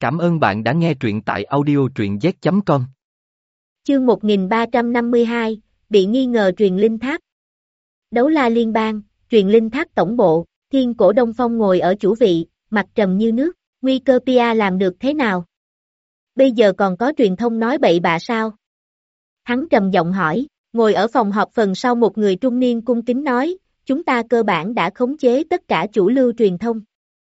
Cảm ơn bạn đã nghe truyện tại audio truyện z.com. Chương 1352, bị nghi ngờ truyền linh tháp. Đấu la liên bang, truyền linh tháp tổng bộ, Thiên Cổ Đông Phong ngồi ở chủ vị, mặt trầm như nước, nguy cơ Pia làm được thế nào? Bây giờ còn có truyền thông nói bậy bạ sao? Hắn trầm giọng hỏi, ngồi ở phòng họp phần sau một người trung niên cung kính nói, chúng ta cơ bản đã khống chế tất cả chủ lưu truyền thông.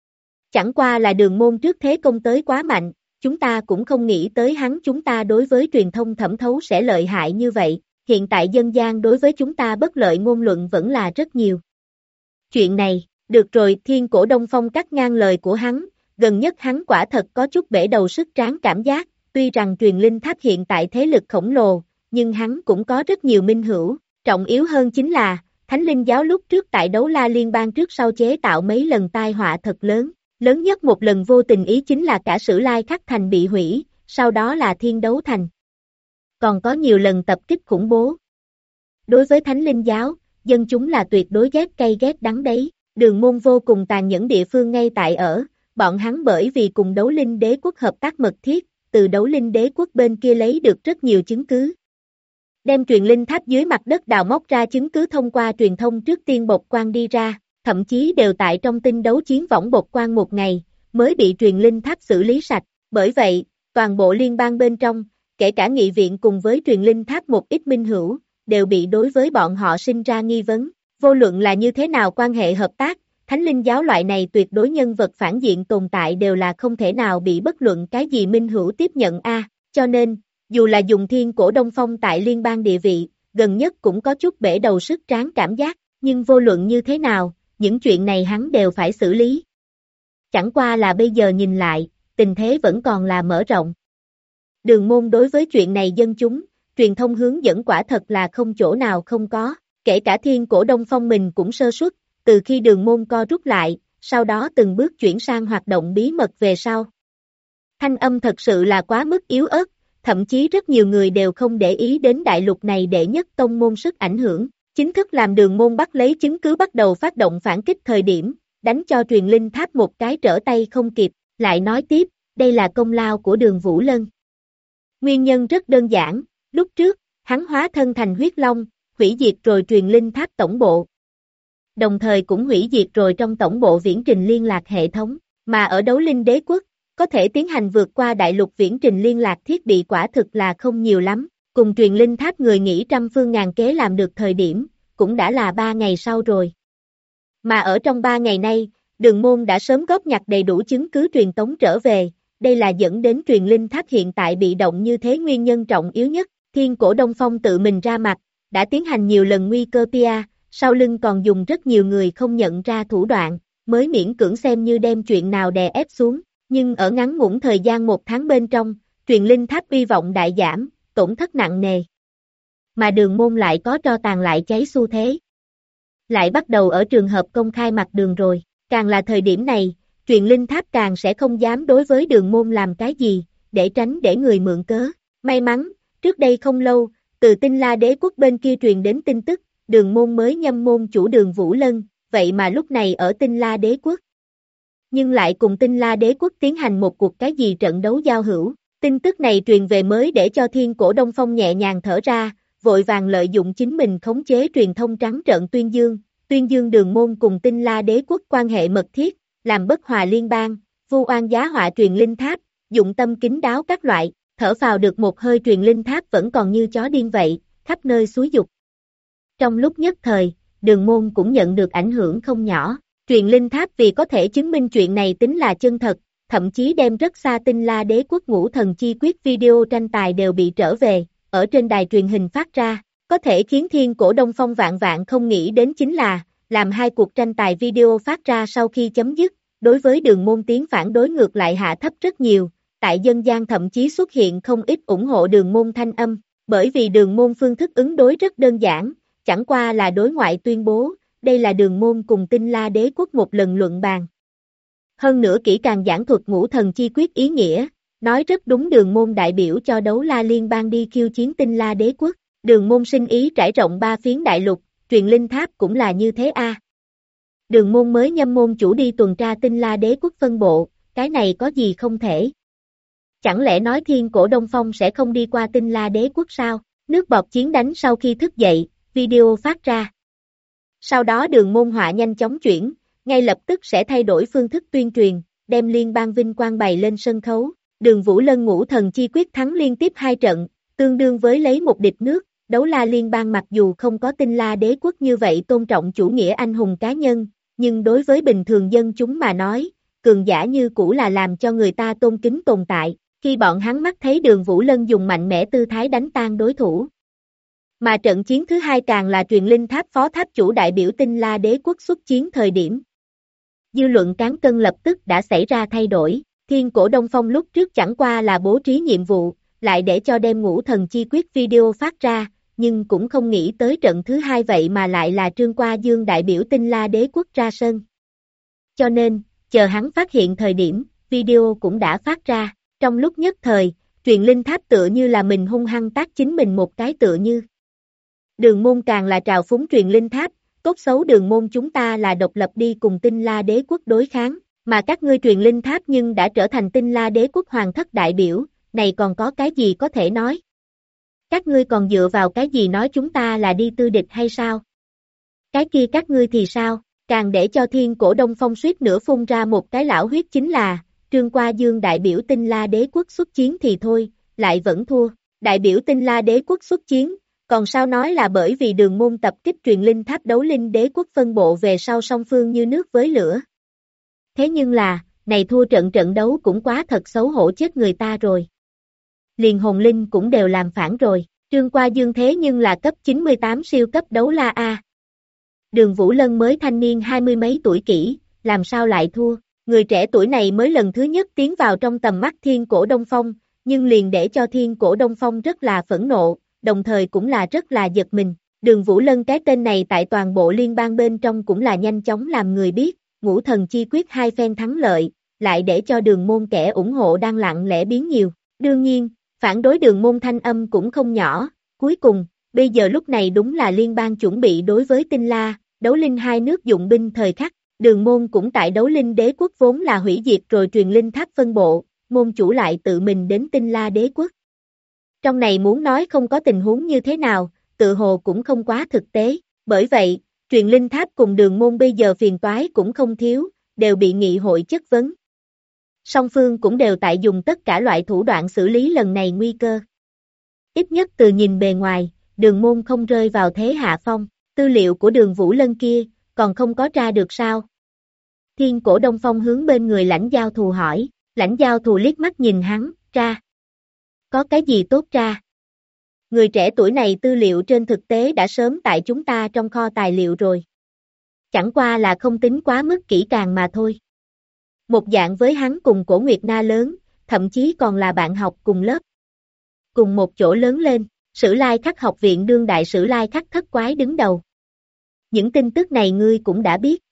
Chẳng qua là Đường Môn trước thế công tới quá mạnh, chúng ta cũng không nghĩ tới chúng ta đối với truyền thông thẩm thấu sẽ lợi hại như vậy, hiện tại dân gian đối với chúng ta bất lợi ngôn luận vẫn là rất nhiều. Chuyện này, được rồi, Thiên Cổ Đông Phong cắt ngang lời của hắn, gần nhất hắn quả thật có chút bể đầu sức tráng cảm giác, tuy rằng truyền linh tháp hiện tại thế lực khổng lồ, nhưng hắn cũng có rất nhiều minh hữu, trọng yếu hơn chính là, Thánh Linh Giáo lúc trước tại Đấu La Liên bang trước sau chế tạo mấy lần tai họa thật lớn. Lớn nhất một lần vô tình ý chính là cả Sử Lai Khắc Thành bị hủy, sau đó là Thiên Đấu Thành. Còn có nhiều lần tập kích khủng bố. Đối với Thánh Linh Giáo, dân chúng là tuyệt đối ghét cay ghét đắng đấy. Đường Môn vô cùng tàn nhẫn địa phương ngay tại ở, bọn hắn bởi vì cùng Đấu Linh Đế Quốc hợp tác mật thiết, từ Đấu Linh Đế Quốc bên kia lấy được rất nhiều chứng cứ. Đem truyền linh tháp dưới mặt đất đào móc ra chứng cứ thông qua truyền thông trước tiên bộc quang đi ra. Thậm chí đều tại trong tinh đấu chiến võng bộc quang một ngày, mới bị truyền linh tháp xử lý sạch. Bởi vậy, toàn bộ liên bang bên trong, kể cả nghị viện cùng với truyền linh tháp một ít minh hữu, đều bị đối với bọn họ sinh ra nghi vấn. Vô luận là như thế nào quan hệ hợp tác, Thánh Linh Giáo loại này tuyệt đối nhân vật phản diện tồn tại đều là không thể nào bị bất luận cái gì minh hữu tiếp nhận cho nên, dù là dùng Thiên Cổ Đông Phong tại liên bang địa vị, gần nhất cũng có chút bể đầu sức tráng cảm giác, nhưng vô luận như thế nào, những chuyện này hắn đều phải xử lý. Chẳng qua là bây giờ nhìn lại, tình thế vẫn còn là mở rộng. Đường Môn đối với chuyện này dân chúng, truyền thông hướng dẫn quả thật là không chỗ nào không có, kể cả Thiên Cổ Đông Phong mình cũng sơ suất, từ khi Đường Môn co rút lại, sau đó từng bước chuyển sang hoạt động bí mật về sau. Thanh âm thật sự là quá mức yếu ớt, thậm chí rất nhiều người đều không để ý đến đại lục này đệ nhất tông môn sức ảnh hưởng. Chính thức làm Đường Môn bắt lấy chứng cứ bắt đầu phát động phản kích thời điểm, đánh cho truyền linh tháp một cái trở tay không kịp, lại nói tiếp, đây là công lao của Đường Vũ Lân. Nguyên nhân rất đơn giản, lúc trước, hắn hóa thân thành huyết long, hủy diệt rồi truyền linh tháp tổng bộ. Đồng thời cũng hủy diệt rồi trong tổng bộ viễn trình liên lạc hệ thống, mà ở Đấu Linh Đế Quốc, có thể tiến hành vượt qua đại lục viễn trình liên lạc thiết bị quả thực là không nhiều lắm. Cùng truyền linh tháp người nghĩ trăm phương ngàn kế làm được thời điểm, cũng đã là 3 ngày sau rồi. Mà ở trong 3 ngày nay, Đường Môn đã sớm góp nhặt đầy đủ chứng cứ truyền tống trở về, đây là dẫn đến truyền linh tháp hiện tại bị động như thế nguyên nhân trọng yếu nhất. Thiên Cổ Đông Phong tự mình ra mặt, đã tiến hành nhiều lần nguy cơ Pia, sau lưng còn dùng rất nhiều người không nhận ra thủ đoạn, mới miễn cưỡng xem như đem chuyện nào đè ép xuống, nhưng ở ngắn ngủn thời gian 1 tháng bên trong, truyền linh tháp uy vọng đại giảm, tổn thất nặng nề. Mà Đường Môn lại có tro tàn lại cháy xu thế. Lại bắt đầu ở trường hợp công khai mặt đường rồi, càng là thời điểm này, truyền linh tháp càng sẽ không dám đối với Đường Môn làm cái gì, để tránh để người mượn cớ. May mắn, trước đây không lâu, từ Tinh La Đế Quốc bên kia truyền đến tin tức, Đường Môn mới nhâm môn chủ Đường Vũ Lân, vậy mà lúc này ở Tinh La Đế Quốc. Nhưng lại cùng Tinh La Đế Quốc tiến hành một cuộc cái gì trận đấu giao hữu. Tin tức này truyền về mới để cho Thiên Cổ Đông Phong nhẹ nhàng thở ra, vội vàng lợi dụng chính mình khống chế truyền thông trắng trợn tuyên dương Đường Môn cùng Tinh La Đế Quốc quan hệ mật thiết, làm bất hòa liên bang, vu oan giá họa truyền linh tháp, dụng tâm kín đáo các loại, thở phào được một hơi truyền linh tháp vẫn còn như chó điên vậy, khắp nơi xúi dục. Trong lúc nhất thời, Đường Môn cũng nhận được ảnh hưởng không nhỏ, truyền linh tháp vì có thể chứng minh chuyện này tính là chân thật, thậm chí đem rất xa Tinh La Đế Quốc ngũ thần chi quyết video tranh tài đều bị trở về, ở trên đài truyền hình phát ra, có thể khiến Thiên Cổ Đông Phong vạn vạn không nghĩ đến chính là, làm 2 cuộc tranh tài video phát ra sau khi chấm dứt, đối với Đường Môn tiếng phản đối ngược lại hạ thấp rất nhiều, tại dân gian thậm chí xuất hiện không ít ủng hộ Đường Môn thanh âm, bởi vì Đường Môn phương thức ứng đối rất đơn giản, chẳng qua là đối ngoại tuyên bố, đây là Đường Môn cùng Tinh La Đế Quốc một lần luận bàn. Hơn nữa kỹ càng giảng thuật ngũ thần chi quyết ý nghĩa, nói rất đúng Đường Môn đại biểu cho Đấu La Liên bang đi khiêu chiến Tinh La Đế Quốc, Đường Môn sinh ý trải rộng 3 phiến đại lục, truyền linh tháp cũng là như thế Đường Môn mới nhâm môn chủ đi tuần tra Tinh La Đế Quốc phân bộ, cái này có gì không thể. Chẳng lẽ nói Thiên Cổ Đông Phong sẽ không đi qua Tinh La Đế Quốc sao? Nước bọt chiến đánh sau khi thức dậy, video phát ra. Sau đó Đường Môn Họa nhanh chóng chuyển, ngay lập tức sẽ thay đổi phương thức tuyên truyền, đem liên bang vinh quang bày lên sân khấu. Đường Vũ Lân Ngũ Thần Chi Quyết thắng liên tiếp 2 trận, tương đương với lấy một địch nước. Đấu La Liên bang mặc dù không có Tinh La Đế Quốc như vậy tôn trọng chủ nghĩa anh hùng cá nhân, nhưng đối với bình thường dân chúng mà nói, cường giả như cũ là làm cho người ta tôn kính tồn tại. Khi bọn hắn mắt thấy Đường Vũ Lân dùng mạnh mẽ tư thái đánh tan đối thủ. Mà trận chiến thứ 2 càng là truyền linh tháp phó tháp chủ đại biểu Tinh La Đế Quốc xuất chiến thời điểm. Dư luận cán cân lập tức đã xảy ra thay đổi, Thiên Cổ Đông Phong lúc trước chẳng qua là bố trí nhiệm vụ, lại để cho đem Ngũ Thần Chi Quyết video phát ra, nhưng cũng không nghĩ tới trận thứ 2 vậy mà lại là Trương Qua Dương đại biểu Tinh La Đế Quốc ra sân. Cho nên, chờ hắn phát hiện thời điểm, video cũng đã phát ra, trong lúc nhất thời, truyền linh tháp tựa như là mình hung hăng tác chính mình một cái tựa như. Đường Môn càng là trào phúng truyền linh tháp, tốt xấu Đường Môn chúng ta là độc lập đi cùng Tinh La Đế Quốc đối kháng, mà các ngươi truyền linh tháp nhưng đã trở thành Tinh La Đế Quốc hoàng thất đại biểu, này còn có cái gì có thể nói? Các ngươi còn dựa vào cái gì nói chúng ta là đi tư địch hay sao? Cái kia các ngươi thì sao? Càng để cho Thiên Cổ Đông Phong suýt nữa phun ra một cái lão huyết chính là, Trương Qua Dương đại biểu Tinh La Đế Quốc xuất chiến thì thôi, lại vẫn thua. Đại biểu Tinh La Đế Quốc xuất chiến, còn sao nói là bởi vì Đường Môn tập kích truyền linh tháp Đấu Linh Đế Quốc phân bộ về sau song phương như nước với lửa. Thế nhưng là, này thua trận đấu cũng quá thật xấu hổ chết người ta rồi. Liền hồn linh cũng đều làm phản rồi, Trương Qua Dương thế nhưng là cấp 98 siêu cấp đấu la A. Đường Vũ Lân mới thanh niên 20 mấy tuổi kỹ, làm sao lại thua, người trẻ tuổi này mới lần thứ nhất tiến vào trong tầm mắt Thiên Cổ Đông Phong, nhưng liền để cho Thiên Cổ Đông Phong rất là phẫn nộ, đồng thời cũng là rất là giật mình. Đường Vũ Lân cái tên này tại toàn bộ liên bang bên trong cũng là nhanh chóng làm người biết, Ngũ Thần Chi Quyết 2 phen thắng lợi, lại để cho Đường Môn kẻ ủng hộ đang lặng lẽ biến nhiều. Đương nhiên, phản đối Đường Môn thanh âm cũng không nhỏ, cuối cùng, bây giờ lúc này đúng là liên bang chuẩn bị đối với Tinh La, Đấu Linh hai nước dụng binh thời khắc, Đường Môn cũng tại Đấu Linh Đế Quốc vốn là hủy diệt rồi truyền linh tháp phân bộ, môn chủ lại tự mình đến Tinh La Đế Quốc. Trong này muốn nói không có tình huống như thế nào, tự hồ cũng không quá thực tế, bởi vậy, truyền linh tháp cùng Đường Môn bây giờ phiền toái cũng không thiếu, đều bị nghị hội chất vấn. Song phương cũng đều tại dùng tất cả loại thủ đoạn xử lý lần này nguy cơ. Ít nhất từ nhìn bề ngoài, Đường Môn không rơi vào thế hạ phong, tư liệu của Đường Vũ Lân kia, còn không có tra được sao? Thiên Cổ Đông Phong hướng bên người Lãnh Giao Thù hỏi, Lãnh Giao Thù liếc mắt nhìn hắn, tra. Có cái gì tốt tra? Người trẻ tuổi này tư liệu trên thực tế đã sớm tại chúng ta trong kho tài liệu rồi. Chẳng qua là không tính quá mức kỹ càng mà thôi. Một dạng với hắn cùng Cổ Nguyệt Na lớn, thậm chí còn là bạn học cùng lớp. Cùng một chỗ lớn lên, Sử Lai Khắc học viện đương đại Sử Lai Khắc thất quái đứng đầu. Những tin tức này ngươi cũng đã biết.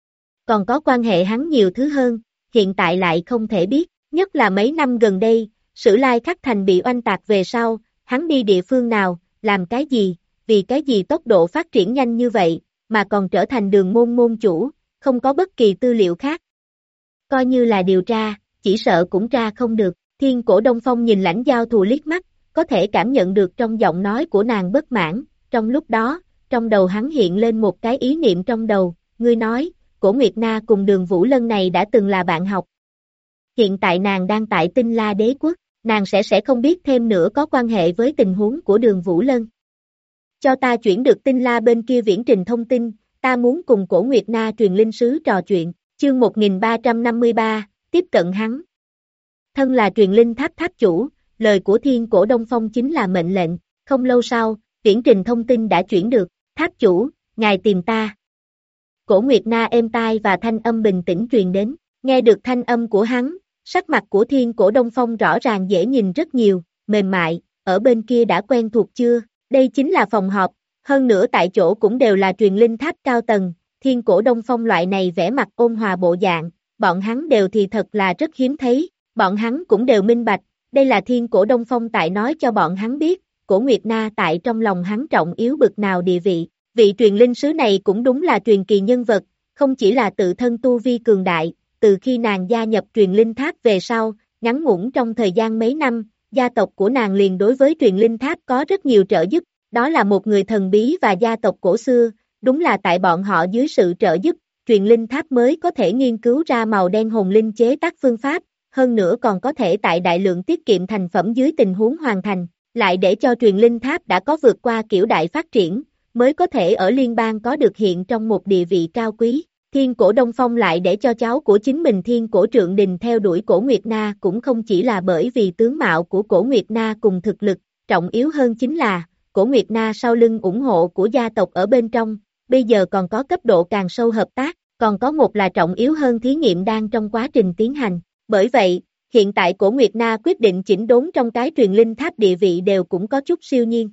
Còn có quan hệ hắn nhiều thứ hơn, hiện tại lại không thể biết, nhất là mấy năm gần đây, Sử Lai Khắc thành bị oanh tạc về sau, hắn đi địa phương nào, làm cái gì, vì cái gì tốc độ phát triển nhanh như vậy, mà còn trở thành Đường Môn môn chủ, không có bất kỳ tư liệu khác. Coi như là điều tra, chỉ sợ cũng tra không được. Thiên Cổ Đông Phong nhìn Lãnh Giao Thù liếc mắt, có thể cảm nhận được trong giọng nói của nàng bất mãn, trong lúc đó, trong đầu hắn hiện lên một cái ý niệm trong đầu, ngươi nói, Cổ Nguyệt Na cùng Đường Vũ Lân này đã từng là bạn học. Hiện tại nàng đang tại Tinh La Đế Quốc, nàng sẽ không biết thêm nữa có quan hệ với tình huống của Đường Vũ Lân. Cho ta chuyển được Tinh La bên kia viễn trình thông tin, ta muốn cùng Cổ Nguyệt Na truyền linh sứ trò chuyện, chương 1353, tiếp cận hắn. Thân là truyền linh tháp tháp chủ, lời của Thiên Cổ Đông Phong chính là mệnh lệnh, không lâu sau, viễn trình thông tin đã chuyển được, tháp chủ, ngài tìm ta. Cổ Nguyệt Na êm tai và thanh âm bình tĩnh truyền đến, nghe được thanh âm của hắn, sắc mặt của Thiên Cổ Đông Phong rõ ràng dễ nhìn rất nhiều, mềm mại, ở bên kia đã quen thuộc chưa, đây chính là phòng họp, hơn nữa tại chỗ cũng đều là truyền linh tháp cao tầng, Thiên Cổ Đông Phong loại này vẻ mặt ôn hòa bộ dạng, bọn hắn đều thì thật là rất hiếm thấy, bọn hắn cũng đều minh bạch, đây là Thiên Cổ Đông Phong tại nói cho bọn hắn biết, Cổ Nguyệt Na tại trong lòng hắn trọng yếu bực nào địa vị, vị truyền linh sứ này cũng đúng là truyền kỳ nhân vật, không chỉ là tự thân tu vi cường đại, từ khi nàng gia nhập truyền linh tháp về sau, ngắn ngủn trong thời gian mấy năm, gia tộc của nàng liền đối với truyền linh tháp có rất nhiều trợ giúp, đó là một người thần bí và gia tộc cổ xưa, đúng là tại bọn họ dưới sự trợ giúp, truyền linh tháp mới có thể nghiên cứu ra màu đen hồn linh chế tác phương pháp, hơn nữa còn có thể tại đại lượng tiết kiệm thành phẩm dưới tình huống hoàn thành, lại để cho truyền linh tháp đã có vượt qua kiểu đại phát triển, mới có thể ở liên bang có được hiện trong một địa vị cao quý. Thiên Cổ Đông Phong lại để cho cháu của chính mình Thiên Cổ Trượng Đình theo đuổi Cổ Nguyệt Na cũng không chỉ là bởi vì tướng mạo của Cổ Nguyệt Na cùng thực lực, trọng yếu hơn chính là, Cổ Nguyệt Na sau lưng ủng hộ của gia tộc ở bên trong, bây giờ còn có cấp độ càng sâu hợp tác, còn có một là trọng yếu hơn thí nghiệm đang trong quá trình tiến hành. Bởi vậy, hiện tại Cổ Nguyệt Na quyết định chỉnh đốn trong cái truyền linh tháp địa vị đều cũng có chút siêu nhiên.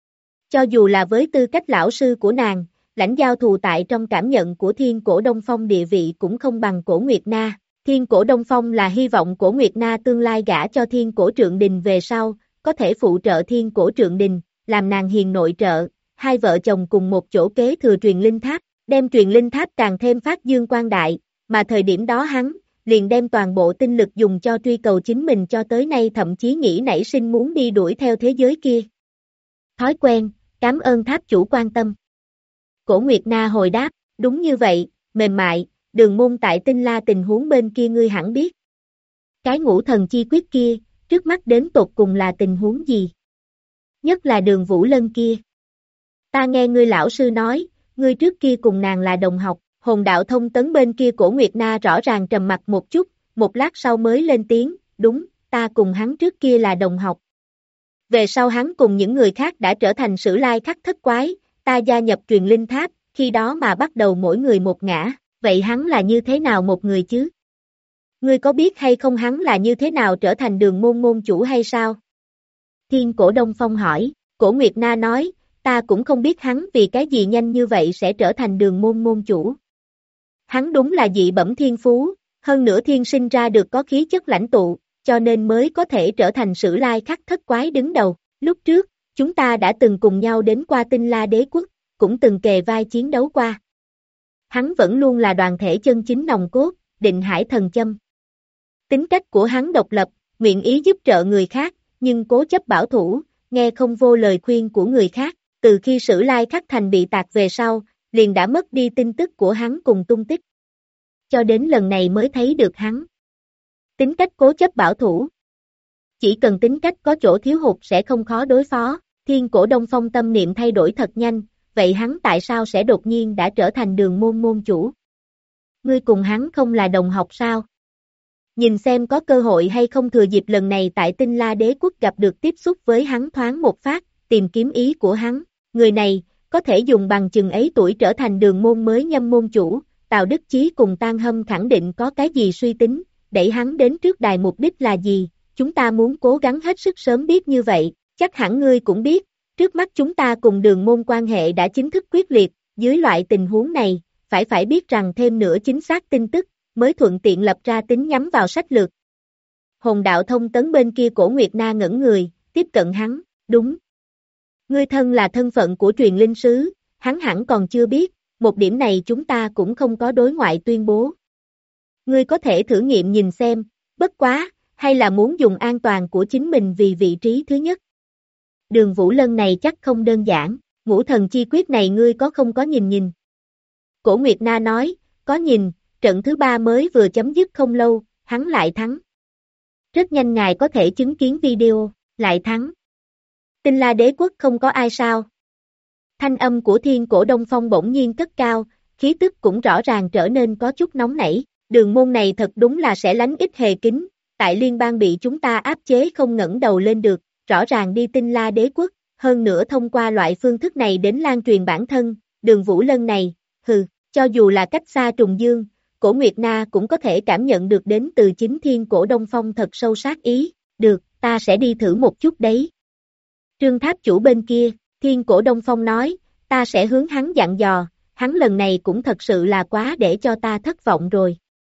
Cho dù là với tư cách lão sư của nàng, lãnh giao thù tại trong cảm nhận của Thiên Cổ Đông Phong địa vị cũng không bằng Cổ Nguyệt Na. Thiên Cổ Đông Phong là hy vọng Cổ Nguyệt Na tương lai gả cho Thiên Cổ Trượng Đình về sau, có thể phụ trợ Thiên Cổ Trượng Đình, làm nàng hiền nội trợ, hai vợ chồng cùng một chỗ kế thừa truyền linh tháp, đem truyền linh tháp càng thêm phát dương quang đại, mà thời điểm đó hắn liền đem toàn bộ tinh lực dùng cho truy cầu chính mình cho tới nay thậm chí nghĩ nảy sinh muốn đi đuổi theo thế giới kia. Thói quen, cảm ơn tháp chủ quan tâm. Cổ Nguyệt Na hồi đáp, đúng như vậy, mềm mại, Đường Môn tại Tinh La tình huống bên kia ngươi hẳn biết. Cái ngũ thần chi quyết kia, trước mắt đến tột cùng là tình huống gì? Nhất là Đường Vũ Lân kia. Ta nghe ngươi lão sư nói, ngươi trước kia cùng nàng là đồng học, hồn đạo thông tấn bên kia Cổ Nguyệt Na rõ ràng trầm mặt một chút, một lát sau mới lên tiếng, đúng, ta cùng hắn trước kia là đồng học. Về sau hắn cùng những người khác đã trở thành Sử Lai Khắc thất quái, ta gia nhập truyền linh tháp, khi đó mà bắt đầu mỗi người một ngã, vậy hắn là như thế nào một người chứ? Ngươi có biết hay không hắn là như thế nào trở thành Đường Môn môn chủ hay sao? Thiên Cổ Đông Phong hỏi, Cổ Nguyệt Na nói, ta cũng không biết hắn vì cái gì nhanh như vậy sẽ trở thành Đường Môn môn chủ. Hắn đúng là dị bẩm thiên phú, hơn nữa thiên sinh ra được có khí chất lãnh tụ, cho nên mới có thể trở thành Sử Lai Khắc thất quái đứng đầu. Lúc trước, chúng ta đã từng cùng nhau đến qua Tinh La Đế Quốc, cũng từng kề vai chiến đấu qua. Hắn vẫn luôn là đoàn thể chân chính nòng cốt, Định Hải Thần Châm. Tính cách của hắn độc lập, nguyện ý giúp trợ người khác, nhưng cố chấp bảo thủ, nghe không vô lời khuyên của người khác. Từ khi Sử Lai Khắc Thành bị tạc về sau, liền đã mất đi tin tức của hắn cùng tung tích. Cho đến lần này mới thấy được hắn. Tính cách cố chấp bảo thủ. Chỉ cần tính cách có chỗ thiếu hụt sẽ không khó đối phó. Thiên Cổ Đông Phong tâm niệm thay đổi thật nhanh, vậy hắn tại sao sẽ đột nhiên đã trở thành Đường Môn môn chủ? Ngươi cùng hắn không là đồng học sao? Nhìn xem có cơ hội hay không thừa dịp lần này tại Tinh La Đế Quốc gặp được tiếp xúc với hắn thoáng một phát, tìm kiếm ý của hắn. Người này, có thể dùng bằng chừng ấy tuổi trở thành Đường Môn mới nhâm môn chủ, Tào Đức Chí cùng Tan Hâm khẳng định có cái gì suy tính, đẩy hắn đến trước đài mục đích là gì, chúng ta muốn cố gắng hết sức sớm biết như vậy, chắc hẳn ngươi cũng biết, trước mắt chúng ta cùng Đường Môn quan hệ đã chính thức quyết liệt, dưới loại tình huống này, phải biết rằng thêm nữa chính xác tin tức, mới thuận tiện lập ra tính nhắm vào sách lược. Hồn đạo thông tấn bên kia Cổ Nguyệt Na ngẩn người, tiếp cận hắn, đúng. Ngươi thân là thân phận của truyền linh sứ, hắn hẳn còn chưa biết, một điểm này chúng ta cũng không có đối ngoại tuyên bố. Ngươi có thể thử nghiệm nhìn xem, bất quá, hay là muốn dùng an toàn của chính mình vì vị trí thứ nhất. Đường Vũ Lân này chắc không đơn giản, ngũ thần chi quyết này ngươi có không có nhìn. Cổ Nguyệt Na nói, có nhìn, trận thứ 3 mới vừa chấm dứt không lâu, hắn lại thắng. Rất nhanh ngài có thể chứng kiến video, lại thắng. Tinh La Đế Quốc không có ai sao. Thanh âm của Thiên Cổ Đông Phong bỗng nhiên cất cao, khí tức cũng rõ ràng trở nên có chút nóng nảy. Đường môn này thật đúng là sẽ lánh ít hề kính, tại liên bang bị chúng ta áp chế không ngẩng đầu lên được, rõ ràng đi Tinh La Đế Quốc, hơn nữa thông qua loại phương thức này đến lan truyền bản thân, Đường Vũ Lân này, cho dù là cách xa trùng dương, Cổ Nguyệt Na cũng có thể cảm nhận được đến từ chính Thiên Cổ Đông Phong thật sâu sát ý, được, ta sẽ đi thử một chút đấy. Trương Tháp chủ bên kia, Thiên Cổ Đông Phong nói, ta sẽ hướng hắn dặn dò, hắn lần này cũng thật sự là quá để cho ta thất vọng rồi.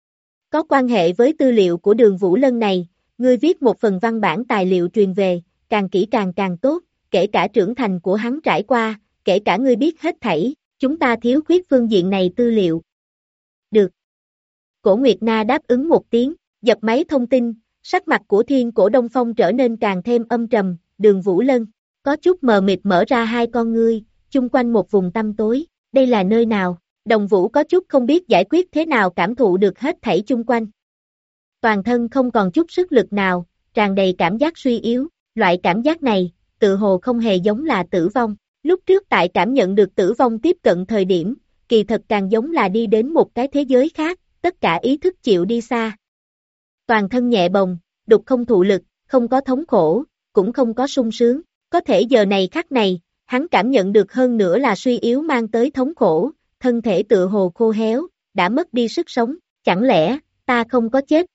Có quan hệ với tư liệu của Đường Vũ Lân này, ngươi viết một phần văn bản tài liệu truyền về, càng kỹ càng tốt, kể cả trưởng thành của hắn trải qua, kể cả ngươi biết hết thảy, chúng ta thiếu khuyết phương diện này tư liệu. Được. Cổ Nguyệt Na đáp ứng một tiếng, dập máy thông tin, Sắc mặt của Thiên Cổ Đông Phong trở nên càng thêm âm trầm, Đường Vũ Lân, có chút mờ mịt mở ra hai con ngươi, chung quanh một vùng tăm tối, đây là nơi nào? Đồng Vũ có chút không biết giải quyết thế nào cảm thụ được hết thảy chung quanh. Toàn thân không còn chút sức lực nào, tràn đầy cảm giác suy yếu, loại cảm giác này, tự hồ không hề giống là tử vong. Lúc trước tại cảm nhận được tử vong tiếp cận thời điểm, kỳ thật càng giống là đi đến một cái thế giới khác, tất cả ý thức chịu đi xa. Toàn thân nhẹ bồng, đục không thụ lực, không có thống khổ, cũng không có sung sướng, có thể giờ này khắc này, hắn cảm nhận được hơn nữa là suy yếu mang tới thống khổ, thân thể tựa hồ khô héo, đã mất đi sức sống, chẳng lẽ, ta không có chết?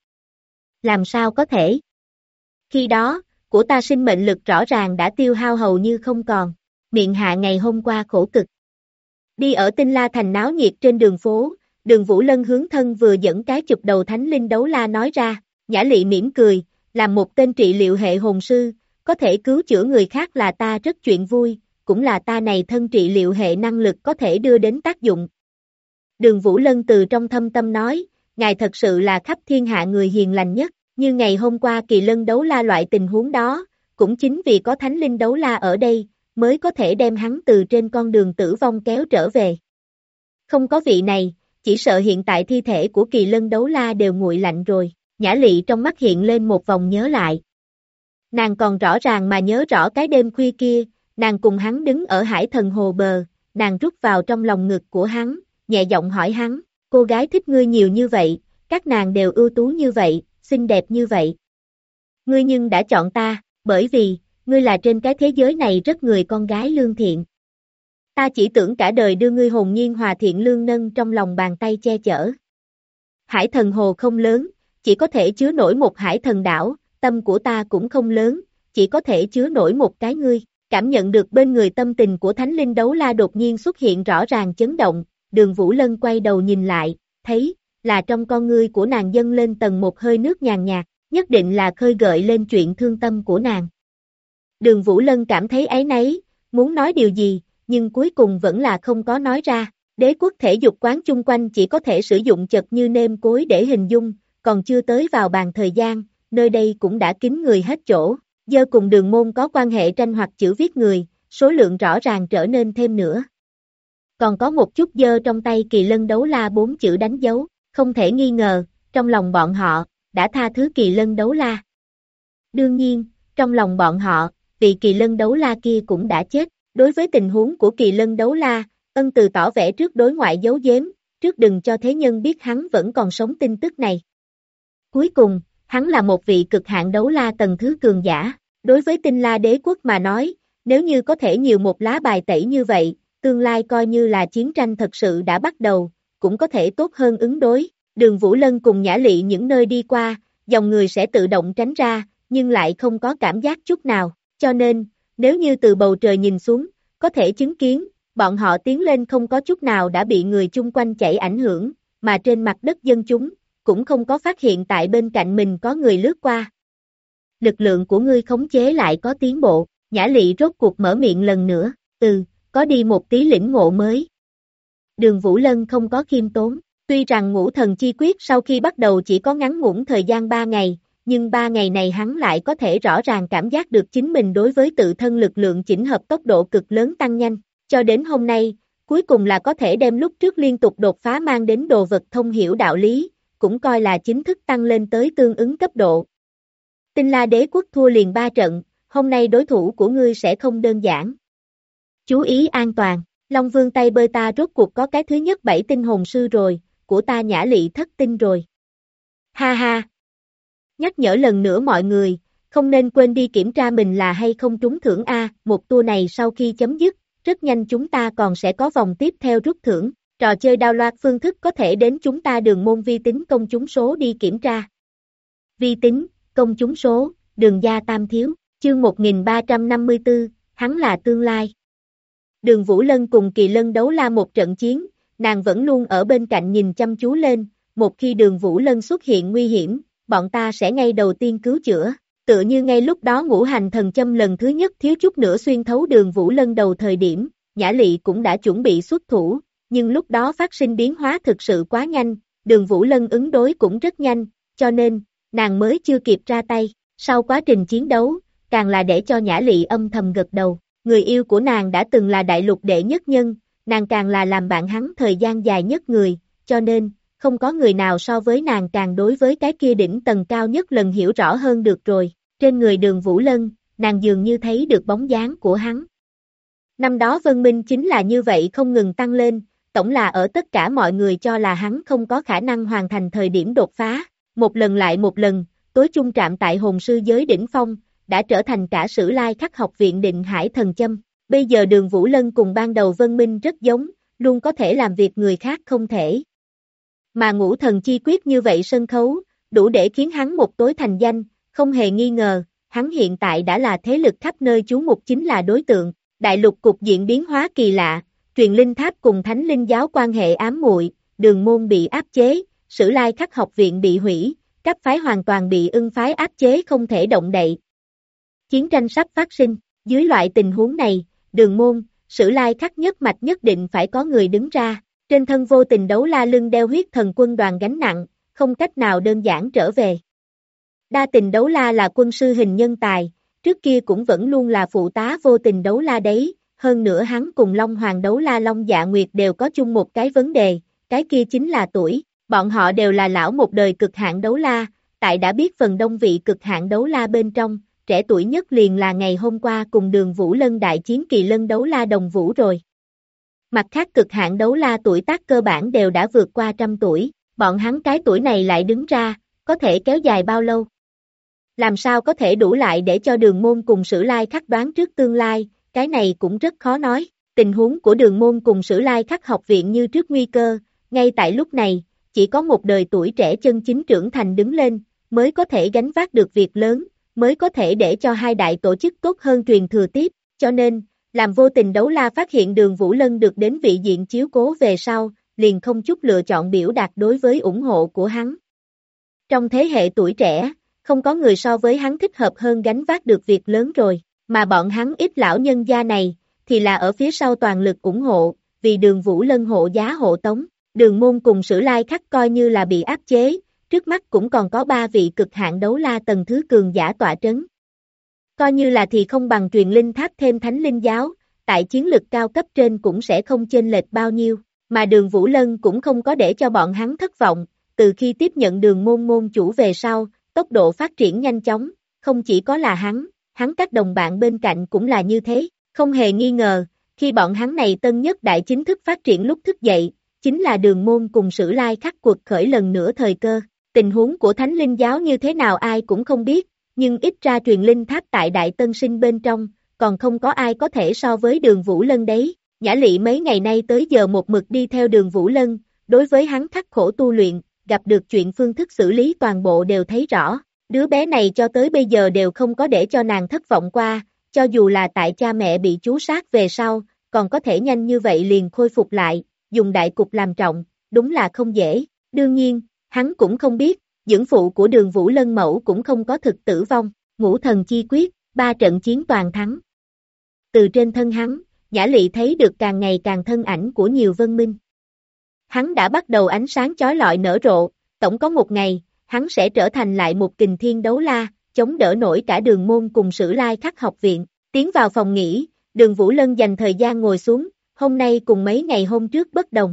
Làm sao có thể? Khi đó, của ta sinh mệnh lực rõ ràng đã tiêu hao hầu như không còn, miệng hạ ngày hôm qua khổ cực. Đi ở Tinh La Thành náo nhiệt trên đường phố, Đường Vũ Lân hướng thân vừa dẫn cái chụp đầu thánh linh đấu la nói ra, Nhã Lị mỉm cười, làm một tên trị liệu hệ hồn sư, có thể cứu chữa người khác là ta rất chuyện vui, cũng là ta này thân trị liệu hệ năng lực có thể đưa đến tác dụng. Đường Vũ Lân từ trong thâm tâm nói, ngài thật sự là khắp thiên hạ người hiền lành nhất, như ngày hôm qua kỳ lân đấu la loại tình huống đó, cũng chính vì có thánh linh đấu la ở đây, mới có thể đem hắn từ trên con đường tử vong kéo trở về. Không có vị này, chỉ sợ hiện tại thi thể của kỳ lân đấu la đều nguội lạnh rồi, Nhã Lị trong mắt hiện lên một vòng nhớ lại. Nàng còn rõ ràng mà nhớ rõ cái đêm khuya kia, nàng cùng hắn đứng ở hải thần hồ bờ, nàng rút vào trong lòng ngực của hắn, nhẹ giọng hỏi hắn, cô gái thích ngươi nhiều như vậy, các nàng đều ưu tú như vậy, xinh đẹp như vậy. Ngươi nhưng đã chọn ta, bởi vì, ngươi là trên cái thế giới này rất người con gái lương thiện. Ta chỉ tưởng cả đời đưa ngươi hồn nhiên hòa thiện lương nâng trong lòng bàn tay che chở. Hải thần hồ không lớn, chỉ có thể chứa nổi một hải thần đảo, tâm của ta cũng không lớn, chỉ có thể chứa nổi một cái ngươi. Cảm nhận được bên người tâm tình của thánh linh đấu la đột nhiên xuất hiện rõ ràng chấn động, Đường Vũ Lân quay đầu nhìn lại, thấy, là trong con ngươi của nàng dâng lên tầng một hơi nước nhàn nhạt, nhất định là khơi gợi lên chuyện thương tâm của nàng. Đường Vũ Lân cảm thấy áy náy, muốn nói điều gì, nhưng cuối cùng vẫn là không có nói ra. Đế quốc thể dục quán chung quanh chỉ có thể sử dụng chật như nêm cối để hình dung, còn chưa tới vào bàn thời gian, nơi đây cũng đã kín người hết chỗ. Dơ cùng Đường môn có quan hệ tranh hoặc chữ viết người, số lượng rõ ràng trở nên thêm nữa. Còn có một chút dơ trong tay kỳ lân đấu la 4 chữ đánh dấu, không thể nghi ngờ, trong lòng bọn họ, đã tha thứ kỳ lân đấu la. Đương nhiên, trong lòng bọn họ, vị kỳ lân đấu la kia cũng đã chết. Đối với tình huống của kỳ lân đấu la, Ân Từ tỏ vẻ trước đối ngoại giấu giếm, trước đừng cho thế nhân biết hắn vẫn còn sống tin tức này. Cuối cùng, hắn là một vị cực hạn đấu la tầng thứ cường giả. Đối với Tinh La đế quốc mà nói, nếu như có thể nhiều một lá bài tẩy như vậy, tương lai coi như là chiến tranh thật sự đã bắt đầu, cũng có thể tốt hơn ứng đối. Đường Vũ Lân cùng Nhã Lị những nơi đi qua, dòng người sẽ tự động tránh ra, nhưng lại không có cảm giác chút nào, cho nên, nếu như từ bầu trời nhìn xuống, có thể chứng kiến, bọn họ tiến lên không có chút nào đã bị người chung quanh chảy ảnh hưởng, mà trên mặt đất dân chúng, cũng không có phát hiện tại bên cạnh mình có người lướt qua. Lực lượng của ngươi khống chế lại có tiến bộ, Nhã Lị rốt cuộc mở miệng lần nữa, có đi một tí lĩnh ngộ mới. Đường Vũ Lân không có khiêm tốn, tuy rằng ngũ thần chi quyết sau khi bắt đầu chỉ có ngắn ngủn thời gian 3 ngày, nhưng 3 ngày này hắn lại có thể rõ ràng cảm giác được chính mình đối với tự thân lực lượng chỉnh hợp tốc độ cực lớn tăng nhanh, cho đến hôm nay, cuối cùng là có thể đem lúc trước liên tục đột phá mang đến đồ vật thông hiểu đạo lý, cũng coi là chính thức tăng lên tới tương ứng cấp độ. Tinh La đế quốc thua liền 3 trận, hôm nay đối thủ của ngươi sẽ không đơn giản. Chú ý an toàn, Long Vương tay bơi ta rốt cuộc có cái thứ nhất 7 tinh hồn sư rồi, của ta Nhã Lị thất tinh rồi. Ha ha! Nhắc nhở lần nữa mọi người, không nên quên đi kiểm tra mình là hay không trúng thưởng A, một tour này sau khi chấm dứt, rất nhanh chúng ta còn sẽ có vòng tiếp theo rút thưởng, trò chơi đao loạt phương thức có thể đến chúng ta đường môn vi tính công chúng số đi kiểm tra. Vi tính, công chúng số, Đường gia tam thiếu, chương 1354, hắn là tương lai. Đường Vũ Lân cùng Kỳ Lân đấu la một trận chiến, nàng vẫn luôn ở bên cạnh nhìn chăm chú lên, một khi Đường Vũ Lân xuất hiện nguy hiểm, bọn ta sẽ ngay đầu tiên cứu chữa. Tựa như ngay lúc đó ngũ hành thần châm lần thứ nhất thiếu chút nữa xuyên thấu Đường Vũ Lân đầu thời điểm, Nhã Lị cũng đã chuẩn bị xuất thủ, nhưng lúc đó phát sinh biến hóa thực sự quá nhanh, Đường Vũ Lân ứng đối cũng rất nhanh, cho nên, nàng mới chưa kịp ra tay. Sau quá trình chiến đấu, càng là để cho Nhã Lị âm thầm gật đầu. Người yêu của nàng đã từng là đại lục đệ nhất nhân, nàng càng là làm bạn hắn thời gian dài nhất người, cho nên, không có người nào so với nàng càng đối với cái kia đỉnh tầng cao nhất lần hiểu rõ hơn được rồi. Trên người Đường Vũ Lân, nàng dường như thấy được bóng dáng của hắn. Năm đó Vân Minh chính là như vậy không ngừng tăng lên, tổng là ở tất cả mọi người cho là hắn không có khả năng hoàn thành thời điểm đột phá, một lần lại một lần, tối chung trạm tại hồn sư giới đỉnh phong, đã trở thành cả Sử Lai Khắc học viện Định Hải Thần Châm. Bây giờ Đường Vũ Lân cùng ban đầu Vân Minh rất giống, luôn có thể làm việc người khác không thể. Mà Ngũ Thần Chi Quyết như vậy sân khấu, đủ để khiến hắn một tối thành danh, không hề nghi ngờ, hắn hiện tại đã là thế lực khắp nơi chú mục chính là đối tượng. Đại lục cục diện biến hóa kỳ lạ, Truyền Linh Tháp cùng Thánh Linh Giáo quan hệ ám muội, Đường môn bị áp chế, Sử Lai Khắc học viện bị hủy, các phái hoàn toàn bị Ưng phái áp chế không thể động đậy. Chiến tranh sắp phát sinh, dưới loại tình huống này, Đường môn, Sử Lai Khắc nhất mạch nhất định phải có người đứng ra, trên thân vô tình đấu la lưng đeo huyết thần quân đoàn gánh nặng, không cách nào đơn giản trở về. Đa tình đấu la là quân sư hình nhân tài, trước kia cũng vẫn luôn là phụ tá vô tình đấu la đấy, hơn nữa hắn cùng Long Hoàng đấu la Long Dạ Nguyệt đều có chung một cái vấn đề, cái kia chính là tuổi, bọn họ đều là lão một đời cực hạn đấu la, tại đã biết phần đông vị cực hạn đấu la bên trong, trẻ tuổi nhất liền là ngày hôm qua cùng Đường Vũ Lân đại chiến kỳ lân đấu la Đồng Vũ rồi. Mặt khác cực hạn đấu la tuổi tác cơ bản đều đã vượt qua 100 tuổi, bọn hắn cái tuổi này lại đứng ra, có thể kéo dài bao lâu? Làm sao có thể đủ lại để cho Đường môn cùng Sử Lai Khắc đoán trước tương lai, cái này cũng rất khó nói. Tình huống của Đường môn cùng Sử Lai Khắc học viện như trước nguy cơ, ngay tại lúc này, chỉ có một đời tuổi trẻ chân chính trưởng thành đứng lên, mới có thể gánh vác được việc lớn, mới có thể để cho hai đại tổ chức tốt hơn truyền thừa tiếp, cho nên, làm vô tình đấu la phát hiện Đường Vũ Lân được đến vị diện chiếu cố về sau, liền không chút lựa chọn biểu đạt đối với ủng hộ của hắn. Trong thế hệ tuổi trẻ, không có người so với hắn thích hợp hơn gánh vác được việc lớn rồi, mà bọn hắn ít lão nhân gia này, thì là ở phía sau toàn lực ủng hộ, vì Đường Vũ Lân hộ giá hộ tống, Đường môn cùng Sử Lai Khắc coi như là bị áp chế, trước mắt cũng còn có 3 vị cực hạn đấu la tầng thứ cường giả tọa trấn. Coi như là thì không bằng Truyền Linh Tháp thêm Thánh Linh Giáo, tại chiến lực cao cấp trên cũng sẽ không chênh lệch bao nhiêu, mà Đường Vũ Lân cũng không có để cho bọn hắn thất vọng, từ khi tiếp nhận Đường môn môn chủ về sau, tốc độ phát triển nhanh chóng, không chỉ có là hắn các đồng bạn bên cạnh cũng là như thế, không hề nghi ngờ, khi bọn hắn này tân nhất đại chính thức phát triển lúc thức dậy, chính là Đường môn cùng Sử Lai Khắc cuộc khởi lần nữa thời cơ, tình huống của Thánh Linh Giáo như thế nào ai cũng không biết, nhưng ít ra Truyền Linh Tháp tại Đại Tân Sinh bên trong, còn không có ai có thể so với Đường Vũ Lân đấy, Nhã Lị mấy ngày nay tới giờ một mực đi theo Đường Vũ Lân, đối với hắn khắc khổ tu luyện, gặp được chuyện phương thức xử lý toàn bộ đều thấy rõ, đứa bé này cho tới bây giờ đều không có để cho nàng thất vọng qua, cho dù là tại cha mẹ bị chú sát về sau, còn có thể nhanh như vậy liền khôi phục lại, dùng đại cục làm trọng, đúng là không dễ, đương nhiên, hắn cũng không biết, dưỡng phụ của Đường Vũ Lân mẫu cũng không có thực tử vong, Ngũ Thần Chi Quyết, 3 trận chiến toàn thắng. Từ trên thân hắn, Nhã Lị thấy được càng ngày càng thân ảnh của nhiều Vân Minh. Hắn đã bắt đầu ánh sáng chói lọi nở rộ, tổng có một ngày, hắn sẽ trở thành lại một kình thiên đấu la, chống đỡ nổi cả Đường môn cùng Sử Lai Khắc học viện. Tiến vào phòng nghỉ, Đường Vũ Lân dành thời gian ngồi xuống, hôm nay cùng mấy ngày hôm trước bất đồng.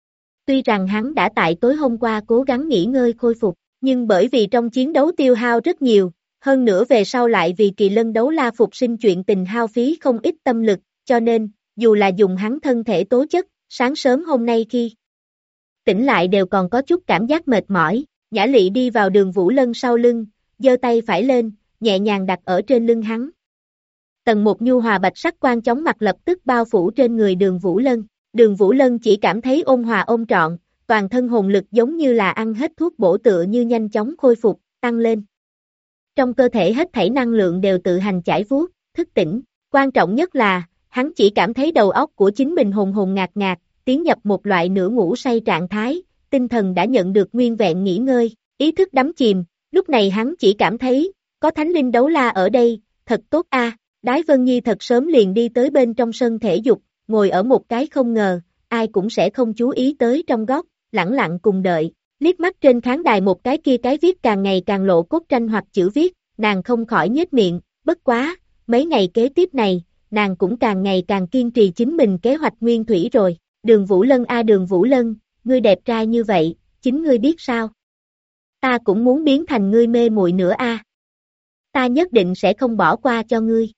Tuy rằng hắn đã tại tối hôm qua cố gắng nghỉ ngơi khôi phục, nhưng bởi vì trong chiến đấu tiêu hao rất nhiều, hơn nữa về sau lại vì kỳ lân đấu la phục sinh chuyện tình hao phí không ít tâm lực, cho nên, dù là dùng hắn thân thể tố chất, sáng sớm hôm nay khi tỉnh lại đều còn có chút cảm giác mệt mỏi, Nhã Lị đi vào Đường Vũ Lân sau lưng, giơ tay phải lên, nhẹ nhàng đặt ở trên lưng hắn. Tầng một nhu hòa bạch sắc quang chóng mặt lập tức bao phủ trên người Đường Vũ Lân, Đường Vũ Lân chỉ cảm thấy ôn hòa ôm trọn, toàn thân hồn lực giống như là ăn hết thuốc bổ tựa như nhanh chóng khôi phục, tăng lên. Trong cơ thể hết thảy năng lượng đều tự hành chải vuốt, thức tỉnh, quan trọng nhất là, hắn chỉ cảm thấy đầu óc của chính mình hồn hồn ngạt ngạt, tiến nhập một loại nửa ngủ say trạng thái, tinh thần đã nhận được nguyên vẹn nghỉ ngơi, ý thức đắm chìm, lúc này hắn chỉ cảm thấy, có Thánh Linh đấu la ở đây, thật tốt a. Đái Vân Nhi thật sớm liền đi tới bên trong sân thể dục, ngồi ở một cái không ngờ, ai cũng sẽ không chú ý tới trong góc, lẳng lặng cùng đợi, Liếc mắt trên khán đài một cái kia cái viết càng ngày càng lộ cốt tranh hoặc chữ viết, nàng không khỏi nhếch miệng, bất quá, mấy ngày kế tiếp này, nàng cũng càng ngày càng kiên trì chính mình kế hoạch nguyên thủy rồi. Đường Vũ Lân a Đường Vũ Lân, ngươi đẹp trai như vậy, chính ngươi biết sao? Ta cũng muốn biến thành ngươi mê muội nữa a. Ta nhất định sẽ không bỏ qua cho ngươi.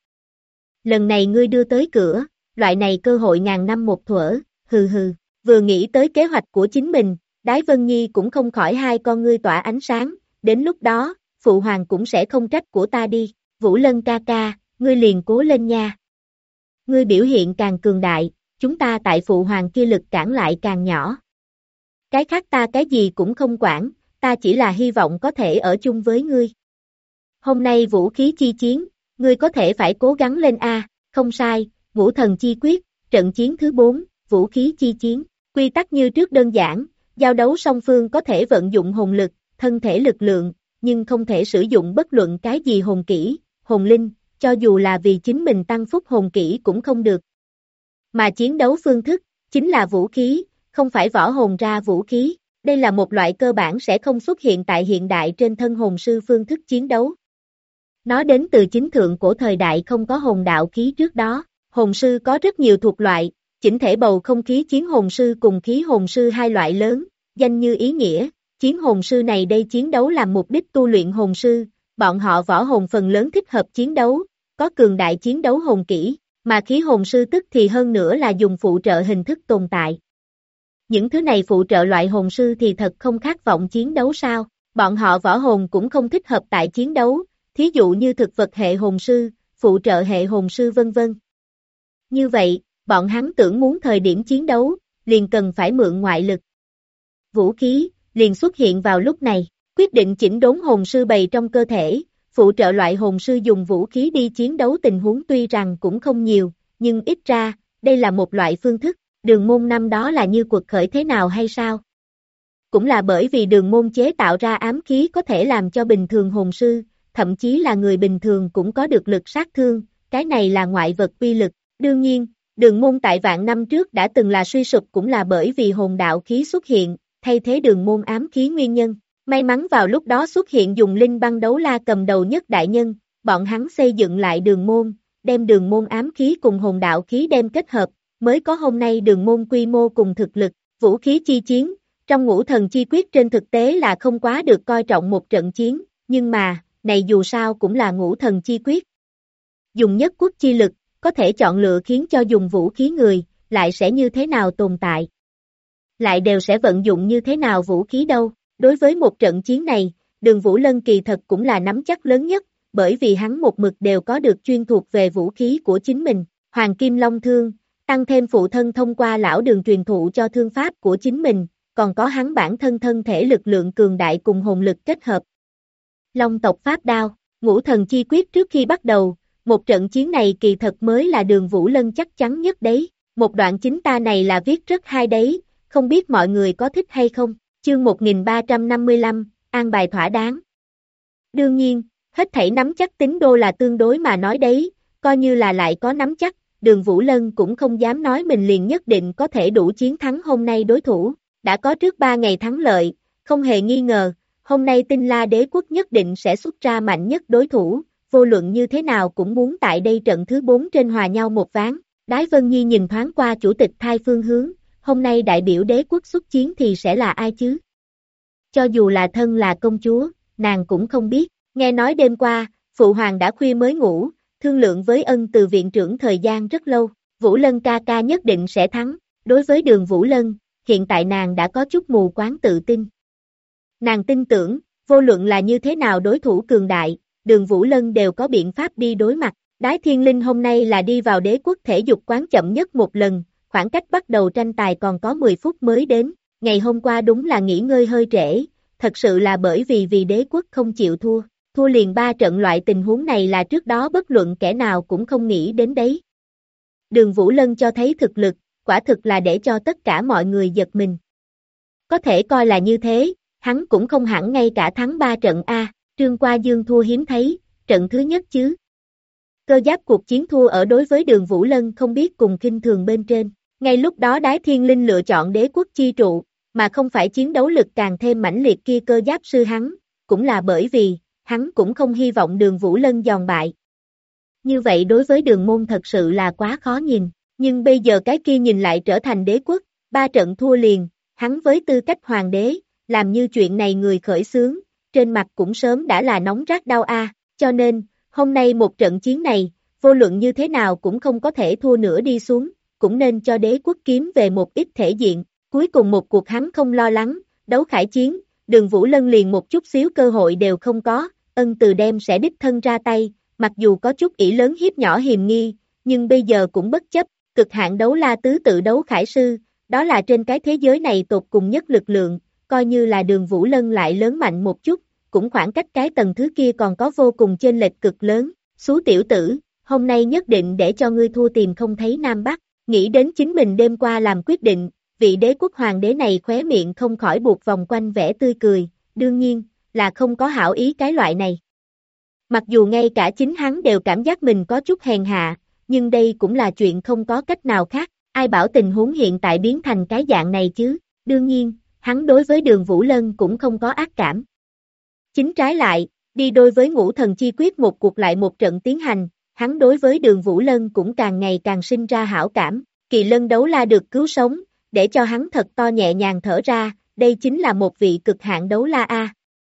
Lần này ngươi đưa tới cửa, loại này cơ hội ngàn năm một thuở, hừ hừ. Vừa nghĩ tới kế hoạch của chính mình, Đái Vân Nhi cũng không khỏi hai con ngươi tỏa ánh sáng, đến lúc đó, Phụ Hoàng cũng sẽ không trách của ta đi. Vũ Lân ca ca, ngươi liền cố lên nha. Ngươi biểu hiện càng cường đại, chúng ta tại Phụ Hoàng kia lực cản lại càng nhỏ. Cái khác ta cái gì cũng không quản, ta chỉ là hy vọng có thể ở chung với ngươi. Hôm nay vũ khí chi chiến, ngươi có thể phải cố gắng lên a. Không sai, Ngũ Thần chi quyết, trận chiến thứ 4, vũ khí chi chiến. Quy tắc như trước đơn giản, giao đấu song phương có thể vận dụng hồn lực, thân thể lực lượng, nhưng không thể sử dụng bất luận cái gì hồn kỹ, hồn linh, cho dù là vì chính mình tăng phúc hồn kỹ cũng không được. Mà chiến đấu phương thức, chính là vũ khí, không phải võ hồn ra vũ khí. Đây là một loại cơ bản sẽ không xuất hiện tại hiện đại trên thân hồn sư phương thức chiến đấu. Nó đến từ chính thượng cổ thời đại không có hồn đạo khí trước đó, hồn sư có rất nhiều thuộc loại, chỉnh thể bầu không khí chiến hồn sư cùng khí hồn sư hai loại lớn, danh như ý nghĩa, chiến hồn sư này đây chiến đấu làm mục đích tu luyện hồn sư, bọn họ võ hồn phần lớn thích hợp chiến đấu, có cường đại chiến đấu hồn kỹ, mà khí hồn sư tức thì hơn nữa là dùng phụ trợ hình thức tồn tại. Những thứ này phụ trợ loại hồn sư thì thật không khát vọng chiến đấu sao, bọn họ võ hồn cũng không thích hợp tại chiến đấu, thí dụ như thực vật hệ hồn sư, phụ trợ hệ hồn sư vân vân. Như vậy, bọn hắn tưởng muốn thời điểm chiến đấu, liền cần phải mượn ngoại lực. Vũ khí, liền xuất hiện vào lúc này, quyết định chỉnh đốn hồn sư bày trong cơ thể, phụ trợ loại hồn sư dùng vũ khí đi chiến đấu tình huống tuy rằng cũng không nhiều, nhưng ít ra, đây là một loại phương thức, Đường Môn năm đó là như quật khởi thế nào hay sao? Cũng là bởi vì Đường Môn chế tạo ra ám khí có thể làm cho bình thường hồn sư, thậm chí là người bình thường cũng có được lực sát thương, cái này là ngoại vật uy lực, đương nhiên, Đường Môn tại vạn năm trước đã từng là suy sụp cũng là bởi vì hồn đạo khí xuất hiện, thay thế Đường Môn ám khí nguyên nhân. May mắn vào lúc đó xuất hiện dùng linh băng đấu la cầm đầu nhất đại nhân, bọn hắn xây dựng lại Đường Môn, đem Đường Môn ám khí cùng hồn đạo khí đem kết hợp, mới có hôm nay Đường Môn quy mô cùng thực lực, vũ khí chi chiến, trong Ngũ Thần chi quyết trên thực tế là không quá được coi trọng một trận chiến, nhưng mà, này dù sao cũng là Ngũ Thần chi quyết. Dùng nhất quốc chi lực, có thể chọn lựa khiến cho dùng vũ khí người, lại sẽ như thế nào tồn tại. Lại đều sẽ vận dụng như thế nào vũ khí đâu. Đối với một trận chiến này, Đường Vũ Lân kỳ thật cũng là nắm chắc lớn nhất, bởi vì hắn một mực đều có được chuyên thuộc về vũ khí của chính mình, Hoàng Kim Long Thương, tăng thêm phụ thân thông qua lão Đường truyền thụ cho thương pháp của chính mình, còn có hắn bản thân thân thể lực lượng cường đại cùng hồn lực kết hợp. Long tộc pháp đao, Ngũ Thần chi quyết trước khi bắt đầu, một trận chiến này kỳ thật mới là Đường Vũ Lân chắc chắn nhất đấy, một đoạn chính ta này là viết rất hay đấy, không biết mọi người có thích hay không. Chương 1355, an bài thỏa đáng. Đương nhiên, hết thảy nắm chắc tính đô là tương đối mà nói đấy, coi như là lại có nắm chắc, Đường Vũ Lân cũng không dám nói mình liền nhất định có thể đủ chiến thắng hôm nay đối thủ, đã có trước 3 ngày thắng lợi, không hề nghi ngờ, hôm nay Tinh La Đế quốc nhất định sẽ xuất ra mạnh nhất đối thủ, vô luận như thế nào cũng muốn tại đây trận thứ 4 trên hòa nhau một ván. Đái Vân Nhi nhìn thoáng qua chủ tịch thai phương hướng, hôm nay đại biểu đế quốc xuất chiến thì sẽ là ai chứ? Cho dù là thân là công chúa, nàng cũng không biết, nghe nói đêm qua, Phụ Hoàng đã khuya mới ngủ, thương lượng với Ân Từ viện trưởng thời gian rất lâu, Vũ Lân ca ca nhất định sẽ thắng, đối với Đường Vũ Lân, hiện tại nàng đã có chút mù quáng tự tin. Nàng tin tưởng, vô luận là như thế nào đối thủ cường đại, Đường Vũ Lân đều có biện pháp đi đối mặt, Đái Thiên Linh hôm nay là đi vào đế quốc thể dục quán chậm nhất một lần, khoảng cách bắt đầu tranh tài còn có 10 phút mới đến, ngày hôm qua đúng là nghỉ ngơi hơi trễ, thật sự là bởi vì đế quốc không chịu thua liền 3 trận loại tình huống này là trước đó bất luận kẻ nào cũng không nghĩ đến đấy. Đường Vũ Lân cho thấy thực lực, quả thực là để cho tất cả mọi người giật mình. Có thể coi là như thế, hắn cũng không hẳn ngay cả thắng 3 trận A, Trương Qua Dương thua hiếm thấy, trận thứ nhất chứ. Cơ giáp cuộc chiến thua ở đối với Đường Vũ Lân không biết cùng khinh thường bên trên. Ngay lúc đó Đái Thiên Linh lựa chọn đế quốc chi trụ, mà không phải chiến đấu lực càng thêm mãnh liệt kia cơ giáp sư hắn, cũng là bởi vì, hắn cũng không hy vọng Đường Vũ Lân giòn bại. Như vậy đối với Đường Môn thật sự là quá khó nhìn, nhưng bây giờ cái kia nhìn lại trở thành đế quốc, 3 trận thua liền, hắn với tư cách hoàng đế, làm như chuyện này người khởi xướng, trên mặt cũng sớm đã là nóng rát đau cho nên, hôm nay một trận chiến này, vô luận như thế nào cũng không có thể thua nữa đi xuống, cũng nên cho đế quốc kiếm về một ít thể diện, cuối cùng một cuộc hắn không lo lắng, đấu khải chiến, Đường Vũ Lân liền một chút xíu cơ hội đều không có, Ân Từ đem sẽ đích thân ra tay, mặc dù có chút ỷ lớn hiếp nhỏ hiềm nghi, nhưng bây giờ cũng bất chấp, cực hạn đấu la tứ tự đấu khải sư, đó là trên cái thế giới này tột cùng nhất lực lượng, coi như là Đường Vũ Lân lại lớn mạnh một chút, cũng khoảng cách cái tầng thứ kia còn có vô cùng chênh lệch cực lớn, xú tiểu tử, hôm nay nhất định để cho ngươi thua tìm không thấy Nam Bắc, nghĩ đến chính mình đêm qua làm quyết định, vị đế quốc hoàng đế này khóe miệng không khỏi buộc vòng quanh vẻ tươi cười, đương nhiên, là không có hảo ý cái loại này. Mặc dù ngay cả chính hắn đều cảm giác mình có chút hèn hạ, nhưng đây cũng là chuyện không có cách nào khác, ai bảo tình huống hiện tại biến thành cái dạng này chứ, đương nhiên, hắn đối với Đường Vũ Lân cũng không có ác cảm. Chính trái lại, đi đôi với Ngũ Thần Chi Quyết một cuộc lại một trận tiến hành, hắn đối với Đường Vũ Lân cũng càng ngày càng sinh ra hảo cảm, Kỳ Lân đấu la được cứu sống, để cho hắn thật to nhẹ nhàng thở ra, đây chính là một vị cực hạn đấu la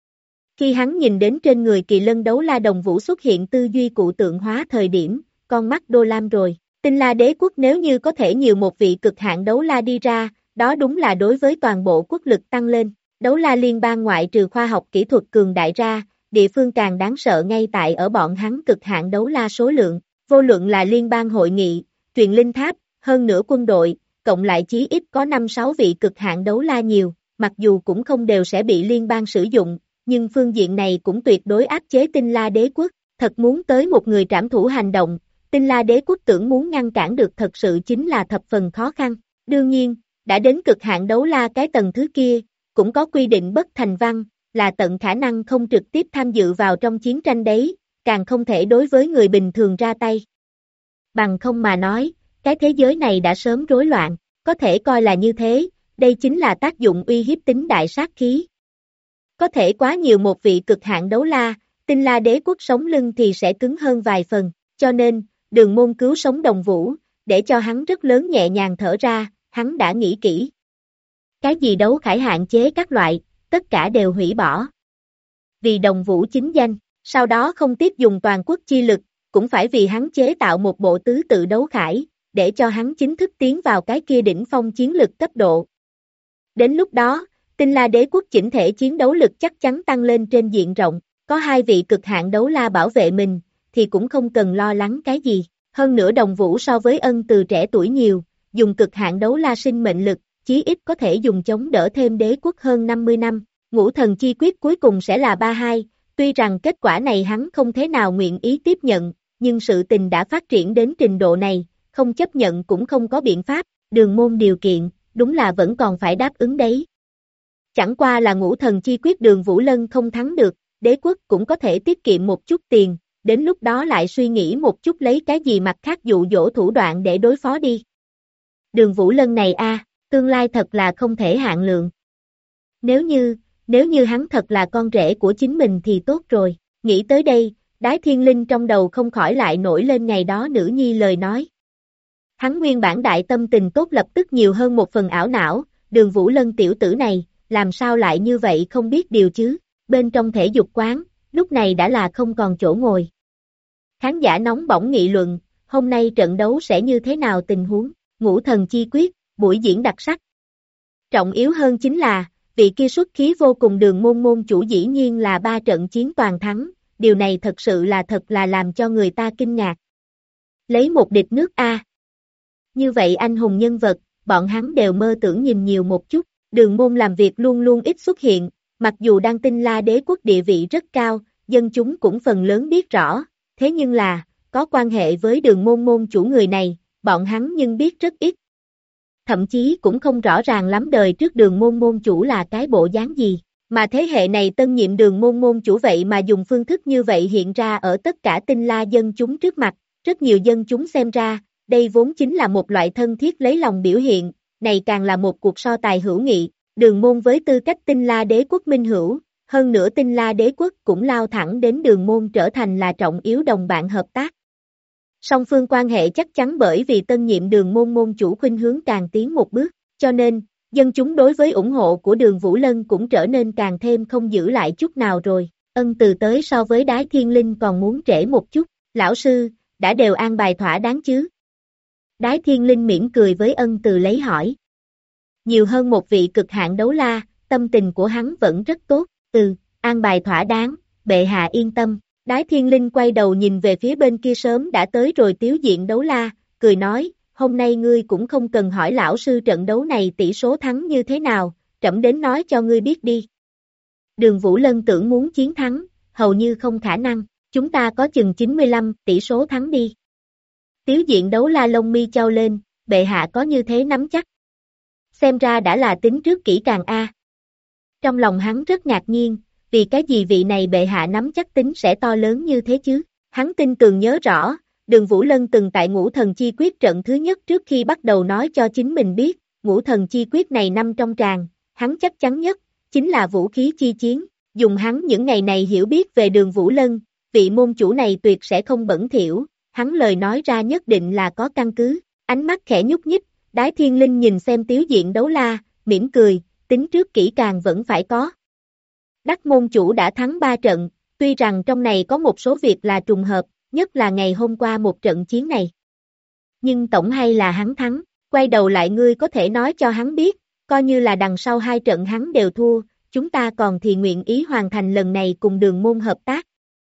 Khi hắn nhìn đến trên người Kỳ Lân đấu la Đồng Vũ xuất hiện tư duy cụ tượng hóa thời điểm, con mắt đô lam rồi, Tinh La đế quốc nếu như có thể nhiều một vị cực hạn đấu la đi ra, đó đúng là đối với toàn bộ quốc lực tăng lên, đấu la liên bang ngoại trừ khoa học kỹ thuật cường đại ra, địa phương càng đáng sợ ngay tại ở bọn hắn cực hạn đấu la số lượng, vô luận là liên bang hội nghị, truyền linh tháp, hơn nữa quân đội, cộng lại chí ít có 5-6 vị cực hạn đấu la nhiều, mặc dù cũng không đều sẽ bị liên bang sử dụng, nhưng phương diện này cũng tuyệt đối áp chế Tinh La đế quốc, thật muốn tới một người trảm thủ hành động, Tinh La đế quốc tưởng muốn ngăn cản được thật sự chính là thập phần khó khăn, đương nhiên, đã đến cực hạn đấu la cái tầng thứ kia, cũng có quy định bất thành văn, là tận khả năng không trực tiếp tham dự vào trong chiến tranh đấy, càng không thể đối với người bình thường ra tay. Bằng không mà nói, cái thế giới này đã sớm rối loạn, có thể coi là như thế, đây chính là tác dụng uy hiếp tính đại sát khí. Có thể quá nhiều một vị cực hạn đấu la, Tinh La đế quốc sống lưng thì sẽ cứng hơn vài phần, cho nên, Đường Môn cứu sống Đồng Vũ, để cho hắn rất lớn nhẹ nhàng thở ra, hắn đã nghĩ kỹ. Cái gì đấu khải hạn chế các loại, tất cả đều hủy bỏ. Vì Đồng Vũ chính danh, sau đó không tiếp dùng toàn quốc chi lực, cũng phải vì hắn chế tạo một bộ tứ tự đấu khải, để cho hắn chính thức tiến vào cái kia đỉnh phong chiến lực cấp độ. Đến lúc đó, Tinh La đế quốc chỉnh thể chiến đấu lực chắc chắn tăng lên trên diện rộng, có 2 vị cực hạn đấu la bảo vệ mình, thì cũng không cần lo lắng cái gì. Hơn nữa Đồng Vũ so với Ân Từ trẻ tuổi nhiều, dùng cực hạn đấu la sinh mệnh lực, chí ít có thể dùng chống đỡ thêm đế quốc hơn 50 năm. Ngũ Thần Chi Quyết cuối cùng sẽ là 3-2, tuy rằng kết quả này hắn không thế nào nguyện ý tiếp nhận, nhưng sự tình đã phát triển đến trình độ này, không chấp nhận cũng không có biện pháp, Đường Môn điều kiện, đúng là vẫn còn phải đáp ứng đấy. Chẳng qua là Ngũ Thần Chi Quyết Đường Vũ Lân không thắng được, đế quốc cũng có thể tiết kiệm một chút tiền, đến lúc đó lại suy nghĩ một chút lấy cái gì mặt khác dụ dỗ thủ đoạn để đối phó đi. Đường Vũ Lân này tương lai thật là không thể hạn lượng. Nếu như hắn thật là con rể của chính mình thì tốt rồi, nghĩ tới đây, Đái Thiên Linh trong đầu không khỏi lại nổi lên ngày đó nữ nhi lời nói. Hắn nguyên bản đại tâm tình tốt lập tức nhiều hơn một phần ảo não, Đường Vũ Lân tiểu tử này, làm sao lại như vậy không biết điều chứ, bên trong thể dục quán, lúc này đã là không còn chỗ ngồi. Khán giả nóng bỏng nghị luận, hôm nay trận đấu sẽ như thế nào tình huống, Ngũ Thần Chi Quyết, buổi diễn đặc sắc. Trọng yếu hơn chính là, vị kia xuất khí vô cùng Đường Môn môn chủ dĩ nhiên là 3 trận chiến toàn thắng, điều này thật sự là làm cho người ta kinh ngạc. Lấy một địch nước Như vậy anh hùng nhân vật, bọn hắn đều mơ tưởng nhìn nhiều một chút, Đường Môn làm việc luôn luôn ít xuất hiện, mặc dù đang Tinh La đế quốc địa vị rất cao, dân chúng cũng phần lớn biết rõ, thế nhưng là, có quan hệ với Đường Môn môn chủ người này, bọn hắn nhưng biết rất ít. Thậm chí cũng không rõ ràng lắm đời trước Đường Môn môn chủ là cái bộ dáng gì, mà thế hệ này tân nhiệm Đường Môn môn chủ vậy mà dùng phương thức như vậy hiện ra ở tất cả Tinh La dân chúng trước mặt, rất nhiều dân chúng xem ra, đây vốn chính là một loại thân thiết lấy lòng biểu hiện, này càng là một cuộc so tài hữu nghị, Đường môn với tư cách Tinh La Đế quốc minh hữu, hơn nữa Tinh La Đế quốc cũng lao thẳng đến đường môn trở thành là trọng yếu đồng bạn hợp tác. Song phương quan hệ chắc chắn bởi vì tân nhiệm đường môn môn chủ khuynh hướng càng tiến một bước, cho nên, dân chúng đối với ủng hộ của đường Vũ Lân cũng trở nên càng thêm không giữ lại chút nào rồi. Ân Từ tới so với Đái Thiên Linh còn muốn trễ một chút, lão sư, đã đều an bài thỏa đáng chứ? Đái Thiên Linh mỉm cười với Ân Từ lấy hỏi. Nhiều hơn một vị cực hạn đấu la, tâm tình của hắn vẫn rất tốt, an bài thỏa đáng, bệ hạ yên tâm. Đái Thiên Linh quay đầu nhìn về phía bên kia sớm đã tới rồi Tiếu Diện đấu la, cười nói, hôm nay ngươi cũng không cần hỏi lão sư trận đấu này tỷ số thắng như thế nào, trẫm đến nói cho ngươi biết đi. Đường Vũ Lân tưởng muốn chiến thắng, hầu như không khả năng, chúng ta có chừng 95 tỷ số thắng đi. Tiếu Diện đấu la lông mi chau lên, bệ hạ có như thế nắm chắc. Xem ra đã là tính trước kỹ càng a. Trong lòng hắn rất ngạc nhiên, vì cái gì vị này bệ hạ nắm chắc tính sẽ to lớn như thế chứ? Hắn tin tường nhớ rõ, Đường Vũ Lân từng tại Ngũ Thần Chi Quyết trận thứ nhất trước khi bắt đầu nói cho chính mình biết, Ngũ Thần Chi Quyết này nằm trong tràng, hắn chắc chắn nhất, chính là vũ khí chi chiến. Dùng hắn những ngày này hiểu biết về Đường Vũ Lân, vị môn chủ này tuyệt sẽ không bẩn thỉu, hắn lời nói ra nhất định là có căn cứ. Ánh mắt khẽ nhúc nhích, Đái Thiên Linh nhìn xem Tiếu Diện đấu la, mỉm cười, tính trước kỹ càng vẫn phải có. Đắc môn chủ đã thắng 3 trận, tuy rằng trong này có một số việc là trùng hợp, nhất là ngày hôm qua một trận chiến này. Nhưng tổng hay là hắn thắng, quay đầu lại ngươi có thể nói cho hắn biết, coi như là đằng sau 2 trận hắn đều thua, chúng ta còn thì nguyện ý hoàn thành lần này cùng đường môn hợp tác.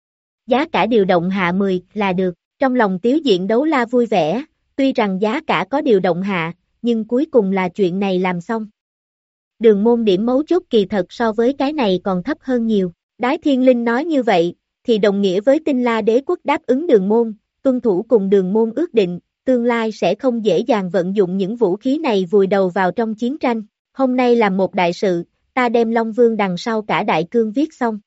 Giá cả điều động hạ 10 là được, trong lòng Tiếu Diện đấu la vui vẻ, tuy rằng giá cả có điều động hạ, nhưng cuối cùng là chuyện này làm xong. Đường môn điểm mấu chốt kỳ thật so với cái này còn thấp hơn nhiều. Đái Thiên Linh nói như vậy, thì đồng nghĩa với Tinh La Đế quốc đáp ứng đường môn, tuân thủ cùng đường môn ước định, tương lai sẽ không dễ dàng vận dụng những vũ khí này vùi đầu vào trong chiến tranh. Hôm nay làm một đại sự, ta đem Long Vương đằng sau cả đại cương viết xong.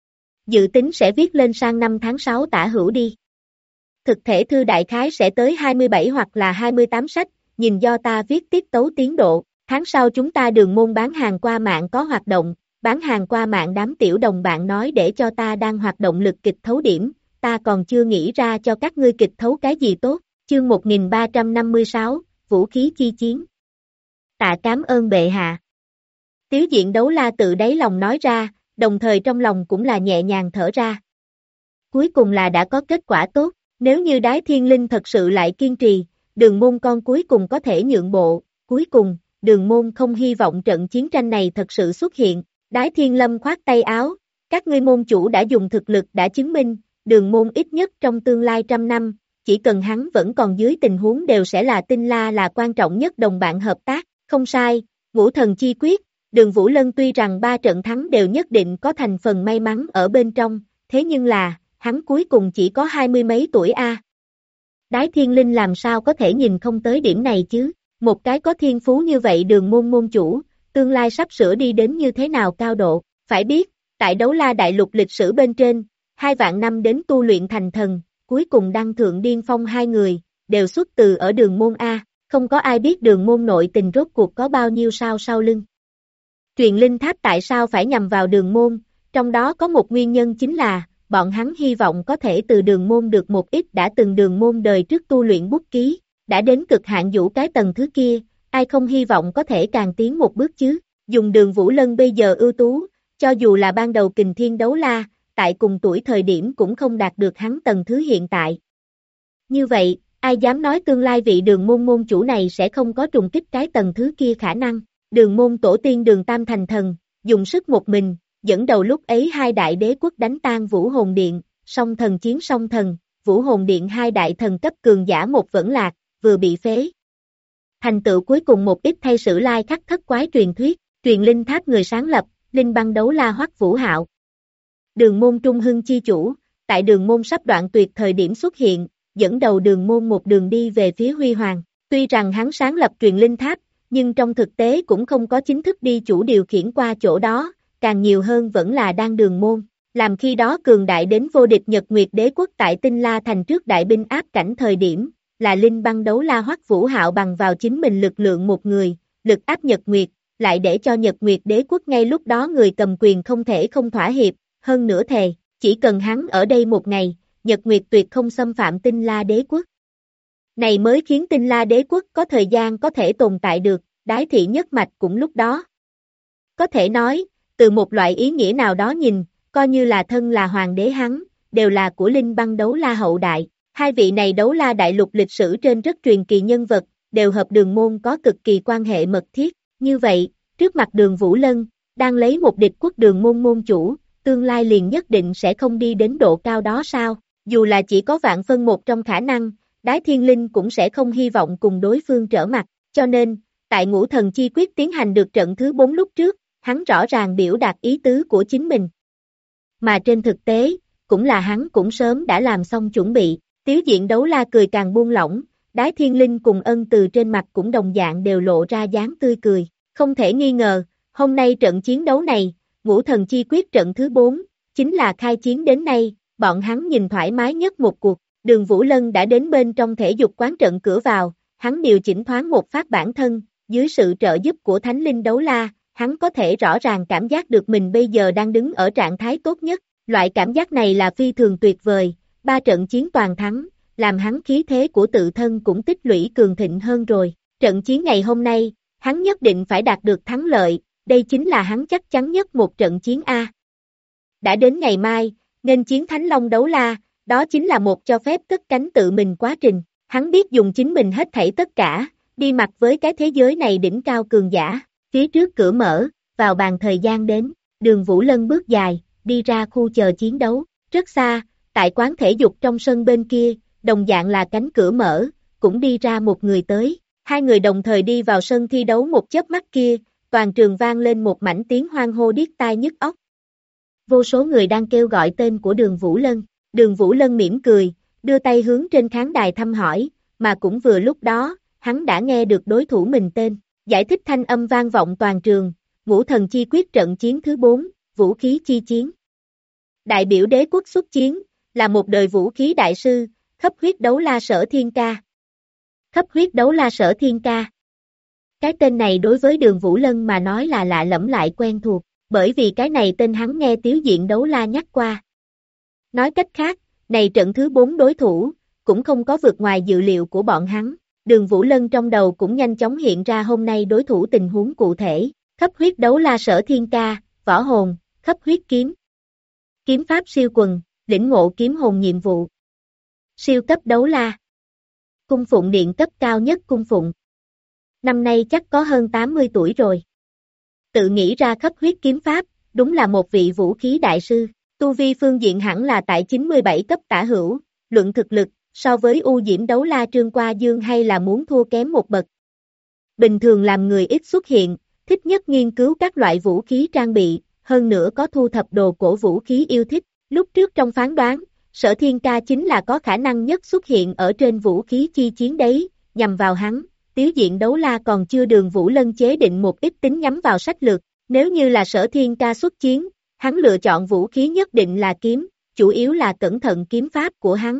Dự tính sẽ viết lên sang năm tháng 6 tả hữu đi. Thực thể thư đại khái sẽ tới 27 hoặc là 28 sách, nhìn do ta viết tiết tấu tiến độ. Tháng sau chúng ta đường môn bán hàng qua mạng có hoạt động, bán hàng qua mạng đám tiểu đồng bạn nói để cho ta đang hoạt động lực kịch thấu điểm, ta còn chưa nghĩ ra cho các ngươi kịch thấu cái gì tốt. Chương 1356, Vũ khí chi chiến. Tạ cảm ơn bệ hạ. Tiếu Diện đấu la tự đáy lòng nói ra, đồng thời trong lòng cũng là nhẹ nhàng thở ra. Cuối cùng là đã có kết quả tốt, nếu như Đái Thiên Linh thật sự lại kiên trì, đường môn con cuối cùng có thể nhượng bộ, cuối cùng, đường môn không hy vọng trận chiến tranh này thật sự xuất hiện. Đái Thiên Lâm khoát tay áo, các ngươi môn chủ đã dùng thực lực đã chứng minh, đường môn ít nhất trong tương lai 100 năm, chỉ cần hắn vẫn còn dưới tình huống đều sẽ là Tinh La là quan trọng nhất đồng bạn hợp tác, không sai, Ngũ Thần Chi Quyết, đường Vũ Lân tuy rằng 3 trận thắng đều nhất định có thành phần may mắn ở bên trong, thế nhưng là, hắn cuối cùng chỉ có 20 mấy tuổi a. Đái Thiên Linh làm sao có thể nhìn không tới điểm này chứ, một cái có thiên phú như vậy đường môn môn chủ, tương lai sắp sửa đi đến như thế nào cao độ, phải biết, tại đấu la đại lục lịch sử bên trên, 2 vạn năm đến tu luyện thành thần, cuối cùng đăng thượng điên phong 2 người, đều xuất từ ở đường môn A, không có ai biết đường môn nội tình rốt cuộc có bao nhiêu sao sau lưng. Truyền linh tháp tại sao phải nhằm vào đường môn, trong đó có một nguyên nhân chính là, bọn hắn hy vọng có thể từ đường môn được một ít đã từng đường môn đời trước tu luyện bút ký, đã đến cực hạn vũ cái tầng thứ kia, ai không hy vọng có thể càng tiến một bước chứ, dùng đường Vũ Lân bây giờ ưu tú, cho dù là ban đầu kình thiên đấu la, tại cùng tuổi thời điểm cũng không đạt được hắn tầng thứ hiện tại. Như vậy, ai dám nói tương lai vị đường môn môn chủ này sẽ không có trùng kích cái tầng thứ kia khả năng, đường môn tổ tiên đường Tam thành thần, dùng sức một mình, dẫn đầu lúc ấy 2 đại đế quốc đánh tan Vũ Hồn Điện, song thần chiến song thần, Vũ Hồn Điện 2 đại thần cấp cường giả một vẫn lạc, vừa bị phế. Thành tựu cuối cùng một ít thay sử lai khắc thất quái truyền thuyết, truyền linh tháp người sáng lập, linh băng đấu la Hoắc Vũ Hạo. Đường môn trung hưng chi chủ, tại đường môn sắp đoạn tuyệt thời điểm xuất hiện, dẫn đầu đường môn một đường đi về phía huy hoàng. Tuy rằng hắn sáng lập truyền linh tháp, nhưng trong thực tế cũng không có chính thức đi chủ điều khiển qua chỗ đó, càng nhiều hơn vẫn là đang đường môn. Làm khi đó cường đại đến vô địch Nhật Nguyệt Đế quốc tại Tinh La thành trước đại binh áp cảnh thời điểm, là linh băng đấu la Hoắc Vũ Hạo bằng vào chính mình lực lượng một người, lực áp Nhật Nguyệt, lại để cho Nhật Nguyệt Đế quốc ngay lúc đó người cầm quyền không thể không thỏa hiệp, hơn nữa thề, chỉ cần hắn ở đây một ngày, Nhật Nguyệt tuyệt không xâm phạm Tinh La Đế quốc. Này mới khiến Tinh La Đế quốc có thời gian có thể tồn tại được, Đái thị nhất mạch cũng lúc đó. Có thể nói, từ một loại ý nghĩa nào đó nhìn, coi như là thân là hoàng đế hắn, đều là của Linh Băng Đấu La hậu đại. Hai vị này Đấu La đại lục lịch sử trên rất truyền kỳ nhân vật, đều hợp Đường môn có cực kỳ quan hệ mật thiết. Như vậy, trước mặt Đường Vũ Lân, đang lấy một địch quốc Đường môn môn chủ, tương lai liền nhất định sẽ không đi đến độ cao đó sao? Dù là chỉ có vạn phân một trong khả năng, Đái Thiên Linh cũng sẽ không hy vọng cùng đối phương trở mặt, cho nên, tại Ngũ Thần Chi Quyết tiến hành được trận thứ 4 lúc trước, hắn rõ ràng biểu đạt ý tứ của chính mình. Mà trên thực tế, cũng là hắn cũng sớm đã làm xong chuẩn bị, Tiếu Diện Đấu La cười càng buông lỏng, Đái Thiên Linh cùng Ân Từ trên mặt cũng đồng dạng đều lộ ra dáng tươi cười, không thể nghi ngờ, hôm nay trận chiến đấu này, Ngũ Thần Chi Quyết trận thứ 4, chính là khai chiến đến nay, bọn hắn nhìn thoải mái nhất một cuộc. Đường Vũ Lân đã đến bên trong thể dục quán trận cửa vào, hắn điều chỉnh thoáng một phát bản thân, dưới sự trợ giúp của Thánh Linh Đấu La, hắn có thể rõ ràng cảm giác được mình bây giờ đang đứng ở trạng thái tốt nhất, loại cảm giác này là phi thường tuyệt vời, 3 trận chiến toàn thắng, làm hắn khí thế của tự thân cũng tích lũy cường thịnh hơn rồi, trận chiến ngày hôm nay, hắn nhất định phải đạt được thắng lợi, đây chính là hắn chắc chắn nhất một trận chiến A. Đã đến ngày mai, nghênh chiến Thánh Long Đấu La, đó chính là một cho phép cất cánh tự mình quá trình, hắn biết dùng chính mình hết thảy tất cả, đi mặt với cái thế giới này đỉnh cao cường giả, phía trước cửa mở, vào bàn thời gian đến, Đường Vũ Lân bước dài, đi ra khu chờ chiến đấu, rất xa, tại quán thể dục trong sân bên kia, đồng dạng là cánh cửa mở, cũng đi ra một người tới, hai người đồng thời đi vào sân thi đấu một chớp mắt kia, toàn trường vang lên một mảnh tiếng hoan hô điếc tai nhức óc. Vô số người đang kêu gọi tên của Đường Vũ Lân. Đường Vũ Lân mỉm cười, đưa tay hướng trên khán đài thăm hỏi, mà cũng vừa lúc đó, hắn đã nghe được đối thủ mình tên. Giải thích thanh âm vang vọng toàn trường, Ngũ Thần Chi Quyết trận chiến thứ 4, vũ khí chi chiến. Đại biểu đế quốc xuất chiến, là một đời vũ khí đại sư, Khắp Huyết Đấu La Sở Thiên Ca. Khắp Huyết Đấu La Sở Thiên Ca. Cái tên này đối với Đường Vũ Lân mà nói là lạ lẫm lại quen thuộc, bởi vì cái này tên hắn nghe Tiếu Diện Đấu La nhắc qua. Nói cách khác, này trận thứ 4 đối thủ, cũng không có vượt ngoài dự liệu của bọn hắn. Đường Vũ Lân trong đầu cũng nhanh chóng hiện ra hôm nay đối thủ tình huống cụ thể. Khắp Huyết Đấu La Sở Thiên Ca, võ hồn, khắp huyết kiếm. Kiếm pháp siêu quần, lĩnh ngộ kiếm hồn nhiệm vụ. Siêu cấp đấu la. Cung phụng điện cấp cao nhất cung phụng. Năm nay chắc có hơn 80 tuổi rồi. Tự nghĩ ra khắp huyết kiếm pháp, đúng là một vị vũ khí đại sư. Tu vi phương diện hẳn là tại 97 cấp tả hữu, luận thực lực, so với U Diễm Đấu La Trương Qua Dương hay là muốn thua kém một bậc. Bình thường làm người ít xuất hiện, thích nhất nghiên cứu các loại vũ khí trang bị, hơn nữa có thu thập đồ cổ vũ khí yêu thích. Lúc trước trong phán đoán, Sở Thiên Ca chính là có khả năng nhất xuất hiện ở trên vũ khí chi chiến đấy, nhằm vào hắn. Tiếu Diện Đấu La còn chưa Đường Vũ Lân chế định một ít tính nhắm vào sách lược, nếu như là Sở Thiên Ca xuất chiến, hắn lựa chọn vũ khí nhất định là kiếm, chủ yếu là cẩn thận kiếm pháp của hắn.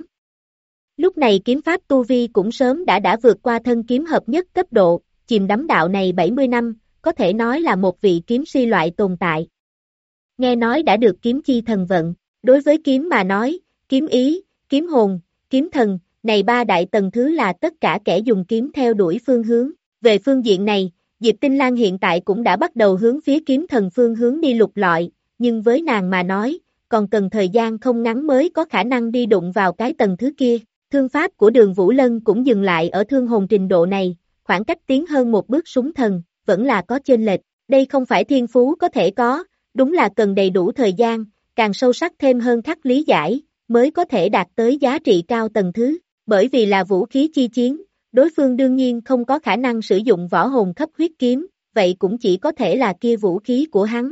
Lúc này kiếm pháp tu vi cũng sớm đã vượt qua thân kiếm hợp nhất cấp độ, chìm đắm đạo này 70 năm, có thể nói là một vị kiếm si loại tồn tại. Nghe nói đã được kiếm chi thần vận, đối với kiếm mà nói, kiếm ý, kiếm hồn, kiếm thần, này 3 đại tầng thứ là tất cả kẻ dùng kiếm theo đuổi phương hướng. Về phương diện này, Diệp Tinh Lan hiện tại cũng đã bắt đầu hướng phía kiếm thần phương hướng đi lục lọi, nhưng với nàng mà nói, còn cần thời gian không ngắn mới có khả năng đi đụng vào cái tầng thứ kia. Thương pháp của Đường Vũ Lân cũng dừng lại ở thương hồn trình độ này, khoảng cách tiến hơn một bước súng thần, vẫn là có chênh lệch. Đây không phải thiên phú có thể có, đúng là cần đầy đủ thời gian, càng sâu sắc thêm hơn khắc lý giải, mới có thể đạt tới giá trị cao tầng thứ. Bởi vì là vũ khí chi chiến, đối phương đương nhiên không có khả năng sử dụng võ hồn khắp huyết kiếm, vậy cũng chỉ có thể là kia vũ khí của hắn.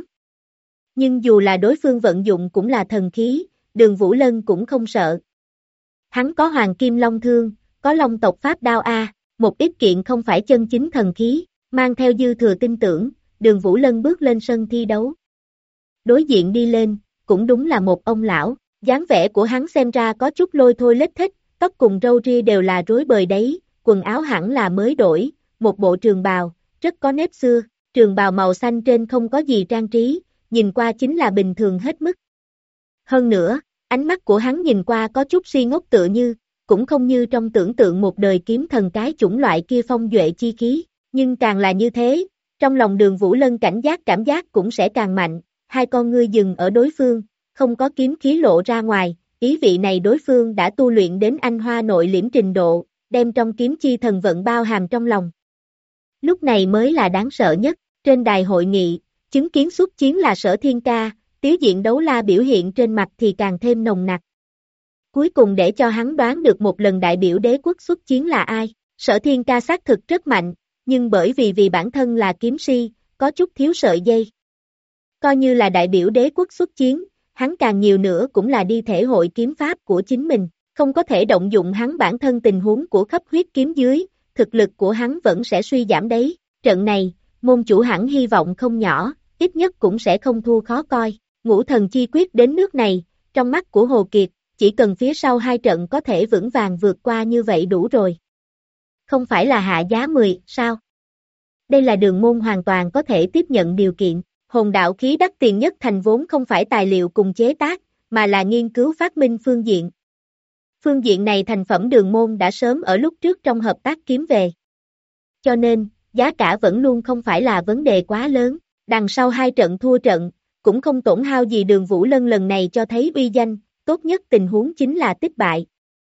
Nhưng dù là đối phương vận dụng cũng là thần khí, Đường Vũ Lân cũng không sợ. Hắn có Hoàng Kim Long Thương, có Long tộc Pháp Đao A, một ít kiện không phải chân chính thần khí, mang theo dư thừa tin tưởng, Đường Vũ Lân bước lên sân thi đấu. Đối diện đi lên, cũng đúng là một ông lão, dáng vẻ của hắn xem ra có chút lôi thôi lết thích, tóc cùng râu ria đều là rối bời đấy, quần áo hẳn là mới đổi, một bộ trường bào, rất có nếp xưa. trường bào màu xanh trên không có gì trang trí, nhìn qua chính là bình thường hết mức. Hơn nữa, ánh mắt của hắn nhìn qua có chút si ngốc tựa như, cũng không như trong tưởng tượng một đời kiếm thần cái chủng loại kia phong duệ chi khí, nhưng càng là như thế, trong lòng Đường Vũ Lân cảm giác cũng sẽ càng mạnh, hai con ngươi dừng ở đối phương, không có kiếm khí lộ ra ngoài, ý vị này đối phương đã tu luyện đến anh hoa nội liễm trình độ, đem trong kiếm chi thần vận bao hàm trong lòng. Lúc này mới là đáng sợ nhất, trên đài hội nghị, chứng kiến xuất chiến là Sở Thiên Ca, Tiếu Diện Đấu La biểu hiện trên mặt thì càng thêm nồng nặc. Cuối cùng để cho hắn đoán được một lần đại biểu đế quốc xuất chiến là ai, Sở Thiên Ca xác thực rất mạnh, nhưng bởi vì bản thân là kiếm si, có chút thiếu sợi dây. Coi như là đại biểu đế quốc xuất chiến, hắn càng nhiều nữa cũng là đi thể hội kiếm pháp của chính mình, không có thể động dụng hắn bản thân tình huống của khắp huyết kiếm dưới, thực lực của hắn vẫn sẽ suy giảm đấy, trận này, môn chủ hẳn hy vọng không nhỏ, ít nhất cũng sẽ không thua khó coi, Ngũ Thần Chi Quyết đến nước này, trong mắt của Hồ Kiệt, chỉ cần phía sau hai trận có thể vững vàng vượt qua như vậy đủ rồi. Không phải là hạ giá 10, sao? Đây là đường môn hoàn toàn có thể tiếp nhận điều kiện, hồn đạo khí đắt tiền nhất thành vốn không phải tài liệu cùng chế tác, mà là nghiên cứu phát minh phương diện. Phương diện này thành phẩm đường môn đã sớm ở lúc trước trong hợp tác kiếm về. Cho nên, giá cả vẫn luôn không phải là vấn đề quá lớn, đằng sau hai trận thua trận, cũng không tổn hao gì Đường Vũ Lân lần này cho thấy uy danh, tốt nhất tình huống chính là tích bại.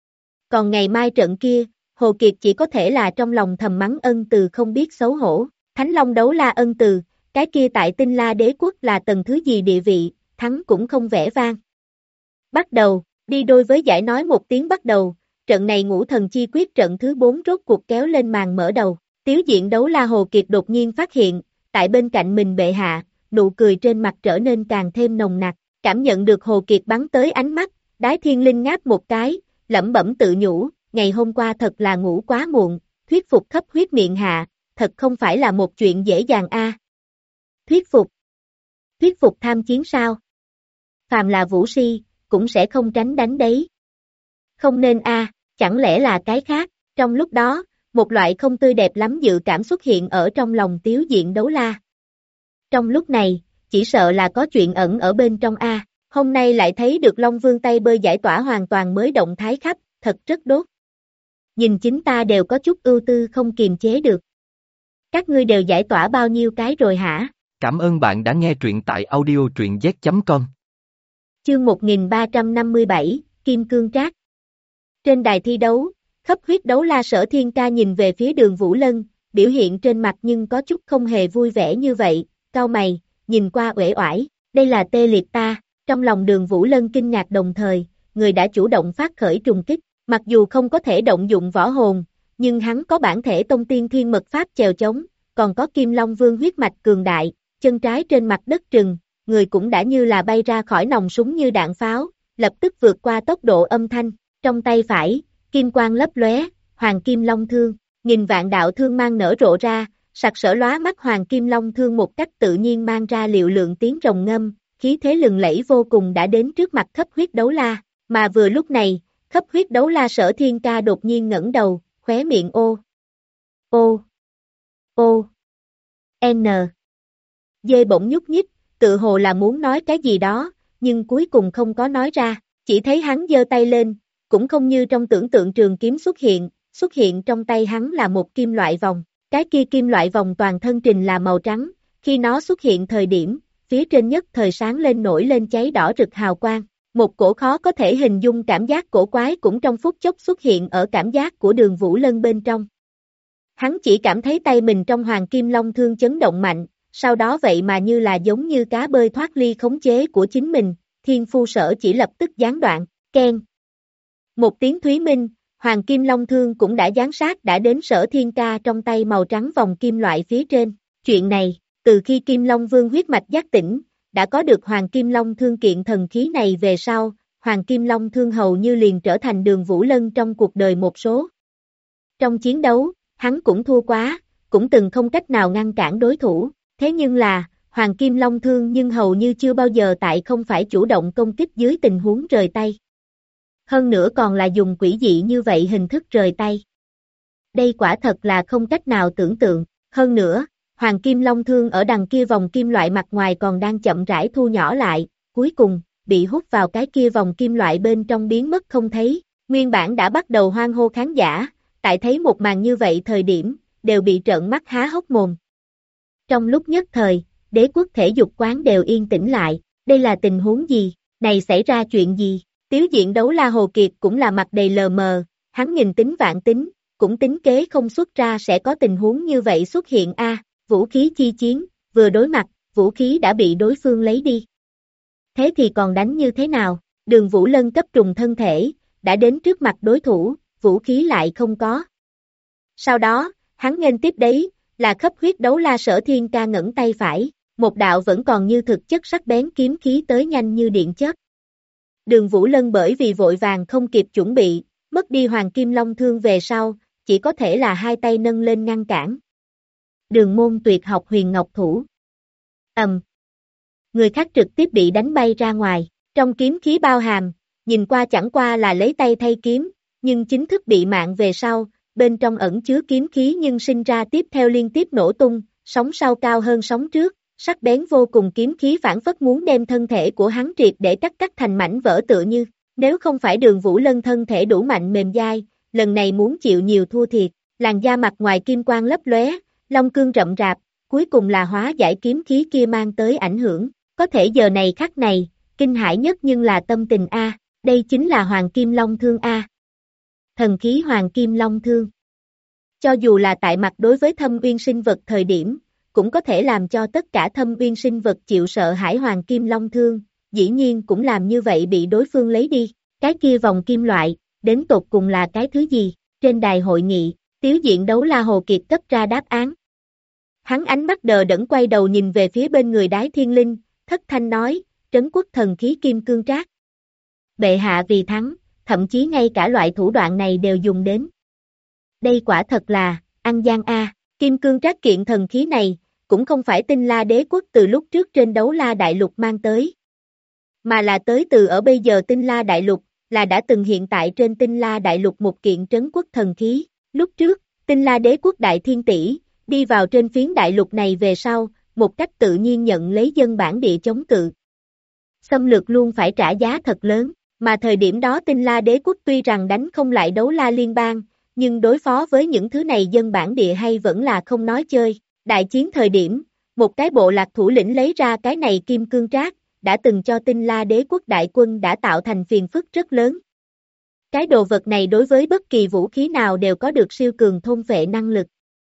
Còn ngày mai trận kia, Hồ Kiệt chỉ có thể là trong lòng thầm mắng Ân Từ không biết xấu hổ, Thánh Long Đấu La Ân Từ, cái kia tại Tinh La Đế Quốc là tầng thứ gì địa vị, thắng cũng không vẻ vang. Bắt đầu, đi đôi với giải nói một tiếng bắt đầu, trận này Ngũ Thần Chi Quyết trận thứ 4 rốt cuộc kéo lên màn mở đầu, Tiếu Diện Đấu La Hồ Kiệt đột nhiên phát hiện, tại bên cạnh mình bệ hạ, nụ cười trên mặt trở nên càng thêm nồng nặc, cảm nhận được Hồ Kiệt bắn tới ánh mắt, Đái Thiên Linh ngáp một cái, lẩm bẩm tự nhủ, ngày hôm qua thật là ngủ quá muộn, thuyết phục khắp huyết miệng hạ, thật không phải là một chuyện dễ dàng a. Thuyết phục tham chiến sao? Phàm là vũ si, cũng sẽ không tránh đánh đấy. Không nên a, chẳng lẽ là cái khác, trong lúc đó, một loại không tươi đẹp lắm dự cảm xuất hiện ở trong lòng Tiếu Diện Đấu La. Trong lúc này, chỉ sợ là có chuyện ẩn ở bên trong a, hôm nay lại thấy được Long Vương tay bơi giải tỏa hoàn toàn mới động thái khắp, thật rất đốt. Nhìn chính ta đều có chút ưu tư không kiềm chế được. Các ngươi đều giải tỏa bao nhiêu cái rồi hả? Cảm ơn bạn đã nghe truyện tại audio truyện z.com. Chương 1357, Kim Cương Trác. Trên đài thi đấu, khắp huyết đấu la Sở Thiên Ca nhìn về phía Đường Vũ Lân, biểu hiện trên mặt nhưng có chút không hề vui vẻ như vậy, cau mày, nhìn qua uể oải, đây là tê liệt ta, trong lòng Đường Vũ Lân kinh ngạc đồng thời, người đã chủ động phát khởi trùng kích, mặc dù không có thể động dụng võ hồn, nhưng hắn có bản thể tông tiên thiên mật pháp chèo chống, còn có Kim Long Vương huyết mạch cường đại, chân trái trên mặt đất trừng, người cũng đã như là bay ra khỏi nòng súng như đạn pháo, lập tức vượt qua tốc độ âm thanh, trong tay phải, kim quang lấp lóe, Hoàng Kim Long Thương, nghìn vạn đạo thương mang nở rộ ra, sặc sỡ lóa mắt Hoàng Kim Long Thương một cách tự nhiên mang ra liệu lượng tiếng rồng ngâm, khí thế lừng lẫy vô cùng đã đến trước mặt khắp huyết đấu la, mà vừa lúc này, khắp huyết đấu la Sở Thiên Ca đột nhiên ngẩng đầu, khóe miệng N. Dê bỗng nhúc nhích, tự hồ là muốn nói cái gì đó, nhưng cuối cùng không có nói ra, chỉ thấy hắn giơ tay lên, cũng không như trong tưởng tượng trường kiếm xuất hiện trong tay hắn là một kim loại vòng, cái kia kim loại vòng toàn thân trình là màu trắng, khi nó xuất hiện thời điểm, phía trên nhất thời sáng lên nổi lên cháy đỏ rực hào quang, một cổ khó có thể hình dung cảm giác cổ quái cũng trong phút chốc xuất hiện ở cảm giác của Đường Vũ Lân bên trong. Hắn chỉ cảm thấy tay mình trong Hoàng Kim Long Thương chấn động mạnh, sau đó vậy mà như là giống như cá bơi thoát ly khống chế của chính mình, Thiên Phu Sở chỉ lập tức gián đoạn, keng. Một tiếng thúy minh, Hoàng Kim Long Thương cũng đã giáng sát đã đến Sở Thiên Ca trong tay màu trắng vòng kim loại phía trên. Chuyện này, từ khi Kim Long Vương huyết mạch giác tỉnh, đã có được Hoàng Kim Long Thương kiện thần khí này về sau, Hoàng Kim Long Thương hầu như liền trở thành Đường Vũ Lân trong cuộc đời một số. Trong chiến đấu, hắn cũng thua quá, cũng từng không cách nào ngăn cản đối thủ, thế nhưng là, Hoàng Kim Long Thương nhưng hầu như chưa bao giờ tại không phải chủ động công kích dưới tình huống rời tay. Hơn nữa còn là dùng quỷ dị như vậy hình thức rời tay. Đây quả thật là không cách nào tưởng tượng, hơn nữa, Hoàng Kim Long Thương ở đằng kia vòng kim loại mặt ngoài còn đang chậm rãi thu nhỏ lại, cuối cùng, bị hút vào cái kia vòng kim loại bên trong biến mất không thấy. Nguyên bản đã bắt đầu hoan hô khán giả, tại thấy một màn như vậy thời điểm, đều bị trợn mắt há hốc mồm. Trong lúc nhất thời, Đế Quốc thể dục quán đều yên tĩnh lại, đây là tình huống gì, này xảy ra chuyện gì? Tiếu diện Đấu La Hồ Kiệt cũng là mặt đầy lờ mờ, hắn nghìn tính vạn tính, cũng tính kế không xuất ra sẽ có tình huống như vậy xuất hiện vũ khí chi chiến, vừa đối mặt, vũ khí đã bị đối phương lấy đi. Thế thì còn đánh như thế nào? Đường Vũ Lân cấp trùng thân thể, đã đến trước mặt đối thủ, vũ khí lại không có. Sau đó, hắn nghênh tiếp đấy, là khắp huyết đấu la Sở Thiên Ca ngẩng tay phải, một đạo vẫn còn như thực chất sắc bén kiếm khí tới nhanh như điện chớp. Đường Vũ Lân bởi vì vội vàng không kịp chuẩn bị, mất đi Hoàng Kim Long Thương về sau, chỉ có thể là hai tay nâng lên ngăn cản. Đường Môn Tuyệt Học Huyền Ngọc Thủ. Người khác trực tiếp bị đánh bay ra ngoài, trong kiếm khí bao hàm, nhìn qua chẳng qua là lấy tay thay kiếm, nhưng chính thức bị mạng về sau, bên trong ẩn chứa kiếm khí nhưng sinh ra tiếp theo liên tiếp nổ tung, sóng sau cao hơn sóng trước, sắc bén vô cùng kiếm khí phản phất muốn đem thân thể của hắn triệt để cắt thành mảnh vỡ tựa như, nếu không phải Đường Vũ Lân thân thể đủ mạnh mềm dai, lần này muốn chịu nhiều thua thiệt, làn da mặt ngoài kim quang lấp lóe, long cương rậm rạp, cuối cùng là hóa giải kiếm khí kia mang tới ảnh hưởng, có thể giờ này khắc này, kinh hãi nhất nhưng là tâm tình đây chính là Hoàng Kim Long Thương Thần khí Hoàng Kim Long Thương. Cho dù là tại mặt đối với thâm uyên sinh vật thời điểm, cũng có thể làm cho tất cả thâm uyên sinh vật chịu sợ hãi Hoàng Kim Long Thương, dĩ nhiên cũng làm như vậy bị đối phương lấy đi. Cái kia vòng kim loại, đến tột cùng là cái thứ gì? Trên đài hội nghị, Tiếu diện Đấu La Hồ Kiệt cấp ra đáp án. Hắn ánh mắt đờ đẫn quay đầu nhìn về phía bên người Đái Thiên Linh, thất thanh nói, Trấn Quốc thần khí Kim Cương Trác. Bệ hạ vì thắng, thậm chí ngay cả loại thủ đoạn này đều dùng đến. Đây quả thật là, ăn gian Kim Cương Trác kiện thần khí này, cũng không phải Tinh La Đế Quốc từ lúc trước trên Đấu La Đại Lục mang tới, mà là tới từ ở bây giờ Tinh La Đại Lục, là đã từng hiện tại trên Tinh La Đại Lục một kiện trấn quốc thần khí. Lúc trước, Tinh La Đế Quốc Đại Thiên Tỷ, đi vào trên phiến đại lục này về sau, một cách tự nhiên nhận lấy dân bản địa chống cự. Xâm lược luôn phải trả giá thật lớn, mà thời điểm đó Tinh La Đế Quốc tuy rằng đánh không lại Đấu La Liên bang, nhưng đối phó với những thứ này dân bản địa hay vẫn là không nói chơi. Đại chiến thời điểm, một cái bộ lạc thủ lĩnh lấy ra cái này Kim Cương Trác, đã từng cho Tinh La Đế Quốc đại quân đã tạo thành phiền phức rất lớn. Cái đồ vật này đối với bất kỳ vũ khí nào đều có được siêu cường thôn phệ năng lực.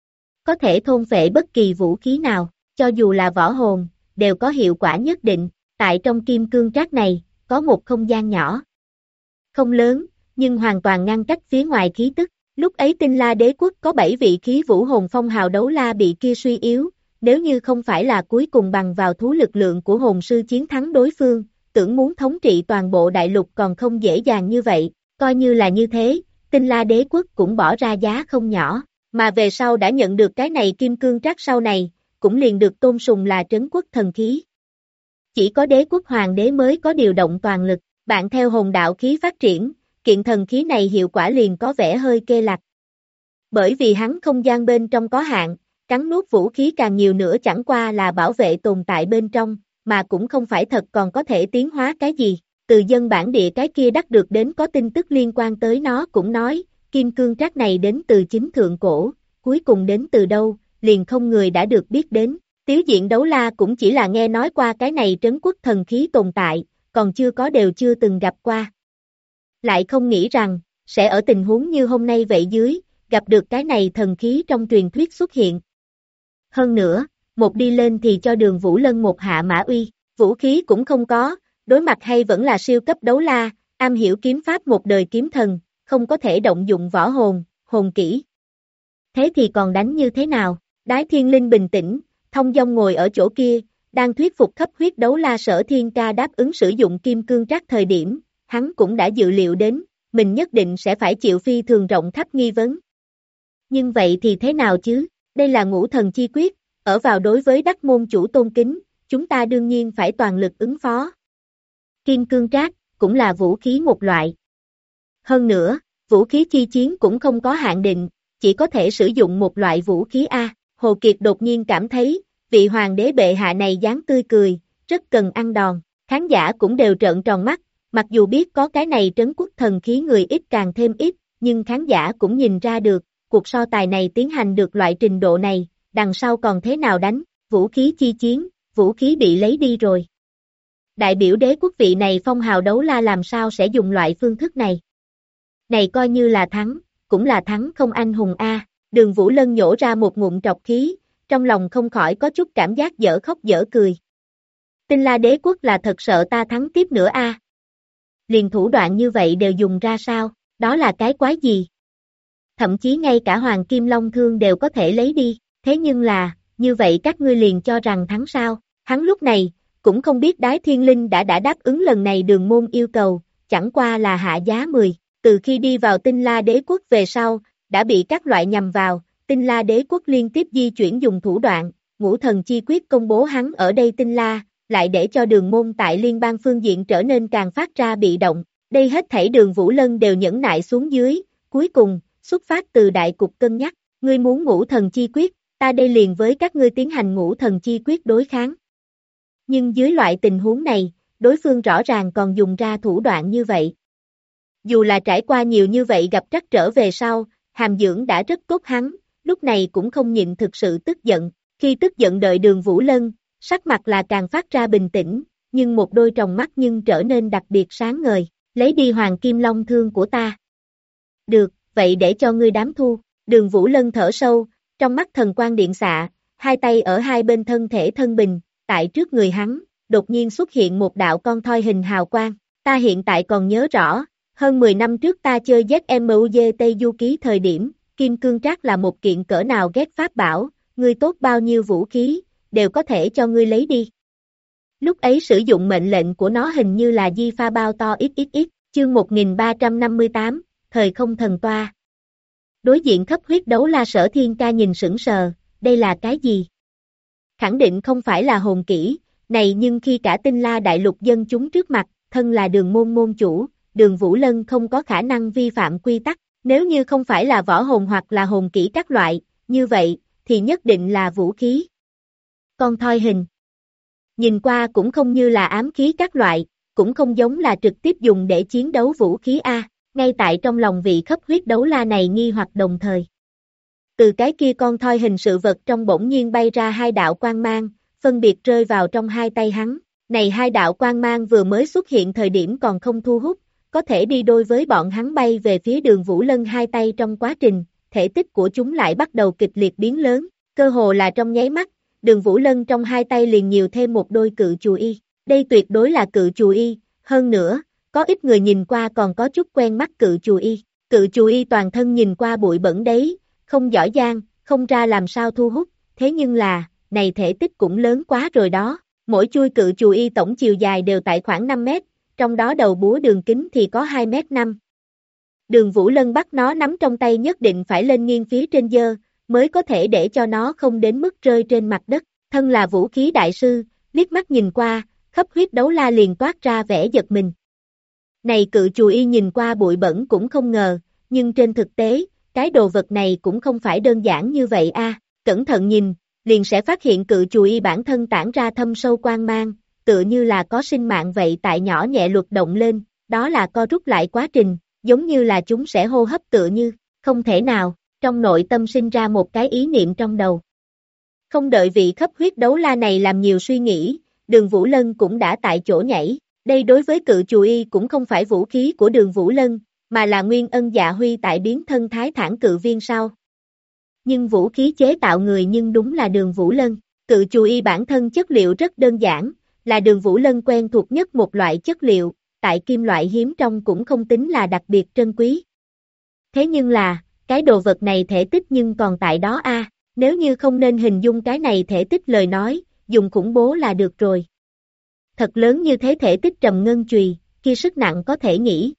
Có thể thôn phệ bất kỳ vũ khí nào, cho dù là võ hồn, đều có hiệu quả nhất định. Tại trong Kim Cương Trác này, có một không gian nhỏ. Không lớn, nhưng hoàn toàn ngăn cách phía ngoài khí tức. Lúc ấy Tinh La Đế Quốc có 7 vị khí vũ hồn phong hào đấu la bị kia suy yếu, nếu như không phải là cuối cùng bằng vào thú lực lượng của hồn sư chiến thắng đối phương, tưởng muốn thống trị toàn bộ đại lục còn không dễ dàng như vậy, coi như là như thế, Tinh La Đế Quốc cũng bỏ ra giá không nhỏ, mà về sau đã nhận được cái này Kim Cương Trác sau này, cũng liền được tôn sùng là trấn quốc thần khí. Chỉ có Đế Quốc Hoàng đế mới có điều động toàn lực, bạn theo hồn đạo khí phát triển, kiện thần khí này hiệu quả liền có vẻ hơi kê lạch. Bởi vì hắn không gian bên trong có hạn, cắn nuốt vũ khí càng nhiều nữa chẳng qua là bảo vệ tồn tại bên trong, mà cũng không phải thật còn có thể tiến hóa cái gì. Từ dân bản địa cái kia đắc được đến có tin tức liên quan tới nó cũng nói, Kim Cương Trác này đến từ chính thượng cổ, cuối cùng đến từ đâu, liền không người đã được biết đến. Tiếu diện Đấu La cũng chỉ là nghe nói qua cái này trấn quốc thần khí tồn tại, còn đều chưa từng gặp qua. Lại không nghĩ rằng, sẽ ở tình huống như hôm nay vậy dưới, gặp được cái này thần khí trong truyền thuyết xuất hiện. Hơn nữa, một đi lên thì cho Đường Vũ Lân một hạ mã uy, vũ khí cũng không có, đối mặt hay vẫn là siêu cấp đấu la, am hiểu kiếm pháp một đời kiếm thần, không có thể động dụng võ hồn, hồn kỹ. Thế thì còn đánh như thế nào? Đái Thiên Linh bình tĩnh, thông dong ngồi ở chỗ kia, đang thuyết phục khắp huyết đấu la Sở Thiên Ca đáp ứng sử dụng Kim Cương Trác thời điểm, hắn cũng đã dự liệu đến, mình nhất định sẽ phải chịu phi thường rộng khắp nghi vấn. Nhưng vậy thì thế nào chứ? Đây là ngũ thần chi quyết, ở vào đối với đắc môn chủ tôn kính, chúng ta đương nhiên phải toàn lực ứng phó. Kim Cương Trác cũng là vũ khí một loại. Hơn nữa, vũ khí chi chiến cũng không có hạn định, chỉ có thể sử dụng một loại vũ khí Hồ Kiệt đột nhiên cảm thấy, vị hoàng đế bệ hạ này dáng tươi cười, rất cần ăn đòn, khán giả cũng đều trợn tròn mắt, mặc dù biết có cái này trấn quốc thần khí người ít càng thêm ít, nhưng khán giả cũng nhìn ra được, cuộc so tài này tiến hành được loại trình độ này, đằng sau còn thế nào đánh, vũ khí chi chiến, vũ khí bị lấy đi rồi. Đại biểu đế quốc vị này phong hào đấu la làm sao sẽ dùng loại phương thức này. Này coi như là thắng, cũng là thắng không anh hùng a. Đường Vũ Lân nhổ ra một ngụm trọc khí, trong lòng không khỏi có chút cảm giác dở khóc dở cười. Tinh La đế quốc là thật sợ ta thắng tiếp nữa a. Liền thủ đoạn như vậy đều dùng ra sao, đó là cái quái gì? Thậm chí ngay cả Hoàng Kim Long Thương đều có thể lấy đi, thế nhưng là, như vậy các ngươi liền cho rằng thắng sao? Hắn lúc này, cũng không biết Đái Thiên Linh đã đáp ứng lần này Đường môn yêu cầu, chẳng qua là hạ giá 10, từ khi đi vào Tinh La đế quốc về sau, đã bị các loại nhằm vào, Tinh La đế quốc liên tiếp di chuyển dùng thủ đoạn, Ngũ Thần Chi Quyết công bố hắn ở đây Tinh La, lại để cho Đường môn tại liên bang phương diện trở nên càng phát ra bị động, đây hết thảy Đường Vũ Lân đều nhẫn nại xuống dưới, cuối cùng, xuất phát từ đại cục cân nhắc, ngươi muốn Ngũ Thần Chi Quyết, ta đây liền với các ngươi tiến hành Ngũ Thần Chi Quyết đối kháng. Nhưng dưới loại tình huống này, đối phương rõ ràng còn dùng ra thủ đoạn như vậy. Dù là trải qua nhiều như vậy gặp trắc trở về sau, Hàm Dưỡng đã rất cốt hắn, lúc này cũng không nhịn thực sự tức giận, khi tức giận đợi Đường Vũ Lân, sắc mặt là càng phát ra bình tĩnh, nhưng một đôi tròng mắt nhưng trở nên đặc biệt sáng ngời, lấy đi Hoàng Kim Long Thương của ta. Được, vậy để cho ngươi đám thu, Đường Vũ Lân thở sâu, trong mắt thần quang điện xạ, hai tay ở hai bên thân thể thân bình, tại trước người hắn, đột nhiên xuất hiện một đạo con thoi hình hào quang, ta hiện tại còn nhớ rõ, hơn 10 năm trước ta chơi ZMUG Tây Du Ký thời điểm, Kim Cương Trác là một kiện cỡ nào ghét pháp bảo, ngươi tốt bao nhiêu vũ khí, đều có thể cho ngươi lấy đi. Lúc ấy sử dụng mệnh lệnh của nó hình như là Di Pha Bao To XXX, chương 1358, thời không thần toa. Đối diện khắp huyết đấu la Sở Thiên Ca nhìn sững sờ, đây là cái gì? Khẳng định không phải là hồn kỹ, này nhưng khi cả Tinh La đại lục dân chúng trước mặt, thân là Đường môn môn chủ, Đường Vũ Lân không có khả năng vi phạm quy tắc, nếu như không phải là võ hồn hoặc là hồn kỹ các loại, như vậy, thì nhất định là vũ khí. Con thoi hình. Nhìn qua cũng không như là ám khí các loại, cũng không giống là trực tiếp dùng để chiến đấu vũ khí A, ngay tại trong lòng vị khắp huyết đấu la này nghi hoặc đồng thời. Từ cái kia con thoi hình sự vật trong bỗng nhiên bay ra hai đạo quang mang, phân biệt rơi vào trong hai tay hắn, này hai đạo quang mang vừa mới xuất hiện thời điểm còn không thu hút, có thể đi đôi với bọn hắn bay về phía Đường Vũ Lân hai tay trong quá trình, thể tích của chúng lại bắt đầu kịch liệt biến lớn, cơ hồ là trong nháy mắt, Đường Vũ Lân trong hai tay liền nhiều thêm một đôi cự chù y, đây tuyệt đối là cự chù y, hơn nữa, có ít người nhìn qua còn có chút quen mắt cự chù y toàn thân nhìn qua bụi bẩn đấy, không giỏi giang, không ra làm sao thu hút, thế nhưng là, này thể tích cũng lớn quá rồi đó, mỗi chuôi cự chù y tổng chiều dài đều tại khoảng 5 mét, trong đó đầu búa đường kính thì có 2 mét 5. Đường Vũ Lân bắt nó nắm trong tay nhất định phải lên nghiêng phía trên dơ, mới có thể để cho nó không đến mức rơi trên mặt đất, thân là vũ khí đại sư, liếc mắt nhìn qua, khắp huyết đấu la liền toát ra vẻ giật mình. Này cự chù y nhìn qua bụi bẩn cũng không ngờ, nhưng trên thực tế, cái đồ vật này cũng không phải đơn giản như vậy a. Cẩn thận nhìn, liền sẽ phát hiện cự chù y bản thân tản ra thâm sâu quang mang, tựa như là có sinh mạng vậy tại nhỏ nhẹ luật động lên, đó là co rút lại quá trình, giống như là chúng sẽ hô hấp tựa như, không thể nào, trong nội tâm sinh ra một cái ý niệm trong đầu. Không đợi vị khắp huyết đấu la này làm nhiều suy nghĩ, Đường Vũ Lân cũng đã tại chỗ nhảy, đây đối với cự chù y cũng không phải vũ khí của Đường Vũ Lân, mà là nguyên ân dạ huy tại biến thân thái thản cự viên sau. Nhưng vũ khí chế tạo người nhưng đúng là Đường Vũ Lân, cự chù y bản thân chất liệu rất đơn giản, là Đường Vũ Lân quen thuộc nhất một loại chất liệu, tại kim loại hiếm trong cũng không tính là đặc biệt trân quý. Thế nhưng là, cái đồ vật này thể tích nhưng còn tại đó a, nếu như không nên hình dung cái này thể tích lời nói, dùng khủng bố là được rồi. Thật lớn như thế thể tích trầm ngân chùy, kia sức nặng có thể nghĩ.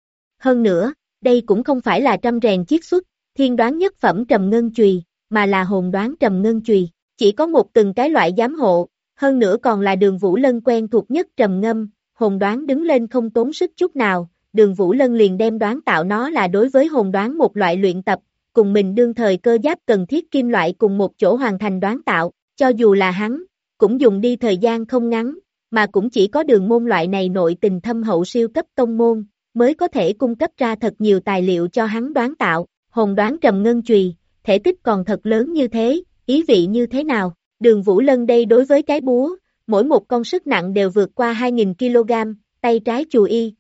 Hơn nữa, đây cũng không phải là trăm rèn chiết xuất, thiên đoán nhất phẩm trầm ngân chùy, mà là hồn đoán trầm ngân chùy, chỉ có một từng cái loại giám hộ, hơn nữa còn là Đường Vũ Lân quen thuộc nhất trầm ngâm, hồn đoán đứng lên không tốn sức chút nào, Đường Vũ Lân liền đem đoán tạo nó là đối với hồn đoán một loại luyện tập, cùng mình đương thời cơ giáp cần thiết kim loại cùng một chỗ hoàn thành đoán tạo, cho dù là hắn, cũng dùng đi thời gian không ngắn, mà cũng chỉ có Đường môn loại này nội tình thâm hậu siêu cấp tông môn, mới có thể cung cấp ra thật nhiều tài liệu cho hắn đoán tạo, hồn đoán trầm ngân chùy, thể tích còn thật lớn như thế, ý vị như thế nào? Đường Vũ Lân đây đối với cái búa, mỗi một con sức nặng đều vượt qua 2.000 kg, tay trái chùi y,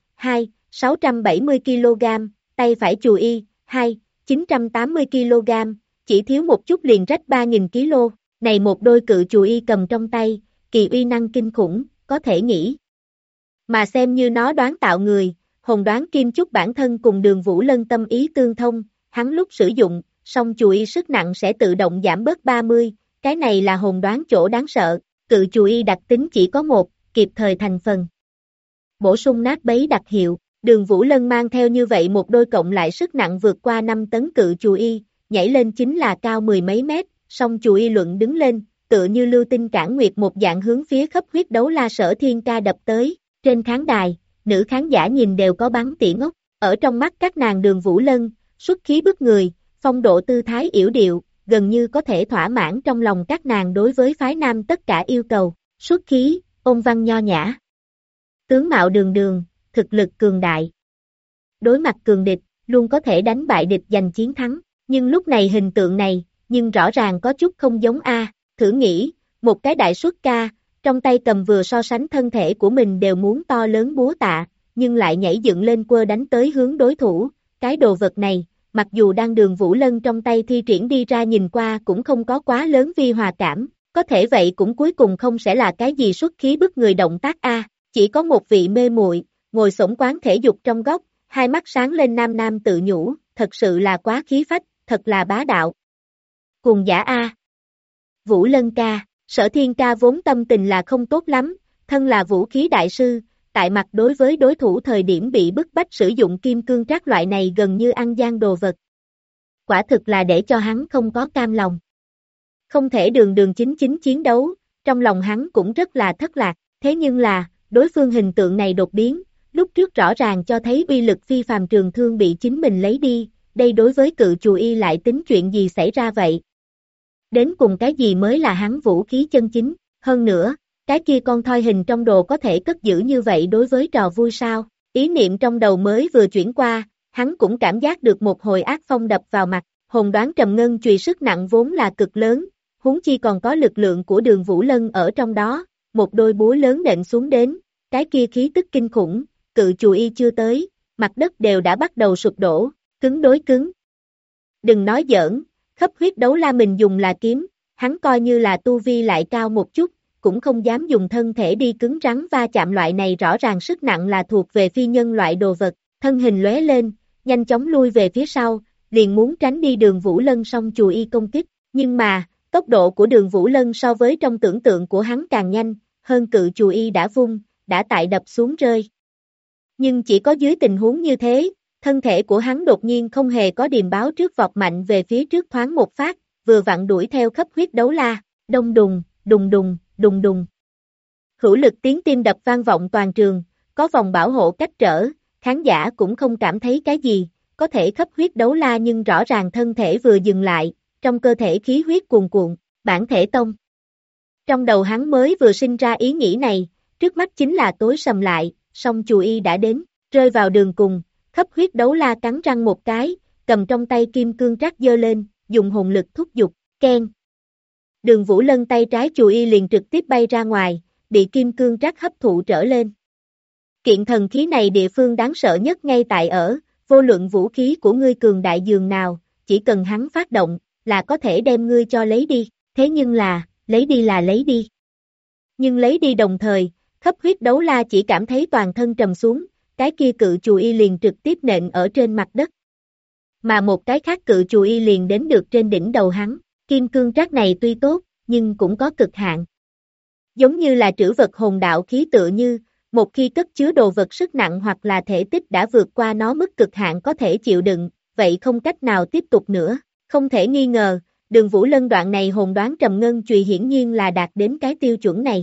670 kg, tay phải chùi y, 980 kg, chỉ thiếu một chút liền rách 3.000 kg, này một đôi cự chùi y cầm trong tay, kỳ uy năng kinh khủng, có thể nghĩ. Mà xem như nó đoán tạo người, hồn đoán kim chúc bản thân cùng Đường Vũ Lân tâm ý tương thông, hắn lúc sử dụng, song chùi y sức nặng sẽ tự động giảm bớt 30, cái này là hồn đoán chỗ đáng sợ, cự chùi y đặc tính chỉ có một, kịp thời thành phần. Bổ sung nát bấy đặc hiệu, Đường Vũ Lân mang theo như vậy một đôi cộng lại sức nặng vượt qua 5 tấn cự chùi y, nhảy lên chính là cao mười mấy mét, song chùi y luận đứng lên, tựa như lưu tinh cản nguyệt một dạng hướng phía khắp huyết đấu la Sở Thiên Ca đập tới, trên khán đài, nữ khán giả nhìn đều có bắn tỉa ngốc, ở trong mắt các nàng Đường Vũ Lân, xuất khí bức người, phong độ tư thái yểu điệu, gần như có thể thỏa mãn trong lòng các nàng đối với phái nam tất cả yêu cầu, xuất khí, ôn văn nho nhã. Tướng mạo đường đường, thực lực cường đại. Đối mặt cường địch, luôn có thể đánh bại địch giành chiến thắng, nhưng lúc này hình tượng này, nhưng rõ ràng có chút không giống thử nghĩ, một cái đại xuất ca, trong tay cầm vừa so sánh thân thể của mình đều muốn to lớn búa tạ, nhưng lại nhảy dựng lên quơ đánh tới hướng đối thủ, cái đồ vật này, mặc dù đang Đường Vũ Lân trong tay thi triển đi ra nhìn qua cũng không có quá lớn vi hòa cảm, có thể vậy cũng cuối cùng không sẽ là cái gì xuất khí bức người động tác chỉ có một vị mê muội ngồi xổm quán thể dục trong góc, hai mắt sáng lên nam nam tự nhủ, thật sự là quá khí phách, thật là bá đạo. Cuồng giả Vũ Lân ca, Sở Thiên ca vốn tâm tình là không tốt lắm, thân là vũ khí đại sư, tại mặt đối với đối thủ thời điểm bị bức bách sử dụng kim cương trác loại này gần như ăn gian đồ vật. Quả thực là để cho hắn không có cam lòng. Không thể đường đường chính chính chiến đấu, trong lòng hắn cũng rất là thất lạc, thế nhưng là, đối phương hình tượng này đột biến, lúc trước rõ ràng cho thấy uy lực phi phàm trường thương bị chính mình lấy đi, đây đối với cự chùi y lại tính chuyện gì xảy ra vậy? Đến cùng cái gì mới là hắn vũ khí chân chính, hơn nữa, cái kia con thoi hình trong đồ có thể cất giữ như vậy đối với trò vui sao? Ý niệm trong đầu mới vừa chuyển qua, hắn cũng cảm giác được một hồi ác phong đập vào mặt, hồn đoán trầm ngân chùy sức nặng vốn là cực lớn, huống chi còn có lực lượng của Đường Vũ Lân ở trong đó, một đôi búa lớn nện xuống đến, cái kia khí tức kinh khủng, cự chùi y chưa tới, mặt đất đều đã bắt đầu sụp đổ, cứng đối cứng. Đừng nói giỡn, khắp huyết đấu la mình dùng là kiếm, hắn coi như là tu vi lại cao một chút, cũng không dám dùng thân thể đi cứng rắn va chạm loại này rõ ràng sức nặng là thuộc về phi nhân loại đồ vật, thân hình lóe lên, nhanh chóng lui về phía sau, liền muốn tránh đi Đường Vũ Lân song chùi y công kích, nhưng mà, tốc độ của Đường Vũ Lân so với trong tưởng tượng của hắn càng nhanh, hơn cự chùi y đã vung, đã tại đập xuống rơi. Nhưng chỉ có dưới tình huống như thế, thân thể của hắn đột nhiên không hề có điềm báo trước vọt mạnh về phía trước thoáng một phát, vừa vặn đuổi theo khắp huyết đấu la, đông đùng, đùng đùng, đùng đùng. Hữu lực tiếng tim đập vang vọng toàn trường, có vòng bảo hộ cách trở, khán giả cũng không cảm thấy cái gì, có thể khắp huyết đấu la nhưng rõ ràng thân thể vừa dừng lại, trong cơ thể khí huyết cuồn cuộn, bản thể tông. Trong đầu hắn mới vừa sinh ra ý nghĩ này, trước mắt chính là tối sầm lại, song chùi y đã đến, rơi vào đường cùng, khắp huyết đấu la cắn răng một cái, cầm trong tay kim cương trác giơ lên, dùng hồn lực thúc giục, keng. Đường Vũ Lân tay trái chùi y liền trực tiếp bay ra ngoài, bị kim cương trác hấp thụ trở lên. Kiện thần khí này địa phương đáng sợ nhất ngay tại ở, vô luận vũ khí của ngươi cường đại dường nào, chỉ cần hắn phát động, là có thể đem ngươi cho lấy đi, thế nhưng là lấy đi. Nhưng lấy đi đồng thời, khắp huyết đấu la chỉ cảm thấy toàn thân trầm xuống, cái kia cự chùi y liền trực tiếp nện ở trên mặt đất. Mà một cái khác cự chùi y liền đến được trên đỉnh đầu hắn, kim cương trác này tuy tốt, nhưng cũng có cực hạn. Giống như là trữ vật hồn đạo khí tựa như, một khi cất chứa đồ vật sức nặng hoặc là thể tích đã vượt qua nó mức cực hạn có thể chịu đựng, vậy không cách nào tiếp tục nữa. Không thể nghi ngờ, Đường Vũ Lân đoạn này hồn đoán trầm ngân chùy hiển nhiên là đạt đến cái tiêu chuẩn này.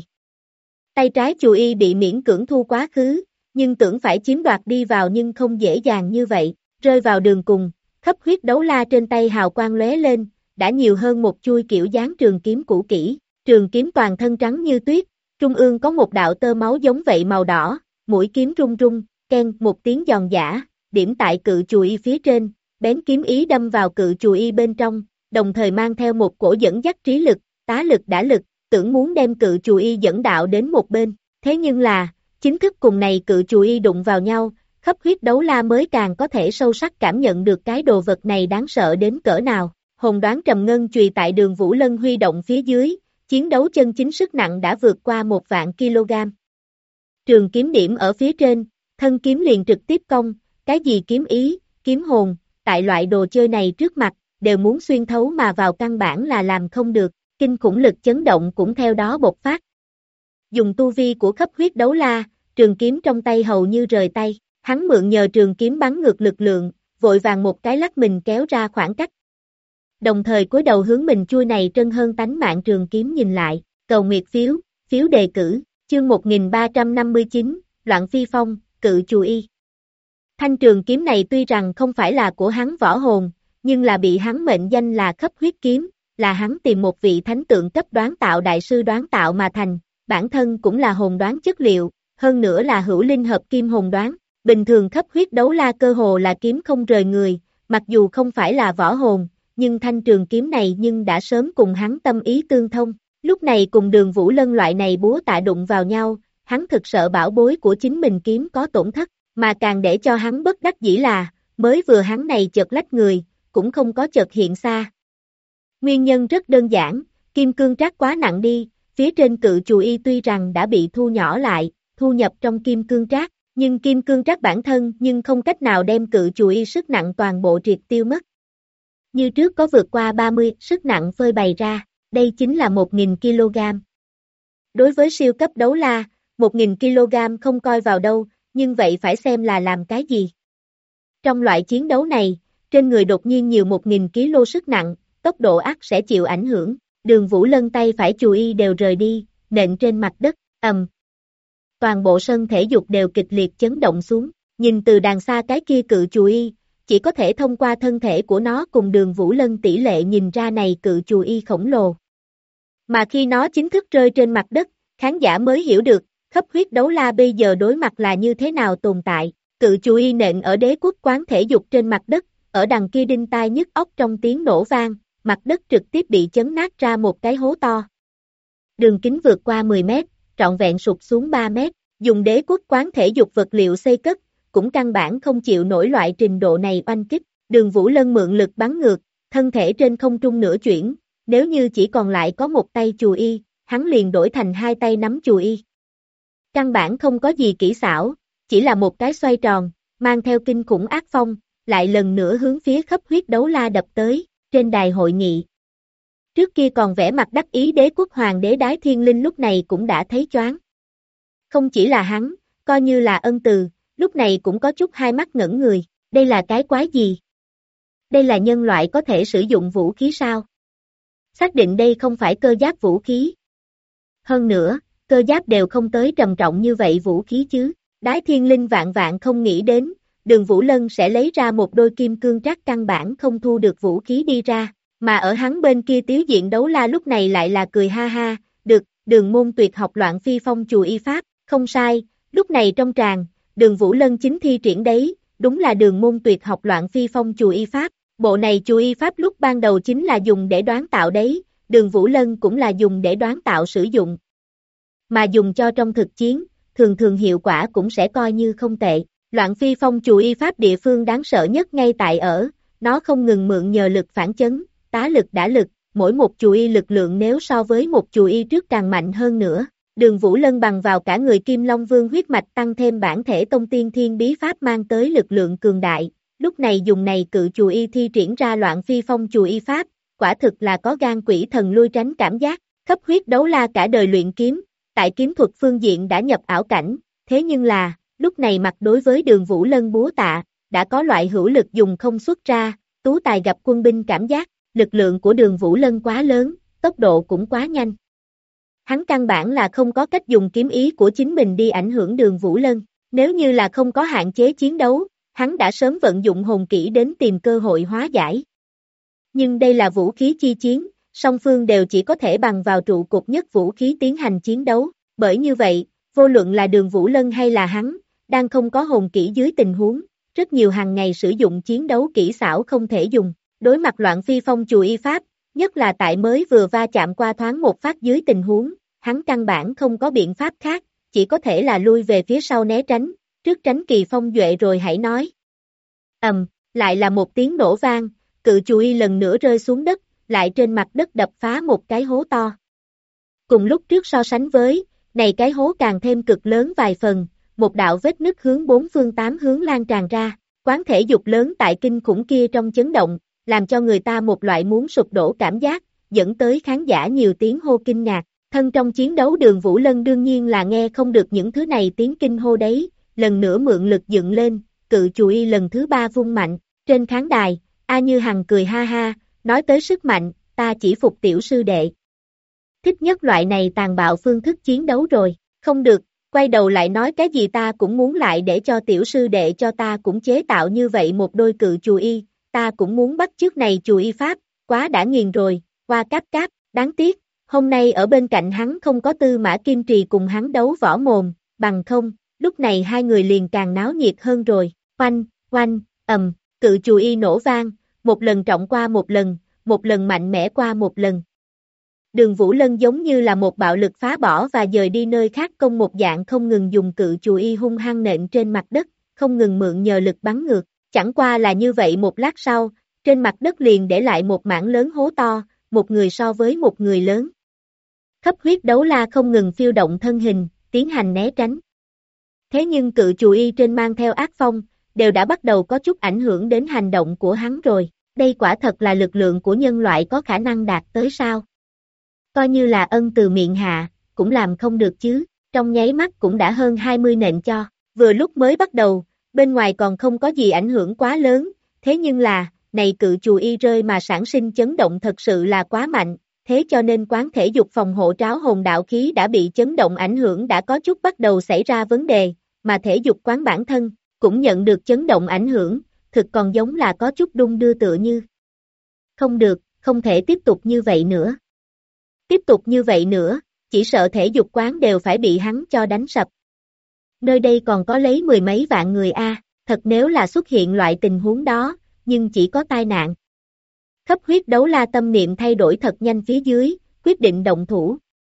Tay trái chùi y bị miễn cưỡng thu quá khứ, nhưng tưởng phải chiếm đoạt đi vào nhưng không dễ dàng như vậy, rơi vào đường cùng, Khắp huyết đấu la trên tay hào quang lóe lên, đã nhiều hơn một chuôi kiểu dáng trường kiếm cũ kỹ, trường kiếm toàn thân trắng như tuyết, trung ương có một đạo tơ máu giống vậy màu đỏ, mũi kiếm rung rung, keng một tiếng giòn giã, điểm tại cự chùy y phía trên, bén kiếm ý đâm vào cự chùy y bên trong, đồng thời mang theo một cổ dẫn dắt trí lực, tá lực đả lực, tưởng muốn đem cự chùy y dẫn đạo đến một bên, thế nhưng là, chính thức cùng này cự chùy y đụng vào nhau, Khắp huyết đấu la mới càng có thể sâu sắc cảm nhận được cái đồ vật này đáng sợ đến cỡ nào. Hồn đoán trầm ngân chùy tại Đường Vũ Lân huy động phía dưới, chiến đấu chân chính sức nặng đã vượt qua 1.000 kg. Trường kiếm điểm ở phía trên, thân kiếm liền trực tiếp công, cái gì kiếm ý, kiếm hồn, tại loại đồ chơi này trước mặt, đều muốn xuyên thấu mà vào căn bản là làm không được, kinh khủng lực chấn động cũng theo đó bộc phát. Dùng tu vi của khắp huyết đấu la, trường kiếm trong tay hầu như rời tay, hắn mượn nhờ trường kiếm bắn ngược lực lượng, vội vàng một cái lắc mình kéo ra khoảng cách. Đồng thời cúi đầu hướng mình chui này trân hơn tánh mạng trường kiếm nhìn lại, cầu nguyệt phiếu, phiếu đề cử, chương 1359, Loạn Phi Phong, Cự Chùy Y. Thanh trường kiếm này tuy rằng không phải là của hắn võ hồn, nhưng là bị hắn mệnh danh là khắp huyết kiếm, là hắn tìm một vị thánh tượng cấp đoán tạo đại sư đoán tạo mà thành, bản thân cũng là hồn đoán chất liệu, hơn nữa là hữu linh hợp kim hồn đoán. Bình thường khắp huyết đấu la cơ hồ là kiếm không rời người, mặc dù không phải là võ hồn, nhưng thanh trường kiếm này nhưng đã sớm cùng hắn tâm ý tương thông. Lúc này cùng Đường Vũ Lân loại này búa tạ đụng vào nhau, hắn thực sợ bảo bối của chính mình kiếm có tổn thất, mà càng để cho hắn bất đắc dĩ là, mới vừa hắn này chợt lách người, cũng không có chợt hiện xa. Nguyên nhân rất đơn giản, kim cương trác quá nặng đi, phía trên cự chùy y tuy rằng đã bị thu nhỏ lại, thu nhập trong kim cương trác, nhưng kim cương trác bản thân nhưng không cách nào đem cự chùy y sức nặng toàn bộ triệt tiêu mất. Như trước có vượt qua 30 sức nặng phơi bày ra, đây chính là 1.000 kg. Đối với siêu cấp đấu la, 1.000 kg không coi vào đâu, nhưng vậy phải xem là làm cái gì. Trong loại chiến đấu này, trên người đột nhiên nhiều 1.000 kg sức nặng, tốc độ ắt sẽ chịu ảnh hưởng. Đường Vũ Lân tay phải chùy y đều rời đi, nện trên mặt đất, ầm. Toàn bộ sân thể dục đều kịch liệt chấn động xuống, nhìn từ đàng xa cái kia cự chùy y, chỉ có thể thông qua thân thể của nó cùng Đường Vũ Lân tỷ lệ nhìn ra này cự chùy y khổng lồ. Mà khi nó chính thức rơi trên mặt đất, khán giả mới hiểu được, khắp huyết đấu la bây giờ đối mặt là như thế nào tồn tại. Cự chùy y nện ở Đế Quốc quán thể dục trên mặt đất, ở đằng kia đinh tai nhức óc trong tiếng nổ vang, mặt đất trực tiếp bị chấn nát ra một cái hố to. Đường kính vượt qua 10 mét, trọn vẹn sụt xuống 3 mét, dùng Đế Quốc quán thể dục vật liệu xây cất, cũng căn bản không chịu nổi loại trình độ này oanh kích. Đường Vũ Lân mượn lực bắn ngược, thân thể trên không trung nửa chuyển, nếu như chỉ còn lại có một tay chùy y, hắn liền đổi thành hai tay nắm chùy y. Căn bản không có gì kỹ xảo, chỉ là một cái xoay tròn, mang theo kinh khủng ác phong, lại lần nữa hướng phía khắp huyết đấu la đập tới, trên đài hội nghị. Trước kia còn vẻ mặt đắc ý Đế Quốc hoàng đế Đái Thiên Linh lúc này cũng đã thấy choáng. Không chỉ là hắn, coi như là Ân Từ, lúc này cũng có chút hai mắt ngẩn người, đây là cái quái gì? Đây là nhân loại có thể sử dụng vũ khí sao? Xác định đây không phải cơ giáp vũ khí. Hơn nữa, cơ giáp đều không tới trầm trọng như vậy vũ khí chứ. Đái Thiên Linh vạn vạn không nghĩ đến, Đường Vũ Lân sẽ lấy ra một đôi kim cương trác căn bản không thu được vũ khí đi ra, mà ở hắn bên kia Tiếu Diện đấu la lúc này lại là cười ha ha, được, Đường môn tuyệt học Loạn Phi Phong chùy y pháp, không sai, lúc này trong tràng, Đường Vũ Lân chính thi triển đấy, đúng là Đường môn tuyệt học Loạn Phi Phong chùy y pháp, bộ này chùy y pháp lúc ban đầu chính là dùng để đoán tạo đấy, Đường Vũ Lân cũng là dùng để đoán tạo sử dụng, mà dùng cho trong thực chiến, thường thường hiệu quả cũng sẽ coi như không tệ. Loạn Phi Phong chùy y pháp địa phương đáng sợ nhất ngay tại ở, nó không ngừng mượn nhờ lực phản chấn, tá lực đả lực, mỗi một chùy y lực lượng nếu so với một chùy y trước càng mạnh hơn nữa. Đường Vũ Lân bằng vào cả người Kim Long Vương huyết mạch tăng thêm bản thể tông tiên thiên bí pháp mang tới lực lượng cường đại, lúc này dùng này cự chùy y thi triển ra Loạn Phi Phong chùy y pháp, quả thực là có gan quỷ thần lui tránh cảm giác. Khắp huyết đấu la cả đời luyện kiếm, tại kiếm thuật phương diện đã nhập ảo cảnh, thế nhưng là, lúc này mặt đối với Đường Vũ Lân búa tạ, đã có loại hữu lực dùng không xuất ra, tú tài gặp quân binh cảm giác, lực lượng của Đường Vũ Lân quá lớn, tốc độ cũng quá nhanh. Hắn căn bản là không có cách dùng kiếm ý của chính mình đi ảnh hưởng Đường Vũ Lân, nếu như là không có hạn chế chiến đấu, hắn đã sớm vận dụng hồn kỹ đến tìm cơ hội hóa giải. Nhưng đây là vũ khí chi chiến, song phương đều chỉ có thể bằng vào trụ cột nhất vũ khí tiến hành chiến đấu, bởi như vậy, vô luận là Đường Vũ Lân hay là hắn, đang không có hồn kỹ dưới tình huống, rất nhiều hàng ngày sử dụng chiến đấu kỹ xảo không thể dùng, đối mặt loạn phi phong chùa y pháp, nhất là tại mới vừa va chạm qua thoáng một phát dưới tình huống, hắn căn bản không có biện pháp khác, chỉ có thể là lui về phía sau né tránh, trước tránh kỳ phong duệ rồi hãy nói. Lại là một tiếng nổ vang, cự chùa y lần nữa rơi xuống đất, lại trên mặt đất đập phá một cái hố to. Cùng lúc trước so sánh với, này cái hố càng thêm cực lớn vài phần, một đạo vết nứt hướng bốn phương tám hướng lan tràn ra, quán thể dục lớn tại kinh khủng kia trong chấn động, làm cho người ta một loại muốn sụp đổ cảm giác, dẫn tới khán giả nhiều tiếng hô kinh ngạc. Thân trong chiến đấu Đường Vũ Lân đương nhiên là nghe không được những thứ này tiếng kinh hô đấy, lần nữa mượn lực dựng lên, cự chùa y lần thứ 3 vung mạnh, trên khán đài, A Như Hằng cười ha ha, nói tới sức mạnh, ta chỉ phục tiểu sư đệ. Thích nhất loại này tàn bạo phương thức chiến đấu rồi, không được, quay đầu lại nói cái gì ta cũng muốn lại để cho tiểu sư đệ cho ta cũng chế tạo như vậy một đôi cự chùa y, ta cũng muốn bắt chước này chùa y pháp, quá đã nghiền rồi, qua cáp cáp, đáng tiếc, hôm nay ở bên cạnh hắn không có Tư Mã Kim Trì cùng hắn đấu võ mồm, bằng không, lúc này hai người liền càng náo nhiệt hơn rồi, oanh, oanh, cự chùa y nổ vang, một lần trọng qua một lần mạnh mẽ qua một lần. Đường Vũ Lân giống như là một bạo lực phá bỏ và dời đi nơi khác công một dạng không ngừng dùng cự chùa y hung hăng nện trên mặt đất, không ngừng mượn nhờ lực bắn ngược, chẳng qua là như vậy một lát sau, trên mặt đất liền để lại một mảng lớn hố to, một người so với một người lớn. Khắp huyết đấu la không ngừng phiêu động thân hình, tiến hành né tránh. Thế nhưng cự chùa y trên mang theo ác phong, đều đã bắt đầu có chút ảnh hưởng đến hành động của hắn rồi, đây quả thật là lực lượng của nhân loại có khả năng đạt tới sao? Coi như là ân từ miệng hạ, cũng làm không được chứ, trong nháy mắt cũng đã hơn 20 nện cho, vừa lúc mới bắt đầu, bên ngoài còn không có gì ảnh hưởng quá lớn, thế nhưng là, này cự chùa y rơi mà sản sinh chấn động thật sự là quá mạnh, thế cho nên quán thể dục phòng hộ tráo hồn đạo khí đã bị chấn động ảnh hưởng đã có chút bắt đầu xảy ra vấn đề, mà thể dục quán bản thân, cũng nhận được chấn động ảnh hưởng, thực còn giống là có chút đung đưa tựa như. Không được, không thể tiếp tục như vậy nữa. Tiếp tục như vậy nữa, chỉ sợ thể dục quán đều phải bị hắn cho đánh sập. Nơi đây còn có lấy mười mấy vạn người a, thật nếu là xuất hiện loại tình huống đó, nhưng chỉ có tai nạn. Khắp huyết đấu la tâm niệm thay đổi thật nhanh phía dưới, quyết định động thủ.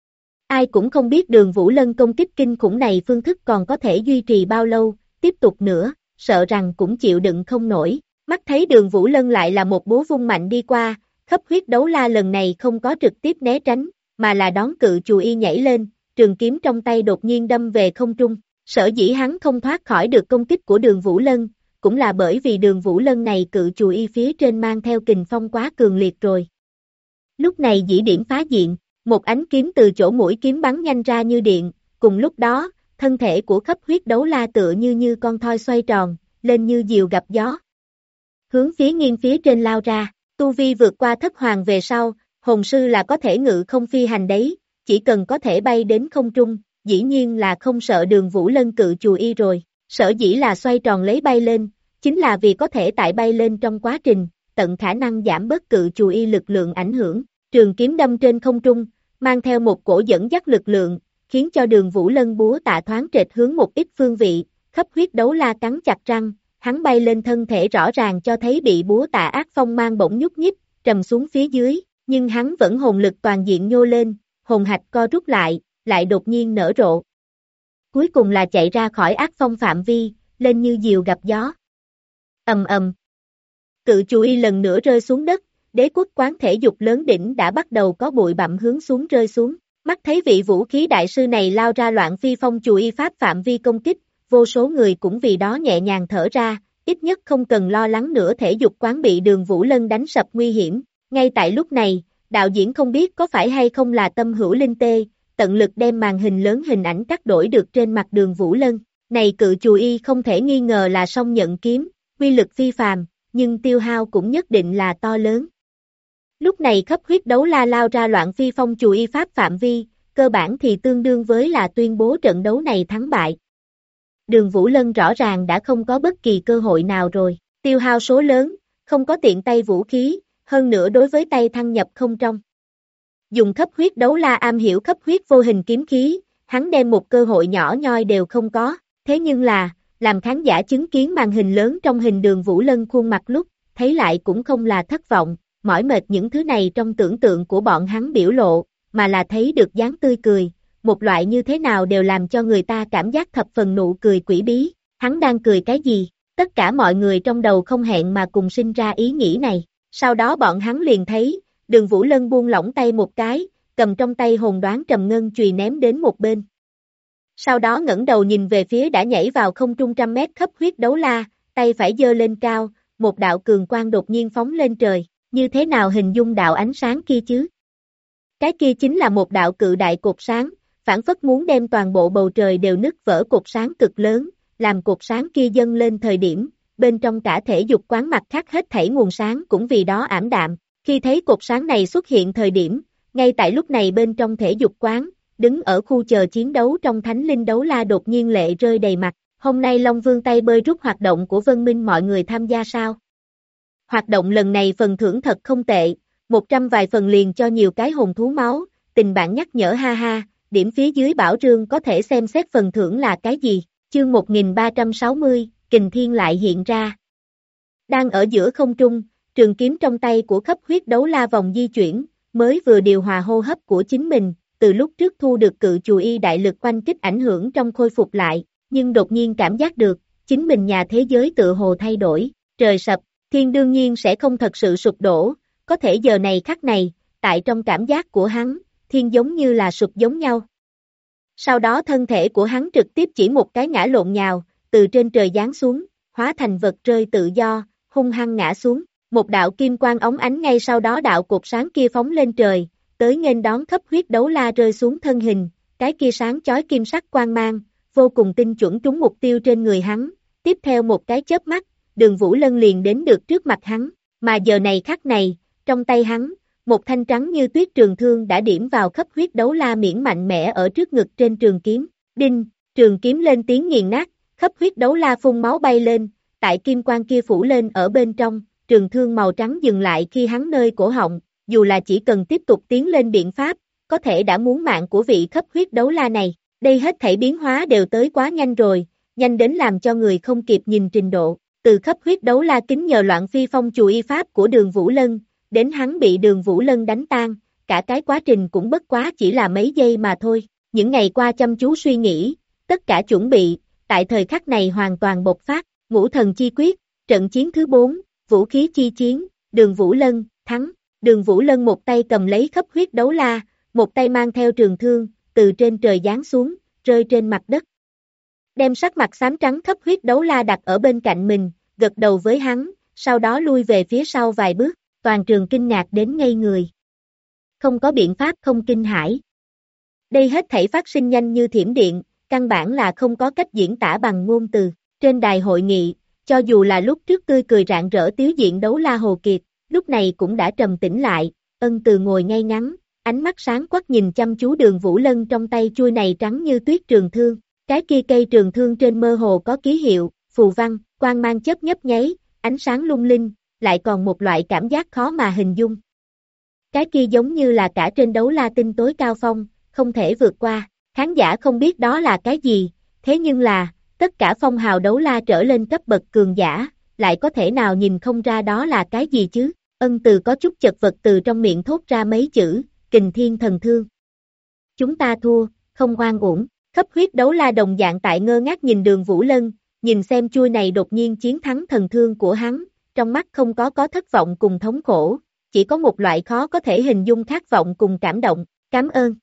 Ai cũng không biết Đường Vũ Lân công kích kinh khủng này phương thức còn có thể duy trì bao lâu, tiếp tục nữa, sợ rằng cũng chịu đựng không nổi. Mắt thấy Đường Vũ Lân lại là một búa vung mạnh đi qua, khắp huyết đấu la lần này không có trực tiếp né tránh, mà là đón cự chùa y nhảy lên, trường kiếm trong tay đột nhiên đâm về không trung. Sở dĩ hắn không thoát khỏi được công kích của Đường Vũ Lân, cũng là bởi vì Đường Vũ Lân này cự chùa y phía trên mang theo kình phong quá cường liệt rồi. Lúc này dĩ điểm phá diện, một ánh kiếm từ chỗ mũi kiếm bắn nhanh ra như điện, cùng lúc đó, thân thể của khắp huyết đấu la tựa như con thoi xoay tròn, lên như diều gặp gió. Hướng phía nghiêng phía trên lao ra, tu vi vượt qua thất hoàng về sau, hồn sư là có thể ngự không phi hành đấy, chỉ cần có thể bay đến không trung, dĩ nhiên là không sợ Đường Vũ Lân cự chùa y rồi, sở dĩ là xoay tròn lấy bay lên, chính là vì có thể tại bay lên trong quá trình, tận khả năng giảm bớt cự chùa y lực lượng ảnh hưởng, trường kiếm đâm trên không trung, mang theo một cổ dẫn dắt lực lượng, khiến cho Đường Vũ Lân búa tạ thoáng trệt hướng một ít phương vị, khắp huyết đấu la cắn chặt răng, hắn bay lên thân thể rõ ràng cho thấy bị búa tạ ác phong mang bỗng nhúc nhích, trầm xuống phía dưới, nhưng hắn vẫn hồn lực toàn diện nhô lên, hồn hạch co rút lại đột nhiên nở rộ. Cuối cùng là chạy ra khỏi ác phong phạm vi, lên như diều gặp gió. Cự chùa y lần nữa rơi xuống đất, đế quốc quán thể dục lớn đỉnh đã bắt đầu có bụi bặm hướng xuống rơi xuống. Mắt thấy vị vũ khí đại sư này lao ra loạn phi phong chùa y pháp phạm vi công kích, vô số người cũng vì đó nhẹ nhàng thở ra, ít nhất không cần lo lắng nữa thể dục quán bị Đường Vũ Lân đánh sập nguy hiểm. Ngay tại lúc này, đạo diễn không biết có phải hay không là tâm hữu linh tê, tận lực đem màn hình lớn hình ảnh cắt đổi được trên mặt Đường Vũ Lân. Này cự chùa y không thể nghi ngờ là song nhận kiếm, quy lực phi phàm, nhưng tiêu hao cũng nhất định là to lớn. Lúc này khắp huyết đấu la lao ra loạn phi phong chùa y pháp phạm vi, cơ bản thì tương đương với là tuyên bố trận đấu này thắng bại. Đường Vũ Lân rõ ràng đã không có bất kỳ cơ hội nào rồi, tiêu hao số lớn, không có tiện tay vũ khí, hơn nữa đối với tay thăng nhập không trong. Dùng khắp huyết đấu la am hiểu khắp huyết vô hình kiếm khí, hắn đem một cơ hội nhỏ nhoi đều không có, thế nhưng là, làm khán giả chứng kiến màn hình lớn trong hình Đường Vũ Lân khuôn mặt lúc, thấy lại cũng không là thất vọng, mỏi mệt những thứ này trong tưởng tượng của bọn hắn biểu lộ, mà là thấy được dáng tươi cười, một loại như thế nào đều làm cho người ta cảm giác thập phần nụ cười quỷ bí, hắn đang cười cái gì, tất cả mọi người trong đầu không hẹn mà cùng sinh ra ý nghĩ này, sau đó bọn hắn liền thấy, Đường Vũ Lân buông lỏng tay một cái, cầm trong tay hồn đoán trầm ngân chùy ném đến một bên. Sau đó ngẩng đầu nhìn về phía đã nhảy vào không trung trăm mét khắp huyết đấu la, tay phải giơ lên cao, một đạo cường quang đột nhiên phóng lên trời, như thế nào hình dung đạo ánh sáng kia chứ? Cái kia chính là một đạo cự đại cột sáng, phảng phất muốn đem toàn bộ bầu trời đều nứt vỡ cột sáng cực lớn, làm cột sáng kia dâng lên thời điểm, bên trong cả thể dục quán mặt khác hết thảy nguồn sáng cũng vì đó ảm đạm, khi thấy cột sáng này xuất hiện thời điểm, ngay tại lúc này bên trong thể dục quán, đứng ở khu chờ chiến đấu trong Thánh Linh Đấu La đột nhiên lệ rơi đầy mặt, hôm nay Long Vương tay bơi rút hoạt động của Vân Minh mọi người tham gia sao? Hoạt động lần này phần thưởng thật không tệ, 100 vài phần liền cho nhiều cái hồn thú máu, tình bạn nhắc nhở ha ha, điểm phía dưới bảo trương có thể xem xét phần thưởng là cái gì, chương 1360, Kình Thiên lại hiện ra. Đang ở giữa không trung, trường kiếm trong tay của khắp huyết đấu la vòng di chuyển, mới vừa điều hòa hô hấp của chính mình, từ lúc trước thu được cự chù y đại lực oanh kích ảnh hưởng trong khôi phục lại, nhưng đột nhiên cảm giác được, chính mình nhà thế giới tựa hồ thay đổi, trời sập, thiên đương nhiên sẽ không thật sự sụp đổ, có thể giờ này khắc này, tại trong cảm giác của hắn, thiên giống như là sụp giống nhau. Sau đó thân thể của hắn trực tiếp chỉ một cái ngã lộn nhào, từ trên trời giáng xuống, hóa thành vật rơi tự do, hung hăng ngã xuống, một đạo kim quang óng ánh ngay sau đó đạo cột sáng kia phóng lên trời, tới nghênh đón khắp huyết đấu la rơi xuống thân hình, cái kia sáng chói kim sắc quang mang, vô cùng tinh chuẩn trúng mục tiêu trên người hắn, tiếp theo một cái chớp mắt, Đường Vũ Lân liền đến được trước mặt hắn, mà giờ này khắc này, trong tay hắn, một thanh trắng như tuyết trường thương đã điểm vào khắp huyết đấu la miễn mạnh mẽ ở trước ngực trên trường kiếm, đinh, trường kiếm lên tiếng nghiền nát, khắp huyết đấu la phun máu bay lên, tại kim quang kia phủ lên ở bên trong, trường thương màu trắng dừng lại khi hắn nơi cổ họng, dù là chỉ cần tiếp tục tiến lên biện pháp, có thể đã muốn mạng của vị khắp huyết đấu la này, đây hết thảy biến hóa đều tới quá nhanh rồi, nhanh đến làm cho người không kịp nhìn trình độ, từ khắp huyết đấu la kính nhờ loạn phi phong chù y pháp của Đường Vũ Lân, đến hắn bị Đường Vũ Lân đánh tan, cả cái quá trình cũng bất quá chỉ là mấy giây mà thôi, những ngày qua chăm chú suy nghĩ, tất cả chuẩn bị, tại thời khắc này hoàn toàn bộc phát, Ngũ Thần Chi Quyết, trận chiến thứ 4, vũ khí chi chiến, Đường Vũ Lân, thắng, Đường Vũ Lân một tay cầm lấy khắp huyết đấu la, một tay mang theo trường thương, từ trên trời giáng xuống, rơi trên mặt đất. Đem sắc mặt xám trắng khắp huyết đấu la đặt ở bên cạnh mình, gật đầu với hắn, sau đó lui về phía sau vài bước, toàn trường kinh ngạc đến ngây người. Không có biện pháp không kinh hãi. Đây hết thảy phát sinh nhanh như thiểm điện, căn bản là không có cách diễn tả bằng ngôn từ. Trên đài hội nghị, cho dù là lúc trước tươi cười rạng rỡ tiếu diện đấu la Hồ Kiệt, lúc này cũng đã trầm tĩnh lại, Ân Từ ngồi ngay ngắn, ánh mắt sáng quắc nhìn chăm chú Đường Vũ Lân trong tay chuôi này trắng như tuyết trường thương. Cái kia cây trường thương trên mơ hồ có ký hiệu, phù văn, quang mang chớp nhấp nháy, ánh sáng lung linh, lại còn một loại cảm giác khó mà hình dung. Cái kia giống như là cả trên đấu la tinh tối cao phong, không thể vượt qua, khán giả không biết đó là cái gì, thế nhưng là, tất cả phong hào đấu la trở lên cấp bậc cường giả, lại có thể nào nhìn không ra đó là cái gì chứ, Ân Từ có chút chật vật từ trong miệng thốt ra mấy chữ, Kình Thiên Thần Thương. Chúng ta thua, không oan uổng. Khắp huyết đấu la đồng dạng tại ngơ ngác nhìn Đường Vũ Lân, nhìn xem chuôi này đột nhiên chiến thắng thần thương của hắn, trong mắt không có thất vọng cùng thống khổ, chỉ có một loại khó có thể hình dung khát vọng cùng cảm động, cảm ơn.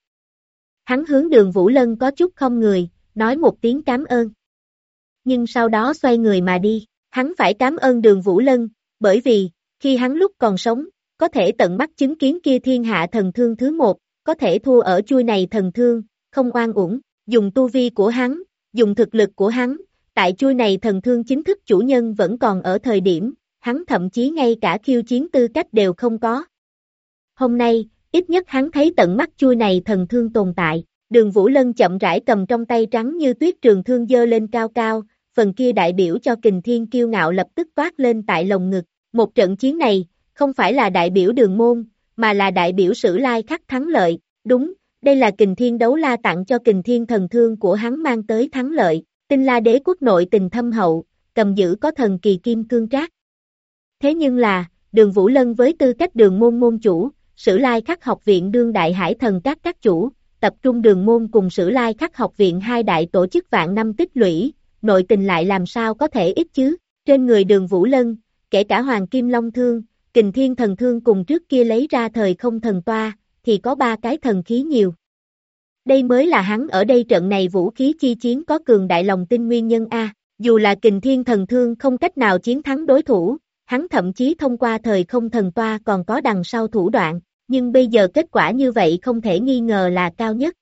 Hắn hướng Đường Vũ Lân có chút không người, nói một tiếng cảm ơn. Nhưng sau đó xoay người mà đi, hắn phải cảm ơn Đường Vũ Lân, bởi vì, khi hắn lúc còn sống, có thể tận mắt chứng kiến kia thiên hạ thần thương thứ 1, có thể thua ở chuôi này thần thương, không oan uổng. Dùng tu vi của hắn, dùng thực lực của hắn, tại chuôi này thần thương chính thức chủ nhân vẫn còn ở thời điểm, hắn thậm chí ngay cả khiêu chiến tư cách đều không có. Hôm nay, ít nhất hắn thấy tận mắt chuôi này thần thương tồn tại, Đường Vũ Lân chậm rãi cầm trong tay trắng như tuyết trường thương giơ lên cao cao, phần kia đại biểu cho Kình Thiên kiêu ngạo lập tức toát lên tại lồng ngực. Một trận chiến này, không phải là đại biểu Đường môn, mà là đại biểu Sử Lai Khắc thắng lợi. Đúng, đây là Kình Thiên đấu la tặng cho Kình Thiên thần thương của hắn mang tới thắng lợi. Tinh La Đế quốc nội tình thâm hậu, cầm giữ có thần kỳ kim cương trác. Thế nhưng là, Đường Vũ Lân với tư cách Đường môn môn chủ, Sử Lai Khắc học viện đương đại hải thần các chủ, tập trung Đường môn cùng Sử Lai Khắc học viện hai đại tổ chức vạn năm tích lũy, nội tình lại làm sao có thể ít chứ. Trên người Đường Vũ Lân, kể cả Hoàng Kim Long Thương, Kình Thiên thần thương cùng trước kia lấy ra thời không thần toa, thì có 3 cái thần khí nhiều. Đây mới là hắn ở đây trận này vũ khí chi chiến có cường đại lòng tin nguyên nhân A. Dù là Kình Thiên thần thương không cách nào chiến thắng đối thủ, hắn thậm chí thông qua thời không thần toa còn có đằng sau thủ đoạn, nhưng bây giờ kết quả như vậy không thể nghi ngờ là cao nhất.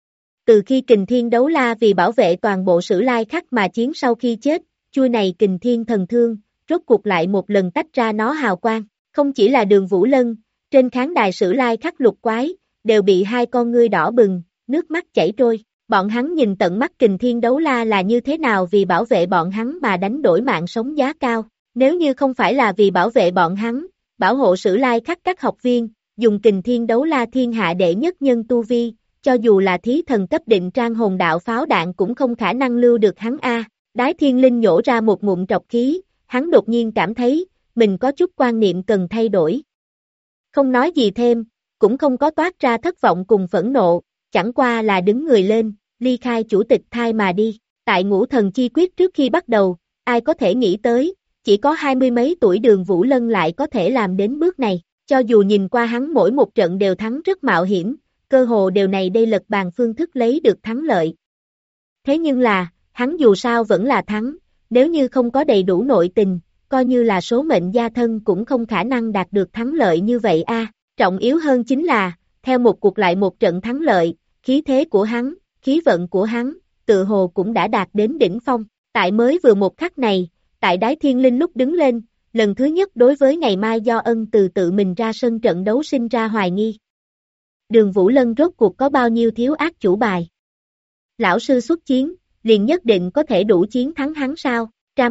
Từ khi Kình Thiên đấu la vì bảo vệ toàn bộ Sử Lai Khắc mà chiến sau khi chết, chuôi này Kình Thiên thần thương, rốt cuộc lại một lần tách ra nó hào quang. Không chỉ là Đường Vũ Lân, trên khán đài Sử Lai Khắc lục quái, đều bị hai con ngươi đỏ bừng, nước mắt chảy trôi. Bọn hắn nhìn tận mắt Kình Thiên đấu la là như thế nào vì bảo vệ bọn hắn mà đánh đổi mạng sống giá cao. Nếu như không phải là vì bảo vệ bọn hắn, bảo hộ Sử Lai Khắc các học viên, dùng Kình Thiên đấu la thiên hạ đệ nhất nhân tu vi, cho dù là thí thần cấp định trang hồn đạo pháo đạn cũng không khả năng lưu được hắn A. Đái Thiên Linh nhổ ra một ngụm trọc khí, hắn đột nhiên cảm thấy, mình có chút quan niệm cần thay đổi. Không nói gì thêm, cũng không có toát ra thất vọng cùng phẫn nộ, chẳng qua là đứng người lên, ly khai chủ tịch thai mà đi. Tại Ngũ Thần Chi Quyết trước khi bắt đầu, ai có thể nghĩ tới, chỉ có 20 mấy tuổi Đường Vũ Lân lại có thể làm đến bước này, cho dù nhìn qua hắn mỗi một trận đều thắng rất mạo hiểm, cơ hồ đều này đây lật bàn phương thức lấy được thắng lợi. Thế nhưng là, hắn dù sao vẫn là thắng, nếu như không có đầy đủ nội tình, coi như là số mệnh gia thân cũng không khả năng đạt được thắng lợi như vậy a. Trọng yếu hơn chính là, theo một cuộc lại một trận thắng lợi, khí thế của hắn, khí vận của hắn, tự hồ cũng đã đạt đến đỉnh phong. Tại mới vừa một khắc này, tại Đái Thiên Linh lúc đứng lên, lần thứ nhất đối với ngày mai do ân từ tự mình ra sân trận đấu sinh ra hoài nghi. Đường Vũ Lân rốt cuộc có bao nhiêu thiếu ác chủ bài? Lão sư xuất chiến, liền nhất định có thể đủ chiến thắng hắn sao?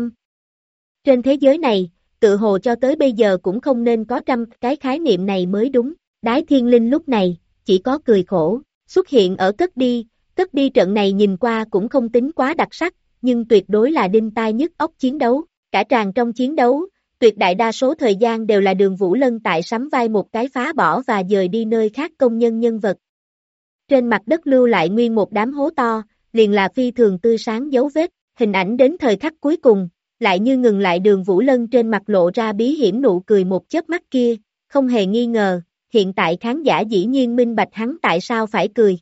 Trên thế giới này, tự hồ cho tới bây giờ cũng không nên có cái khái niệm này mới đúng. Đái Thiên Linh lúc này, chỉ có cười khổ, xuất hiện ở cất đi trận này nhìn qua cũng không tính quá đặc sắc, nhưng tuyệt đối là đinh tai nhức óc chiến đấu. Cả tràng trong chiến đấu, tuyệt đại đa số thời gian đều là Đường Vũ Lân tại sắm vai một cái phá bỏ và dời đi nơi khác công nhân nhân vật. Trên mặt đất lưu lại nguyên một đám hố to, liền là phi thường tươi sáng dấu vết, hình ảnh đến thời khắc cuối cùng, lại như ngừng lại Đường Vũ Lân trên mặt lộ ra bí hiểm nụ cười một chớp mắt kia, không hề nghi ngờ, hiện tại khán giả dĩ nhiên minh bạch hắn tại sao phải cười.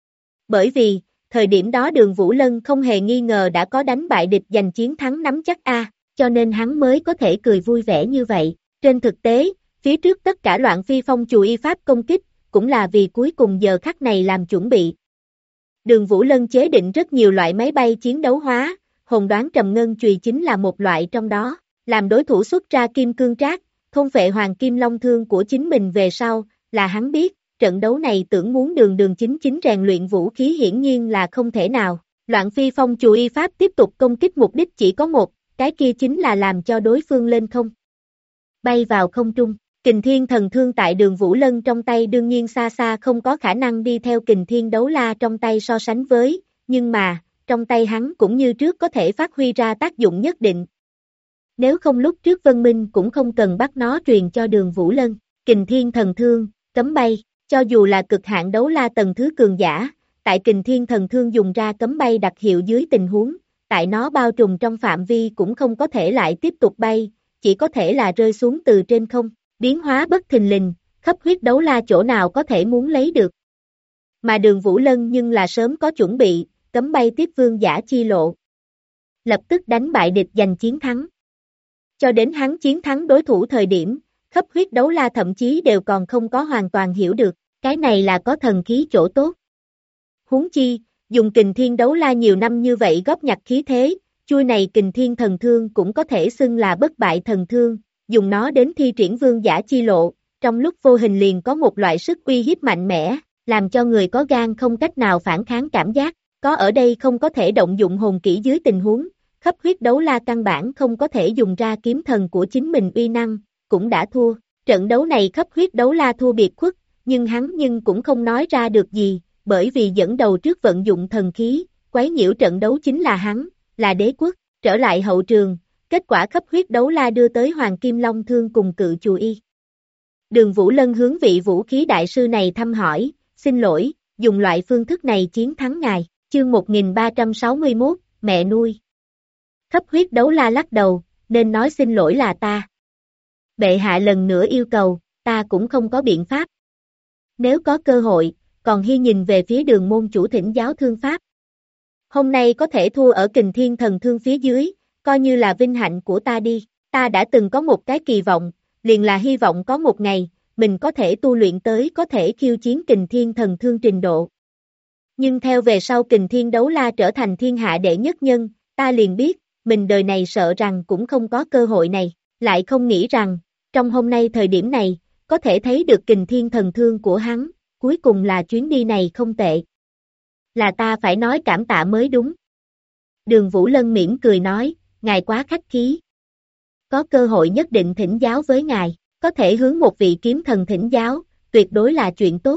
Bởi vì, thời điểm đó Đường Vũ Lân không hề nghi ngờ đã có đánh bại địch giành chiến thắng nắm chắc A, cho nên hắn mới có thể cười vui vẻ như vậy. Trên thực tế, phía trước tất cả loạn phi phong chù y pháp công kích, cũng là vì cuối cùng giờ khắc này làm chuẩn bị. Đường Vũ Lân chế định rất nhiều loại máy bay chiến đấu hóa, hồn đoán trầm ngân chùy chính là một loại trong đó, làm đối thủ xuất ra kim cương trác, thôn phệ hoàng kim long thương của chính mình về sau, là hắn biết, trận đấu này tưởng muốn đường chính rèn luyện vũ khí hiển nhiên là không thể nào. Loạn phi phong chù y pháp tiếp tục công kích mục đích chỉ có một, cái kia chính là làm cho đối phương lên không. Bay vào không trung, Kình Thiên thần thương tại Đường Vũ Lân trong tay đương nhiên xa xa không có khả năng đi theo Kình Thiên đấu la trong tay so sánh với, nhưng mà, trong tay hắn cũng như trước có thể phát huy ra tác dụng nhất định. Nếu không lúc trước Vân Minh cũng không cần bắt nó truyền cho Đường Vũ Lân, Kình Thiên thần thương, cấm bay, cho dù là cực hạn đấu la tầng thứ cường giả, tại Kình Thiên thần thương dùng ra cấm bay đặc hiệu dưới tình huống, tại nó bao trùm trong phạm vi cũng không có thể lại tiếp tục bay, chỉ có thể là rơi xuống từ trên không, biến hóa bất thình lình, khắp huyết đấu la chỗ nào có thể muốn lấy được. Mà Đường Vũ Lân nhưng là sớm có chuẩn bị, cấm bay tiếp vương giả chi lộ. Lập tức đánh bại địch giành chiến thắng. Cho đến hắn chiến thắng đối thủ thời điểm, khắp huyết đấu la thậm chí đều còn không có hoàn toàn hiểu được, cái này là có thần khí chỗ tốt. Huống chi, dùng Kình Thiên đấu la nhiều năm như vậy góp nhặt khí thế, chuôi này Kình Thiên thần thương cũng có thể xưng là bất bại thần thương, dùng nó đến thi triển vương giả chi lộ, trong lúc vô hình liền có một loại sức uy hiếp mạnh mẽ, làm cho người có gan không cách nào phản kháng cảm giác, có ở đây không có thể động dụng hồn kỹ dưới tình huống, khắp huyết đấu la căn bản không có thể dùng ra kiếm thần của chính mình uy năng, cũng đã thua. Trận đấu này khắp huyết đấu la thua biệt khuất, nhưng cũng không nói ra được gì, bởi vì dẫn đầu trước vận dụng thần khí, quấy nhiễu trận đấu chính là hắn, là đế quốc. Trở lại hậu trường, kết quả khắp huyết đấu la đưa tới Hoàng Kim Long Thương cùng cự chù y. Đường Vũ Lân hướng vị vũ khí đại sư này thăm hỏi, xin lỗi, dùng loại phương thức này chiến thắng ngài, chương 1361, mẹ nuôi. Khắp huyết đấu la lắc đầu, nên nói xin lỗi là ta. Bệ hạ lần nữa yêu cầu, ta cũng không có biện pháp. Nếu có cơ hội, còn hy nhìn về phía đường môn chủ thỉnh giáo thương pháp. Hôm nay có thể thua ở Kình Thiên Thần Thương phía dưới, coi như là vinh hạnh của ta đi. Ta đã từng có một cái kỳ vọng, liền là hy vọng có một ngày, mình có thể tu luyện tới có thể khiêu chiến Kình Thiên Thần Thương trình độ. Nhưng theo về sau Kình Thiên Đấu La trở thành thiên hạ đệ nhất nhân, ta liền biết, mình đời này sợ rằng cũng không có cơ hội này, lại không nghĩ rằng, trong hôm nay thời điểm này, có thể thấy được Kình Thiên Thần Thương của hắn, cuối cùng là chuyến đi này không tệ. Là ta phải nói cảm tạ mới đúng. Đường Vũ Lân mỉm cười nói, ngài quá khách khí. Có cơ hội nhất định thỉnh giáo với ngài, có thể hướng một vị kiếm thần thỉnh giáo, tuyệt đối là chuyện tốt.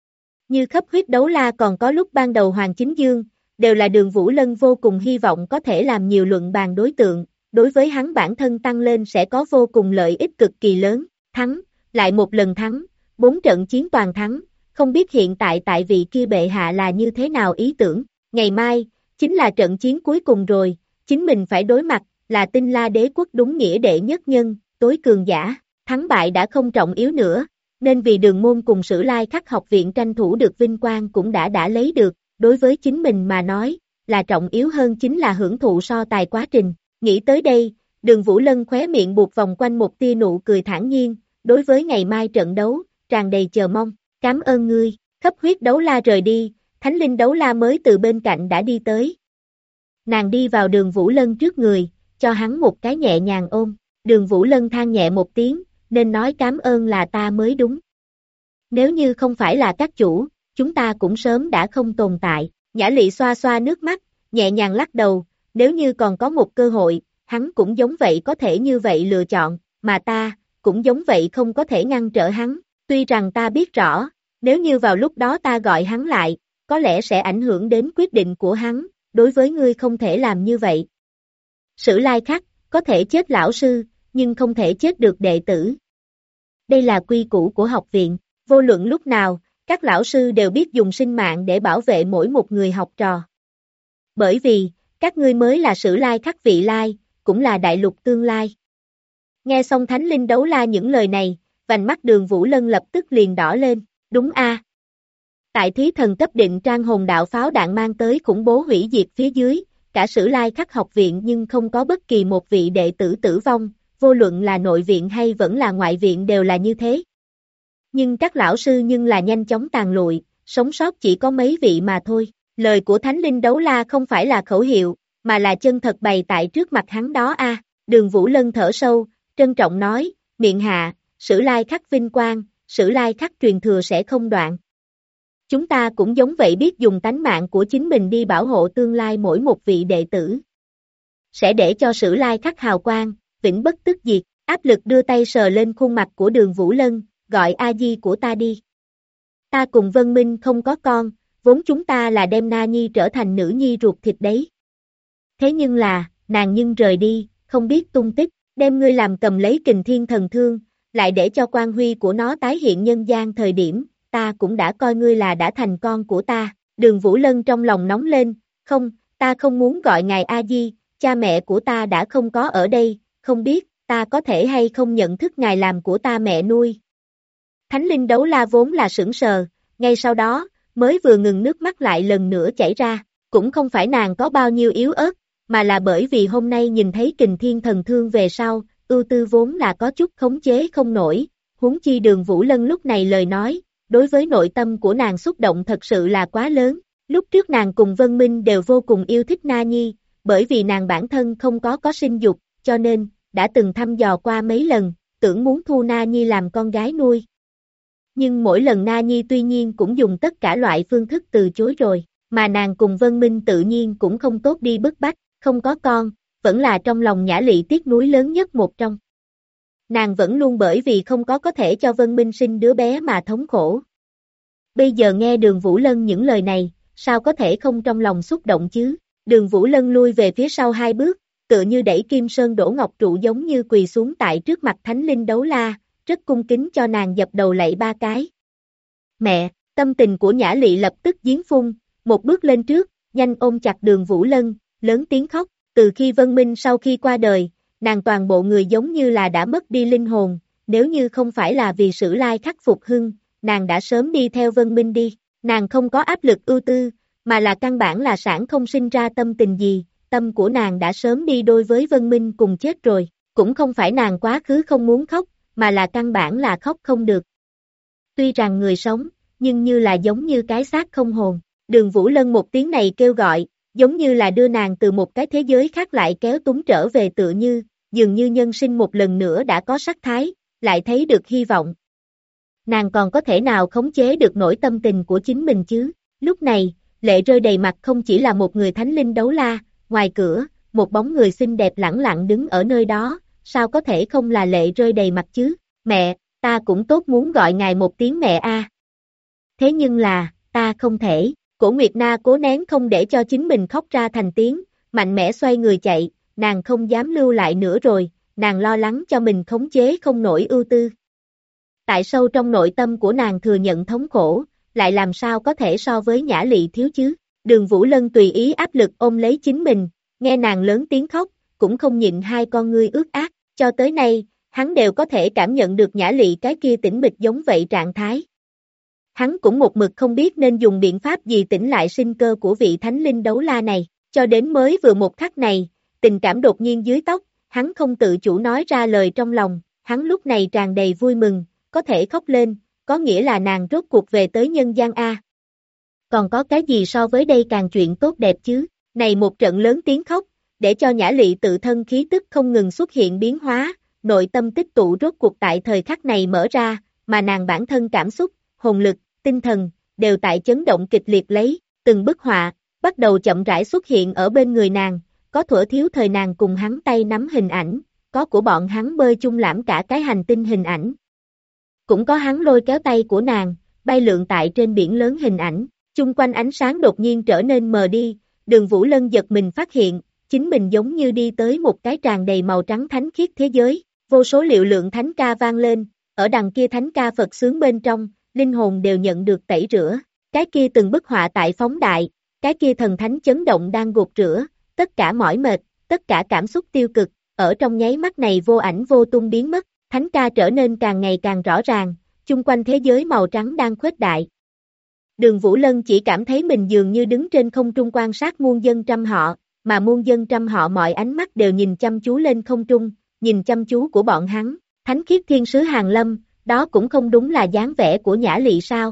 Như khắp huyết đấu la còn có lúc ban đầu Hoàng Chính Dương, đều là đường Vũ Lân vô cùng hy vọng có thể làm nhiều luận bàn đối tượng, đối với hắn bản thân tăng lên sẽ có vô cùng lợi ích cực kỳ lớn, thắng, lại một lần thắng, 4 trận chiến toàn thắng, không biết hiện tại tại vị kia bệ hạ là như thế nào ý tưởng, ngày mai, chính là trận chiến cuối cùng rồi, chính mình phải đối mặt, là Tinh La Đế quốc đúng nghĩa đệ nhất nhân, tối cường giả, thắng bại đã không trọng yếu nữa, nên vì đường môn cùng Sử Lai Khắc học viện tranh thủ được vinh quang cũng đã lấy được, đối với chính mình mà nói, là trọng yếu hơn chính là hưởng thụ so tài quá trình, nghĩ tới đây, đường Vũ Lân khóe miệng buộc vòng quanh một tia nụ cười thản nhiên, đối với ngày mai trận đấu, tràn đầy chờ mong, cảm ơn ngươi, khắp huyết đấu la rời đi, Thánh Linh đấu la mới từ bên cạnh đã đi tới. Nàng đi vào đường Vũ Lân trước người, cho hắn một cái nhẹ nhàng ôm, đường Vũ Lân than nhẹ một tiếng, nên nói cảm ơn là ta mới đúng. Nếu như không phải là các chủ, chúng ta cũng sớm đã không tồn tại, Nhã Lị xoa xoa nước mắt, nhẹ nhàng lắc đầu, nếu như còn có một cơ hội, hắn cũng giống vậy có thể như vậy lựa chọn, mà ta, cũng giống vậy không có thể ngăn trở hắn, tuy rằng ta biết rõ, nếu như vào lúc đó ta gọi hắn lại, có lẽ sẽ ảnh hưởng đến quyết định của hắn, đối với ngươi không thể làm như vậy. Sử Lai Khắc, có thể chết lão sư, nhưng không thể chết được đệ tử. Đây là quy củ của học viện, vô luận lúc nào, các lão sư đều biết dùng sinh mạng để bảo vệ mỗi một người học trò. Bởi vì, các ngươi mới là Sử Lai Khắc vị lai, cũng là đại lục tương lai. Nghe xong Thánh Linh đấu la những lời này, vành mắt đường Vũ Lân lập tức liền đỏ lên, đúng a. Tại thí thần cấp định trang hồn đạo pháo đạn mang tới khủng bố hủy diệt phía dưới, cả Sử Lai Khắc học viện nhưng không có bất kỳ một vị đệ tử tử vong, vô luận là nội viện hay vẫn là ngoại viện đều là như thế. Nhưng các lão sư nhưng là nhanh chóng tàn lụi, sống sót chỉ có mấy vị mà thôi. Lời của Thánh Linh đấu la không phải là khẩu hiệu, mà là chân thật bày tại trước mặt hắn đó a. Đường Vũ Lân thở sâu, trân trọng nói, miệng hạ, Sử Lai Khắc vinh quang, Sử Lai Khắc truyền thừa sẽ không đoạn. Chúng ta cũng giống vậy biết dùng tánh mạng của chính mình đi bảo hộ tương lai mỗi một vị đệ tử. Sẽ để cho Sử Lai Khắc hào quang, vĩnh bất tức diệt, áp lực đưa tay sờ lên khuôn mặt của đường Vũ Lân, gọi A Di của ta đi. Ta cùng Vân Minh không có con, vốn chúng ta là đem Na Nhi trở thành nữ nhi ruột thịt đấy. Thế nhưng là, nàng nhưng rời đi, không biết tung tích, đem ngươi làm cầm lấy Kình Thiên Thần Thương, lại để cho quang huy của nó tái hiện nhân gian thời điểm, ta cũng đã coi ngươi là đã thành con của ta. Đường Vũ Lân trong lòng nóng lên, không, ta không muốn gọi ngài A Di, cha mẹ của ta đã không có ở đây, không biết, ta có thể hay không nhận thức ngài làm của ta mẹ nuôi. Thánh Linh đấu la vốn là sững sờ, ngay sau đó, mới vừa ngừng nước mắt lại lần nữa chảy ra, cũng không phải nàng có bao nhiêu yếu ớt, mà là bởi vì hôm nay nhìn thấy Kình Thiên Thần Thương về sau, ưu tư vốn là có chút khống chế không nổi, huống chi đường Vũ Lân lúc này lời nói, đối với nội tâm của nàng xúc động thật sự là quá lớn, lúc trước nàng cùng Vân Minh đều vô cùng yêu thích Na Nhi, bởi vì nàng bản thân không có sinh dục, cho nên, đã từng thăm dò qua mấy lần, tưởng muốn thu Na Nhi làm con gái nuôi. nhưng mỗi lần Na Nhi tuy nhiên cũng dùng tất cả loại phương thức từ chối rồi, mà nàng cùng Vân Minh tự nhiên cũng không tốt đi bức bách, không có con, vẫn là trong lòng Nhã Lị tiếc nuối lớn nhất một trong. Nàng vẫn luôn bởi vì không có thể cho Vân Minh sinh đứa bé mà thống khổ. Bây giờ nghe Đường Vũ Lân những lời này, sao có thể không trong lòng xúc động chứ? Đường Vũ Lân lui về phía sau 2 bước, tựa như đẩy Kim Sơn đổ ngọc trụ giống như quỳ xuống tại trước mặt Thánh Linh Đấu La, rất cung kính cho nàng dập đầu lạy 3 cái. Mẹ, tâm tình của Nhã Lị lập tức giếng phun, một bước lên trước, nhanh ôm chặt Đường Vũ Lân, lớn tiếng khóc, từ khi Vân Minh sau khi qua đời, nàng toàn bộ người giống như là đã mất đi linh hồn, nếu như không phải là vì Sử Lai khắc phục hưng, nàng đã sớm đi theo Vân Minh đi, nàng không có áp lực ưu tư, mà là căn bản là sản không sinh ra tâm tình gì, tâm của nàng đã sớm đi đôi với Vân Minh cùng chết rồi, cũng không phải nàng quá khứ không muốn khóc, mà là căn bản là khóc không được. Tuy rằng người sống, nhưng như là giống như cái xác không hồn, Đường Vũ Lân một tiếng này kêu gọi, giống như là đưa nàng từ một cái thế giới khác lại kéo túng trở về tựa như, dường như nhân sinh một lần nữa đã có sắc thái, lại thấy được hy vọng. Nàng còn có thể nào khống chế được nỗi tâm tình của chính mình chứ? Lúc này, lệ rơi đầy mặt không chỉ là một người Thánh Linh Đấu La, ngoài cửa, một bóng người xinh đẹp lẳng lặng đứng ở nơi đó, sao có thể không là lệ rơi đầy mặt chứ? Mẹ, ta cũng tốt muốn gọi ngài một tiếng mẹ a. Thế nhưng là, ta không thể. Cổ Nguyệt Na cố nén không để cho chính mình khóc ra thành tiếng, mạnh mẽ xoay người chạy, nàng không dám lưu lại nữa rồi, nàng lo lắng cho mình khống chế không nổi ưu tư. Tại sâu trong nội tâm của nàng thừa nhận thống khổ, lại làm sao có thể so với Nhã Lị thiếu chứ? Đường Vũ Lân tùy ý áp lực ôm lấy chính mình, nghe nàng lớn tiếng khóc, cũng không nhịn 2 con ngươi ướt át, cho tới nay, hắn đều có thể cảm nhận được Nhã Lị cái kia tĩnh mịch giống vậy trạng thái. Hắn cũng một mực không biết nên dùng biện pháp gì tỉnh lại sinh cơ của vị Thánh Linh Đấu La này, cho đến mới vừa một khắc này, tình cảm đột nhiên dưới tóc, hắn không tự chủ nói ra lời trong lòng, hắn lúc này tràn đầy vui mừng, có thể khóc lên, có nghĩa là nàng rốt cuộc về tới nhân gian A. Còn có cái gì so với đây càng chuyện tốt đẹp chứ, này một trận lớn tiếng khóc, để cho Nhã Lị tự thân khí tức không ngừng xuất hiện biến hóa, nội tâm tích tụ rốt cuộc tại thời khắc này mở ra, mà nàng bản thân cảm xúc, hồn lực, tinh thần, đều tại chấn động kịch liệt lấy, từng bức họa, bắt đầu chậm rãi xuất hiện ở bên người nàng, có thuở thiếu thời nàng cùng hắn tay nắm hình ảnh, có của bọn hắn bơi chung lãm cả cái hành tinh hình ảnh. Cũng có hắn lôi kéo tay của nàng, bay lượn tại trên biển lớn hình ảnh, chung quanh ánh sáng đột nhiên trở nên mờ đi, Đường Vũ Lân giật mình phát hiện, chính mình giống như đi tới một cái tràn đầy màu trắng thánh khiết thế giới, vô số liệu lượng thánh ca vang lên, ở đằng kia thánh ca Phật xướng bên trong, linh hồn đều nhận được tẩy rửa, cái kia từng bức họa tại phóng đại, cái kia thần thánh chấn động đang gột rửa, tất cả mỏi mệt, tất cả cảm xúc tiêu cực, ở trong nháy mắt này vô ảnh vô tung biến mất, thánh ca trở nên càng ngày càng rõ ràng, chung quanh thế giới màu trắng đang khuếch đại. Đường Vũ Lân chỉ cảm thấy mình dường như đứng trên không trung quan sát muôn dân trăm họ, mà muôn dân trăm họ mọi ánh mắt đều nhìn chăm chú lên không trung, nhìn chăm chú của bọn hắn, thánh khiết thiên sứ Hàn Lâm, đó cũng không đúng là dáng vẻ của Nhã Lị sao.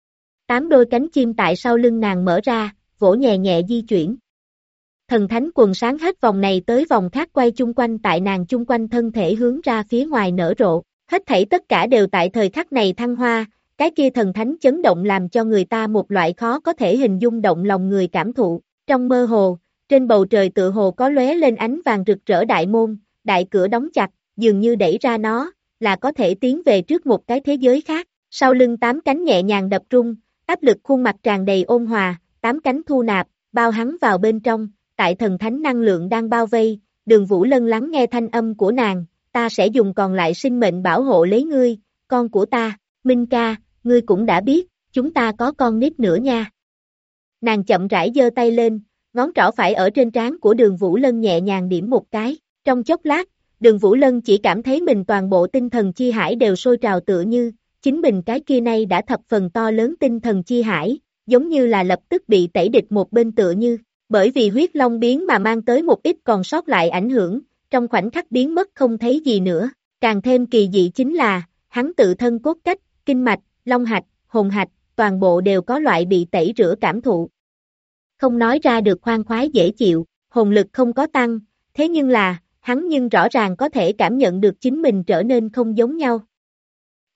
8 đôi cánh chim tại sau lưng nàng mở ra, vỗ nhẹ nhẹ di chuyển. Thần thánh quần sáng hết vòng này tới vòng khác quay chung quanh tại nàng chung quanh thân thể hướng ra phía ngoài nở rộ, hết thảy tất cả đều tại thời khắc này thăng hoa, cái kia thần thánh chấn động làm cho người ta một loại khó có thể hình dung động lòng người cảm thụ, trong mơ hồ, trên bầu trời tựa hồ có lóe lên ánh vàng rực rỡ đại môn, đại cửa đóng chặt, dường như đẩy ra nó, là có thể tiến về trước một cái thế giới khác, sau lưng 8 cánh nhẹ nhàng đập rung, áp lực khuôn mặt tràn đầy ôn hòa, 8 cánh thu nạp, bao hắn vào bên trong, tại thần thánh năng lượng đang bao vây, Đường Vũ Lân lắng nghe thanh âm của nàng, ta sẽ dùng còn lại sinh mệnh bảo hộ lấy ngươi, con của ta, Minh ca, ngươi cũng đã biết, chúng ta có con nít nữa nha. Nàng chậm rãi giơ tay lên, ngón trỏ phải ở trên trán của Đường Vũ Lân nhẹ nhàng điểm một cái, trong chốc lát, Đường Vũ Lân chỉ cảm thấy mình toàn bộ tinh thần chi hải đều sôi trào tựa như, chính mình cái kia nay đã thập phần to lớn tinh thần chi hải, giống như là lập tức bị tẩy địch một bên tựa như, bởi vì huyết long biến mà mang tới một ít còn sót lại ảnh hưởng, trong khoảnh khắc biến mất không thấy gì nữa, càng thêm kỳ dị chính là, hắn tự thân cốt cách, kinh mạch, long hạch, hồn hạch, toàn bộ đều có loại bị tẩy rửa cảm thụ. Không nói ra được khoan khoái dễ chịu, hồn lực không có tăng, thế nhưng là, hắn nhưng rõ ràng có thể cảm nhận được chính mình trở nên không giống nhau.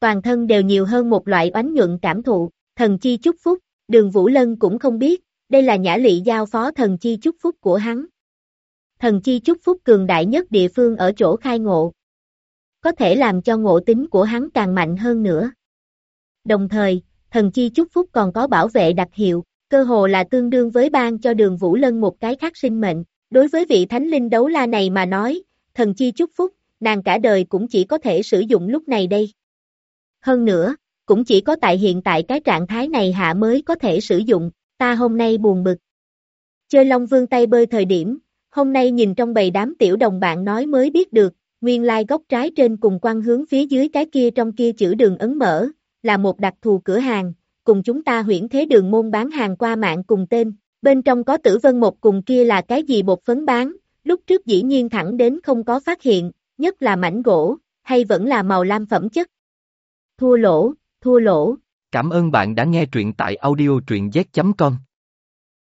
toàn thân đều nhiều hơn một loại oánh nhuận cảm thụ, thần chi chúc phúc, Đường Vũ Lân cũng không biết, đây là Nhã Lị giao phó thần chi chúc phúc của hắn. Thần chi chúc phúc cường đại nhất địa phương ở chỗ khai ngộ, có thể làm cho ngộ tính của hắn càng mạnh hơn nữa. Đồng thời, thần chi chúc phúc còn có bảo vệ đặc hiệu, cơ hồ là tương đương với ban cho Đường Vũ Lân một cái khác sinh mệnh. Đối với vị thánh linh đấu la này mà nói, thần chi chúc phúc, nàng cả đời cũng chỉ có thể sử dụng lúc này đây. Hơn nữa, cũng chỉ có tại hiện tại cái trạng thái này hạ mới có thể sử dụng, ta hôm nay buồn bực. Chơi Long Vương tay bơi thời điểm, hôm nay nhìn trong bầy đám tiểu đồng bạn nói mới biết được, nguyên lai góc trái trên cùng quang hướng phía dưới cái kia trong kia chữ đường ấn mở, là một đặc thù cửa hàng, cùng chúng ta Huyễn Thế Đường môn bán hàng qua mạng cùng tên, bên trong có Tử Vân một cùng kia là cái gì bột phấn bán, lúc trước dĩ nhiên thẳng đến không có phát hiện, nhất là mảnh gỗ, hay vẫn là màu lam phẩm chất. Thua lỗ, thua lỗ. Cảm ơn bạn đã nghe truyện tại audio truyện z.com.